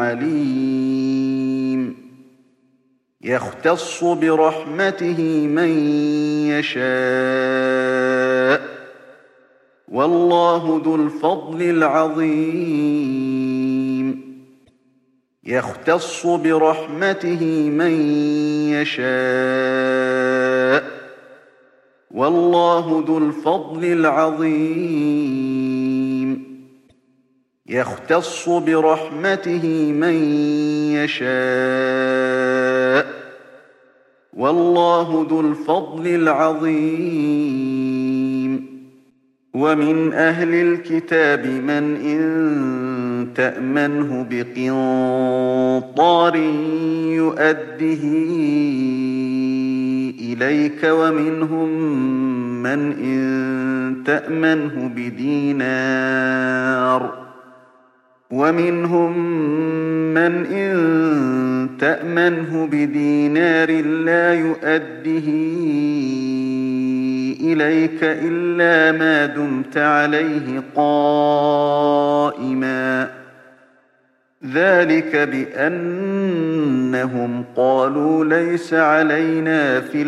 عليم يختص برحمته من يشاء والله ذو الفضل العظيم يختص برحمته من يشاء والله ذو الفضل العظيم يختص برحمته من يشاء والله ذو الفضل العظيم ومن أهل الكتاب من إن تأمنه بقنطار يؤده إليك ومنهم من إن تأمنه بدينار ومنهم من إن تأمنه بدينار لا يؤده إليك إلا ما دمت عليه قائما ذلك بأنهم قالوا ليس علينا في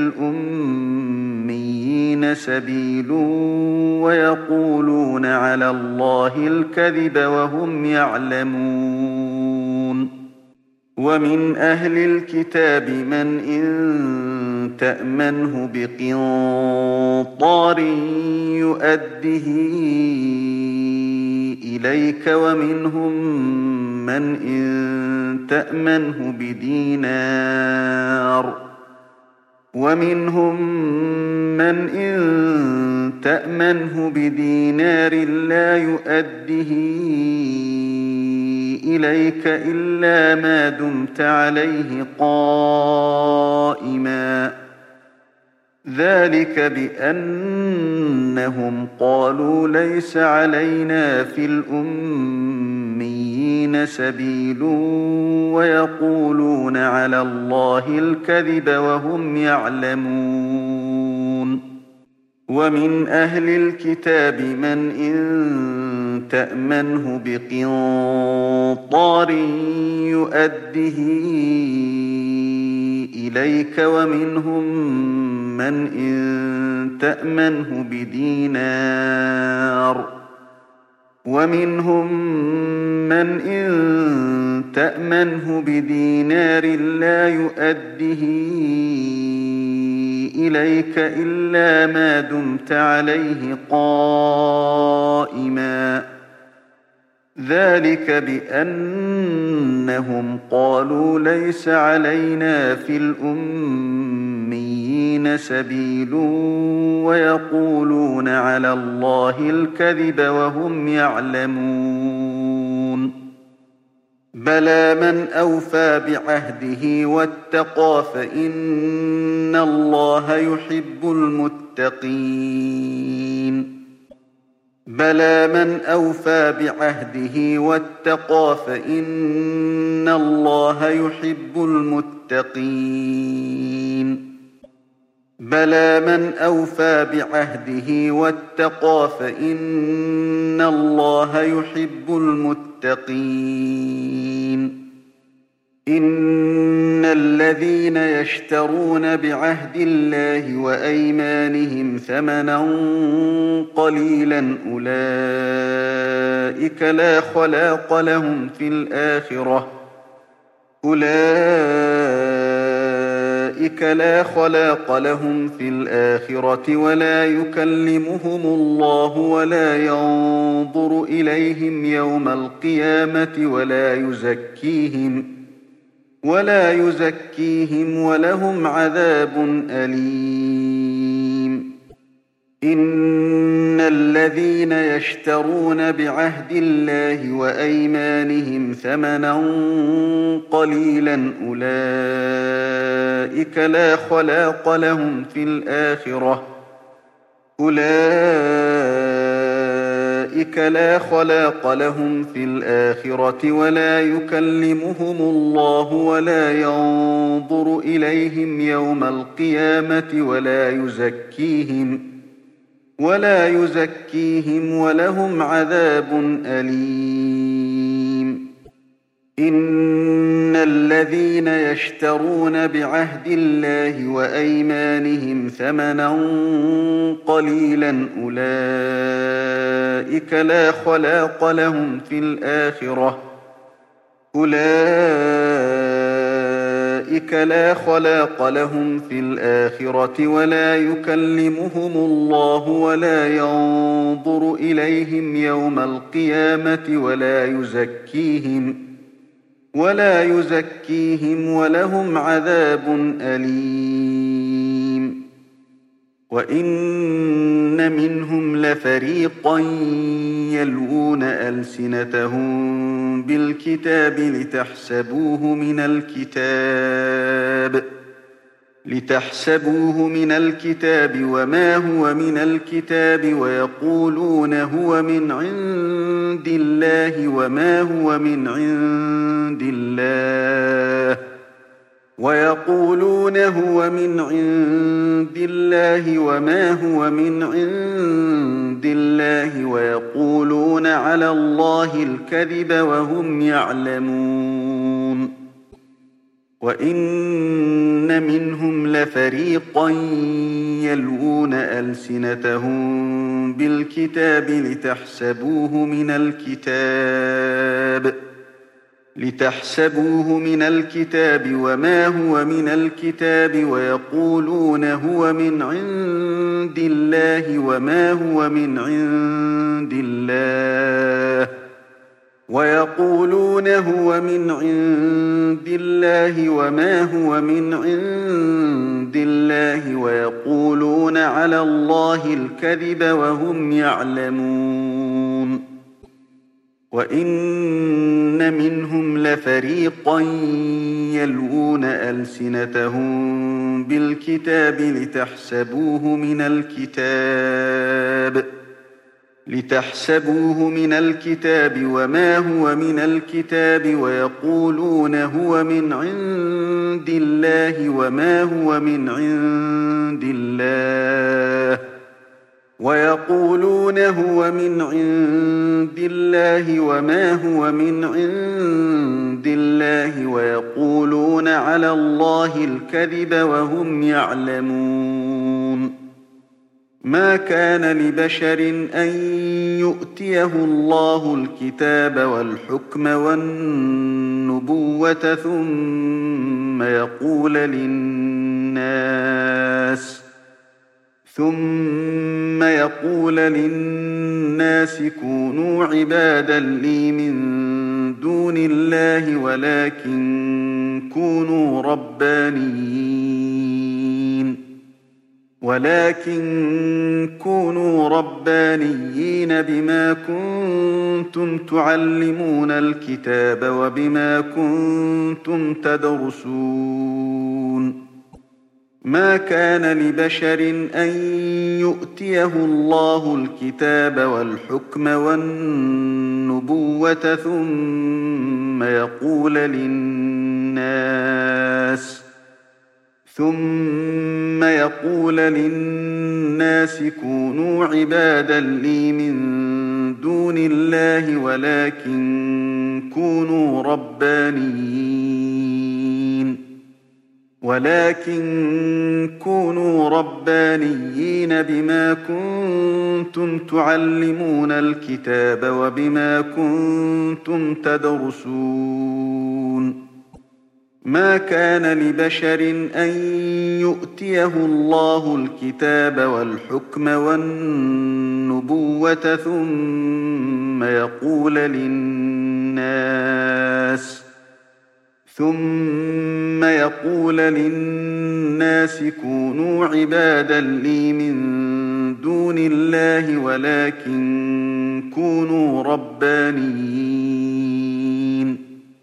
الأميين سبيل ويقولون على الله الكذب وهم يعلمون ومن أهل الكتاب من إن تأمنه بقنطار يؤده إليك ومنهم من إن تأمنه بدينار ومنهم من إن تأمنه بدينار لا يؤده إليك إلا ما دمت عليه قائما ذلك بأنهم قالوا ليس علينا في الأميين سبيل ويقولون على الله الكذب وهم يعلمون ومن أهل الكتاب من إن تأمنه بقنطار يؤده إليك ومنهم من إن تأمنه بدينار ومنهم من إن تأمنه بدينار لا يؤده إليك إلا ما دمت عليه قائما ذلك بأنهم قالوا ليس علينا في الأميين سبيل ويقولون على الله الكذب وهم يعلمون بلى من أوفى بعهده واتقى فإن الله يحب المتقين بلى من أوفى بعهده واتقى فإن الله يحب المتقين بلى من أوفى بعهده واتقى فإن الله يحب المتقين إن الذين يشترون بعهد الله وأيمانهم ثمنا قليلا أولئك لا خلاق لهم في الآخرة أولئك لا خلاق لهم في الآخرة ولا يكلمهم الله ولا ينظر إليهم يوم القيامة ولا يزكيهم ولا يزكيهم ولهم عذاب أليم إن الذين يشترون بعهد الله وأيمانهم ثمنا قليلا أولئك لا خلاق لهم في الآخرة أولئك لا خلاق لهم في الآخرة ولا يكلمهم الله ولا ينظر إليهم يوم القيامة ولا يزكيهم ولا يزكيهم ولهم عذاب أليم إن الذين يشترون بعهد الله وأيمانهم ثمنا قليلا أولئك لا خلاق لهم في الآخرة أولئك لا خلاق لهم في الآخرة ولا يكلمهم الله ولا ينظر إليهم يوم القيامة ولا يزكيهم ولا يزكيهم ولهم عذاب أليم وإن منهم لفريقا يلوون ألسنتهم بالكتاب لتحسبوه من الكتاب لتحسبوه من الكتاب وما هو من الكتاب ويقولون هو من عند الله وما هو من عند الله ويقولون هو من عند الله وما هو من عند الله ويقولون على الله الكذب وهم يعلمون وإن منهم لفريقا يلوون ألسنتهم بالكتاب لتحسبوه من الكتاب لتحسبوه من الكتاب وما هو من الكتاب ويقولون هو من عند الله وما هو من عند الله ويقولون هو من عند الله وما هو من عند الله ويقولون على الله الكذب وهم يعلمون وإن منهم لفريقا يلوون ألسنتهم بالكتاب لتحسبوه من الكتاب لتحسبوه من الكتاب وما هو من الكتاب ويقولون هو من عند الله وما هو من عند الله ويقولون هو من عند الله وما هو من عند الله ويقولون على الله الكذب وهم يعلمون. ما كان لبشر أن يؤتيه الله الكتاب والحكم والنبوة ثم يقول للناس ثم يقول للناس كونوا عبادا لي من دون الله ولكن كونوا ربانيين ولكن كونوا ربانيين بما كنتم تعلمون الكتاب وبما كنتم تدرسون. ما كان لبشر أن يؤتيه الله الكتاب والحكم والنبوة ثم يقول للناس ثم يقول للناس كونوا عبادا لي من دون الله ولكن كونوا ربانيين ولكن كونوا ربانيين بما كنتم تعلمون الكتاب وبما كنتم تدرسون. ما كان لبشر أن يؤتيه الله الكتاب والحكم والنبوة ثم يقول للناس ثم يقول للناس كونوا عبادا لي من دون الله ولكن كونوا ربانيين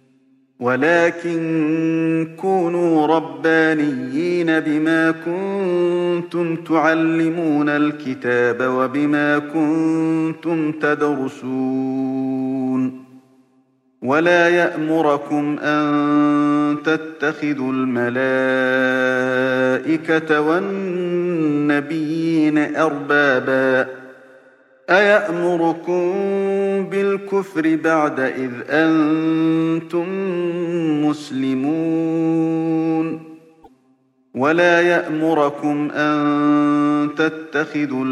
ولكن كونوا ربانيين بما كنتم تعلمون الكتاب وبما كنتم تدرسون. ولا يأمركم أن تتخذوا الملائكة والنبيين أربابا أيأمركم بالكفر بعد إذ أنتم مسلمون. ولا يأمركم أن تتخذوا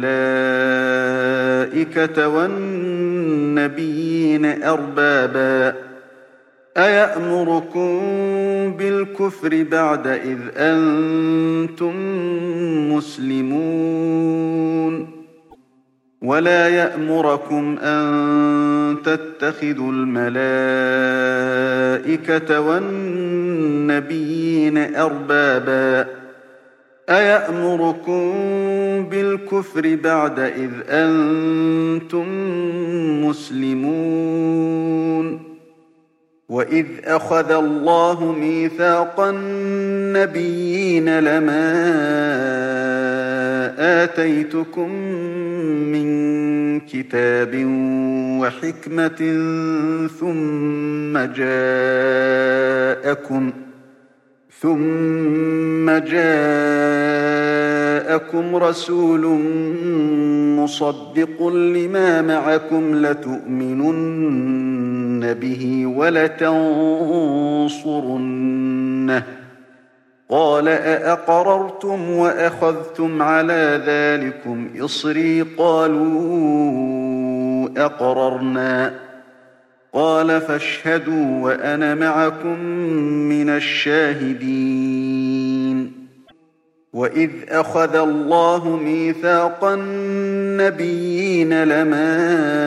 الملائكة والنبيين أربابا أيأمركم بالكفر بعد إذ أنتم مسلمون. ولا يأمركم أن تتخذوا الملائكة والنبيين أربابا أيأمركم بالكفر بعد إذ أنتم مسلمون. وإذ أخذ الله ميثاق النبيين لما آتيتكم من كتاب وحكمة ثم جاءكم ثم جاءكم رسول مصدق لما معكم لتؤمنن به ولتنصرنه قال أأقررتم وأخذتم على ذلكم إصري قالوا أقررنا قال فاشهدوا وأنا معكم من الشاهدين. وإذ أخذ الله ميثاق النبيين لما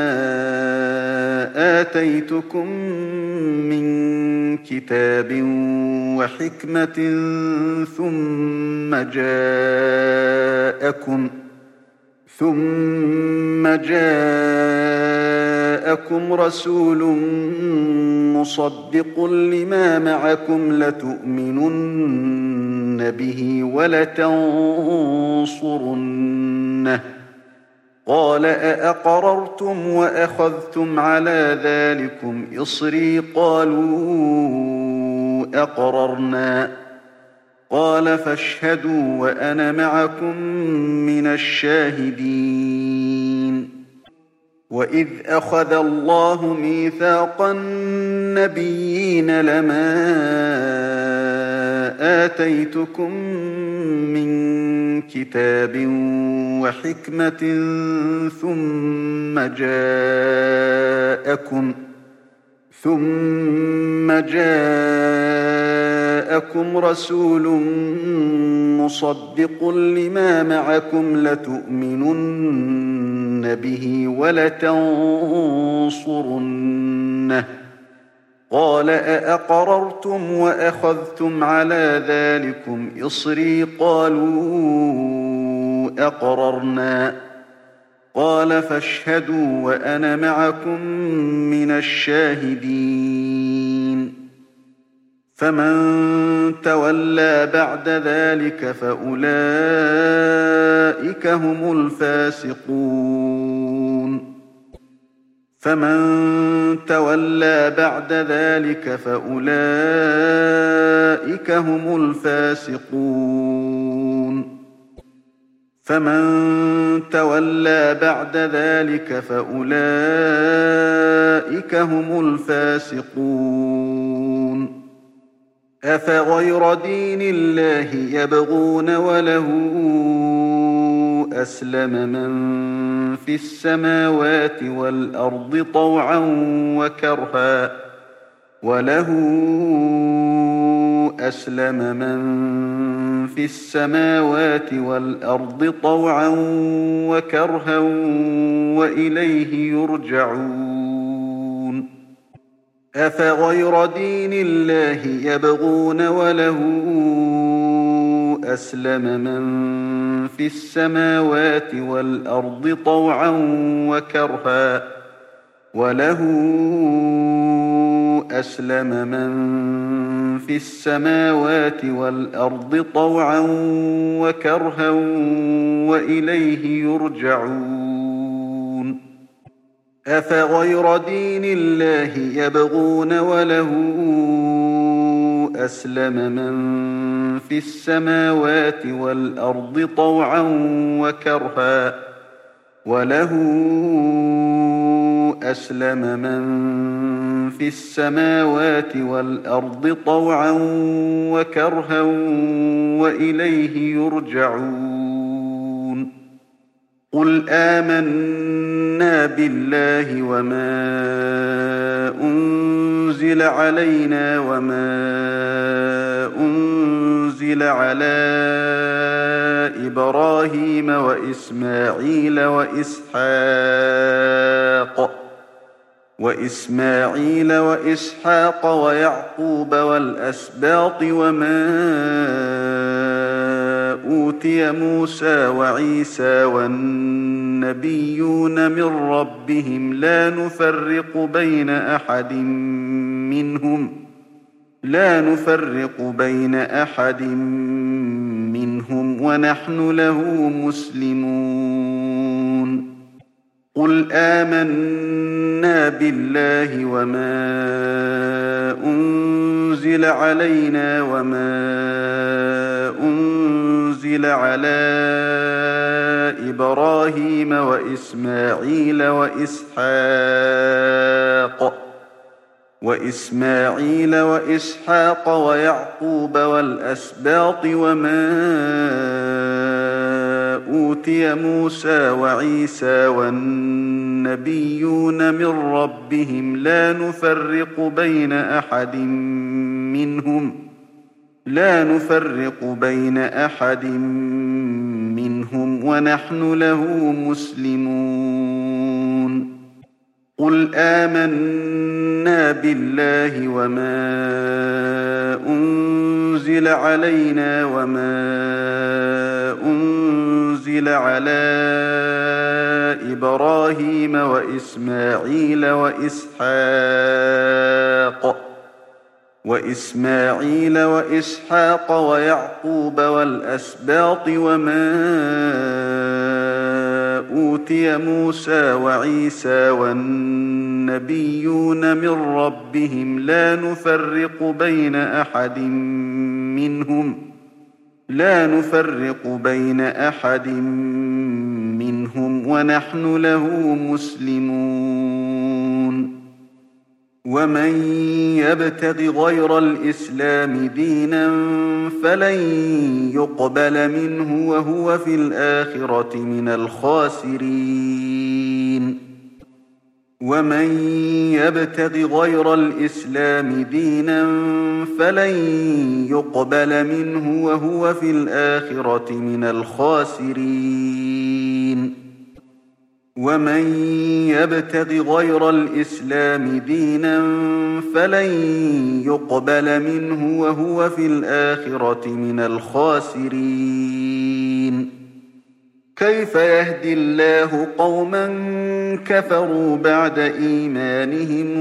آتيتكم من كتاب وحكمة ثم جاءكم ثم جاءكم رسول مصدق لما معكم لتؤمنن به ولتنصرنه قال أأقررتم وأخذتم على ذلكم إصري قالوا أقررنا قال فاشهدوا وأنا معكم من الشاهدين. وإذ أخذ الله ميثاق النبيين لما آتيتكم من كتاب وحكمة ثم جاءكم ثم جاءكم رسول مصدق لما معكم لتؤمنن به ولتنصرنه قال أأقررتم وأخذتم على ذلكم إصري قالوا أقررنا قال فاشهدوا وأنا معكم من الشاهدين. فمن تولى بعد ذلك فأولئك هم الفاسقون. فمن تولى بعد ذلك فأولئك هم الفاسقون. فمن تولى بعد ذلك فأولئك هم الفاسقون. أفغير دين الله يبغون وله أسلم من في السماوات والأرض طوعا وكرها وله أسلم من في السماوات والأرض طوعا وكرها وإليه يرجعون. أفغير دين الله يبغون وله أسلم من في السماوات والأرض طوعا وكرها وله أسلم من في السماوات والأرض طوعا وكرها وإليه يرجعون. أفغير دين الله يبغون وله أسلم من في السماوات والأرض طوعا وكرها وله أسلم من في السماوات والأرض طوعا وكرها وإليه يرجعون. قل آمنا بالله وما أنزل علينا وما أنزل على إبراهيم وإسماعيل وإسحاق وإسماعيل وإسحاق ويعقوب والأسباط وما أوتي موسى وعيسى والنبيون من ربهم لا نفرق بين أحد منهم لا نفرق بين أحد منهم ونحن له مسلمون. قل آمنا بالله وما أنزل علينا وما أنزل على إبراهيم وإسماعيل وإسحاق وإسماعيل وإسحاق ويعقوب والأسباط وما أوتي موسى وعيسى والنبيون من ربهم لا نفرق بين أحد منهم لا نفرق بين أحد منهم ونحن له مسلمون. قل آمنا بالله وما أنزل علينا وما أنزل على إبراهيم وإسماعيل وإسحاق وإسماعيل وإسحاق ويعقوب والأسباط وما أوتي موسى وعيسى والنبيون من ربهم لا نفرق بين أحد منهم لا نفرق بين أحد منهم ونحن له مسلمون ومن يبتغ غير الإسلام دينا فلن يقبل منه وهو في الآخرة من الخاسرين ومن يبتغ غير الإسلام دينا فلن يقبل منه وهو في الآخرة من الخاسرين ومن يبتغ غير الإسلام دينا فلن يقبل منه وهو في الآخرة من الخاسرين كيف يهدي الله قوما كفروا بعد إيمانهم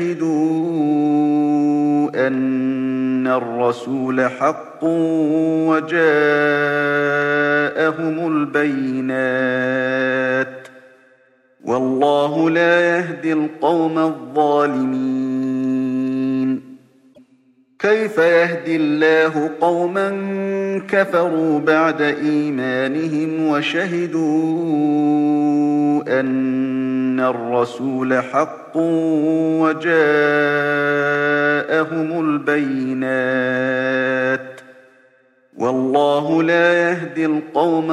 وشهدوا أن الرسول حق وجاءهم البينات والله لا يهدي القوم الظالمين كيف يهدي الله قوما كفروا بعد إيمانهم وشهدوا أن الرسول حق وجاءهم البينات والله لا يهدي القوم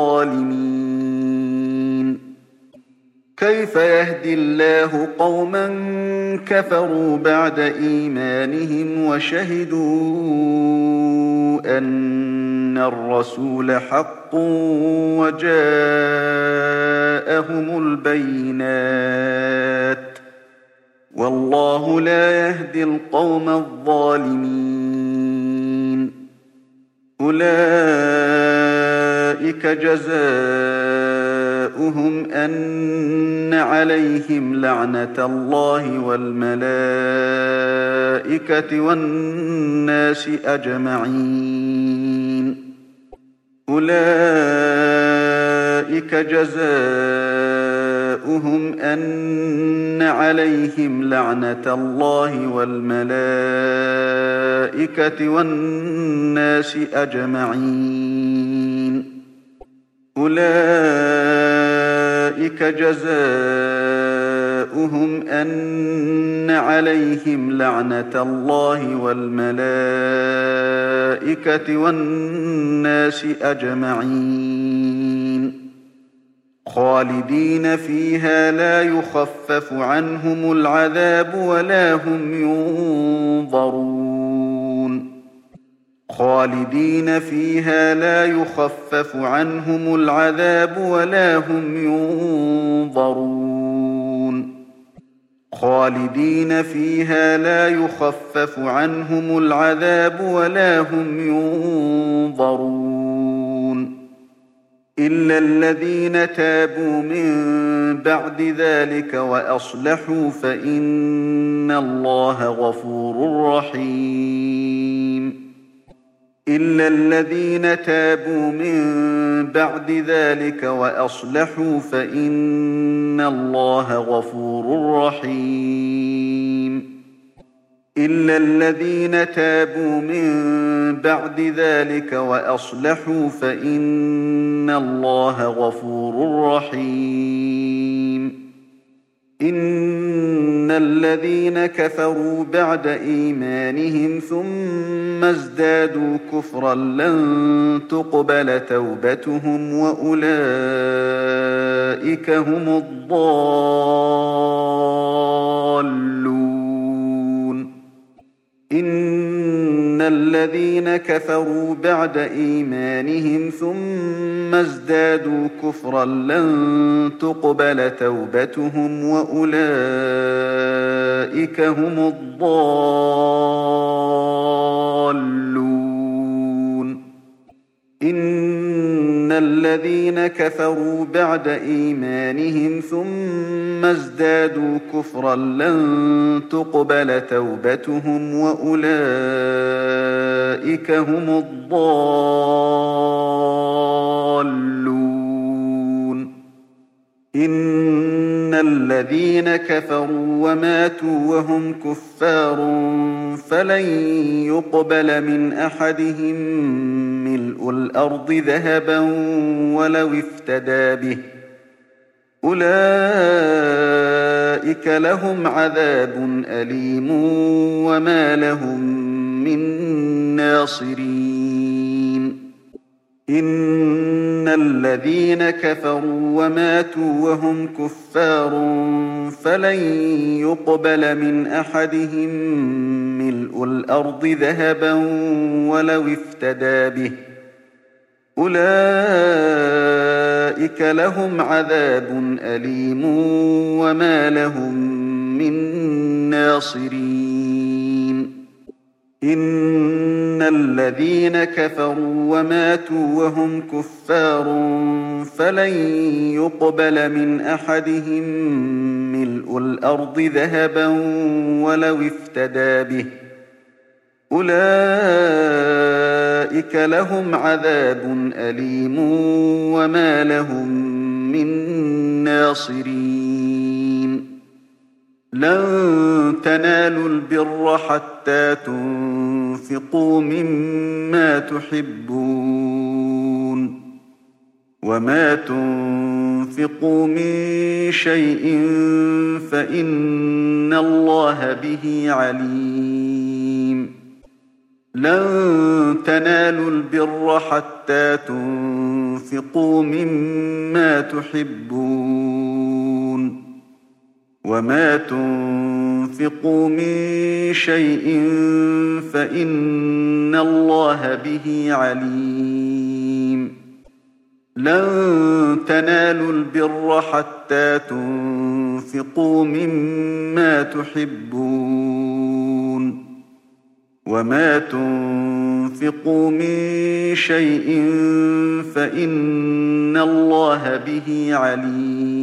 الظالمين كيف يهدي الله قوما كفروا بعد إيمانهم وشهدوا أن الرسول حق وجاءهم البينات والله لا يهدي القوم الظالمين أولئك جزاؤهم أن عليهم لعنة الله والملائكة والناس أجمعين أولئك جزاؤهم أن عليهم لعنة الله والملائكة والناس أجمعين أولئك جزاؤهم أن عليهم لعنة الله والملائكة والناس أجمعين خالدين فيها لا يخفف عنهم العذاب ولا هم ينظرون خالدين فيها لا يخفف عنهم العذاب ولا هم ينظرون خالدين فيها لا يخفف عنهم العذاب ولا هم ينظرون إلا الذين تابوا من بعد ذلك وأصلحوا فإن الله غفور رحيم إلا الذين تابوا من بعد ذلك وأصلحوا فإن الله غفور رحيم إلا الذين تابوا من بعد ذلك وأصلحوا فإن الله غفور رحيم إن الذين كفروا بعد إيمانهم ثم ازدادوا كفرا لن تقبل توبتهم وأولئك هم الضالون إن الذين كفروا بعد إيمانهم ثم ازدادوا كفرا لن تقبل توبتهم وأولئك هم الضالون إن الذين كفروا بعد إيمانهم ثم ازدادوا كفرا لن تقبل توبتهم وأولئك هم الضالون إن الذين كفروا وماتوا وهم كفار فلن يقبل من أحدهم ملء ملء الأرض ذهبا ولو افتدى به أولئك لهم عذاب أليم وما لهم من ناصرين إن الذين كفروا وماتوا وهم كفار فلن يقبل من أحدهم ملء الأرض ذهبا ولو افتدى به أولئك لهم عذاب أليم وما لهم من ناصرين إن الذين كفروا وماتوا وهم كفار فلن يقبل من أحدهم ملء الأرض ذهبا ولو افتدى به أولئك لهم عذاب أليم وما لهم من ناصرين لن تنالوا البر حتى تنفقوا مما تحبون وما تنفقوا من شيء فإن الله به عليم لن تنالوا البر حتى تنفقوا مما تحبون وما تنفقوا من شيء فإن الله به عليم لن تنالوا البر حتى تنفقوا مما تحبون وما تنفقوا من شيء فإن الله به عليم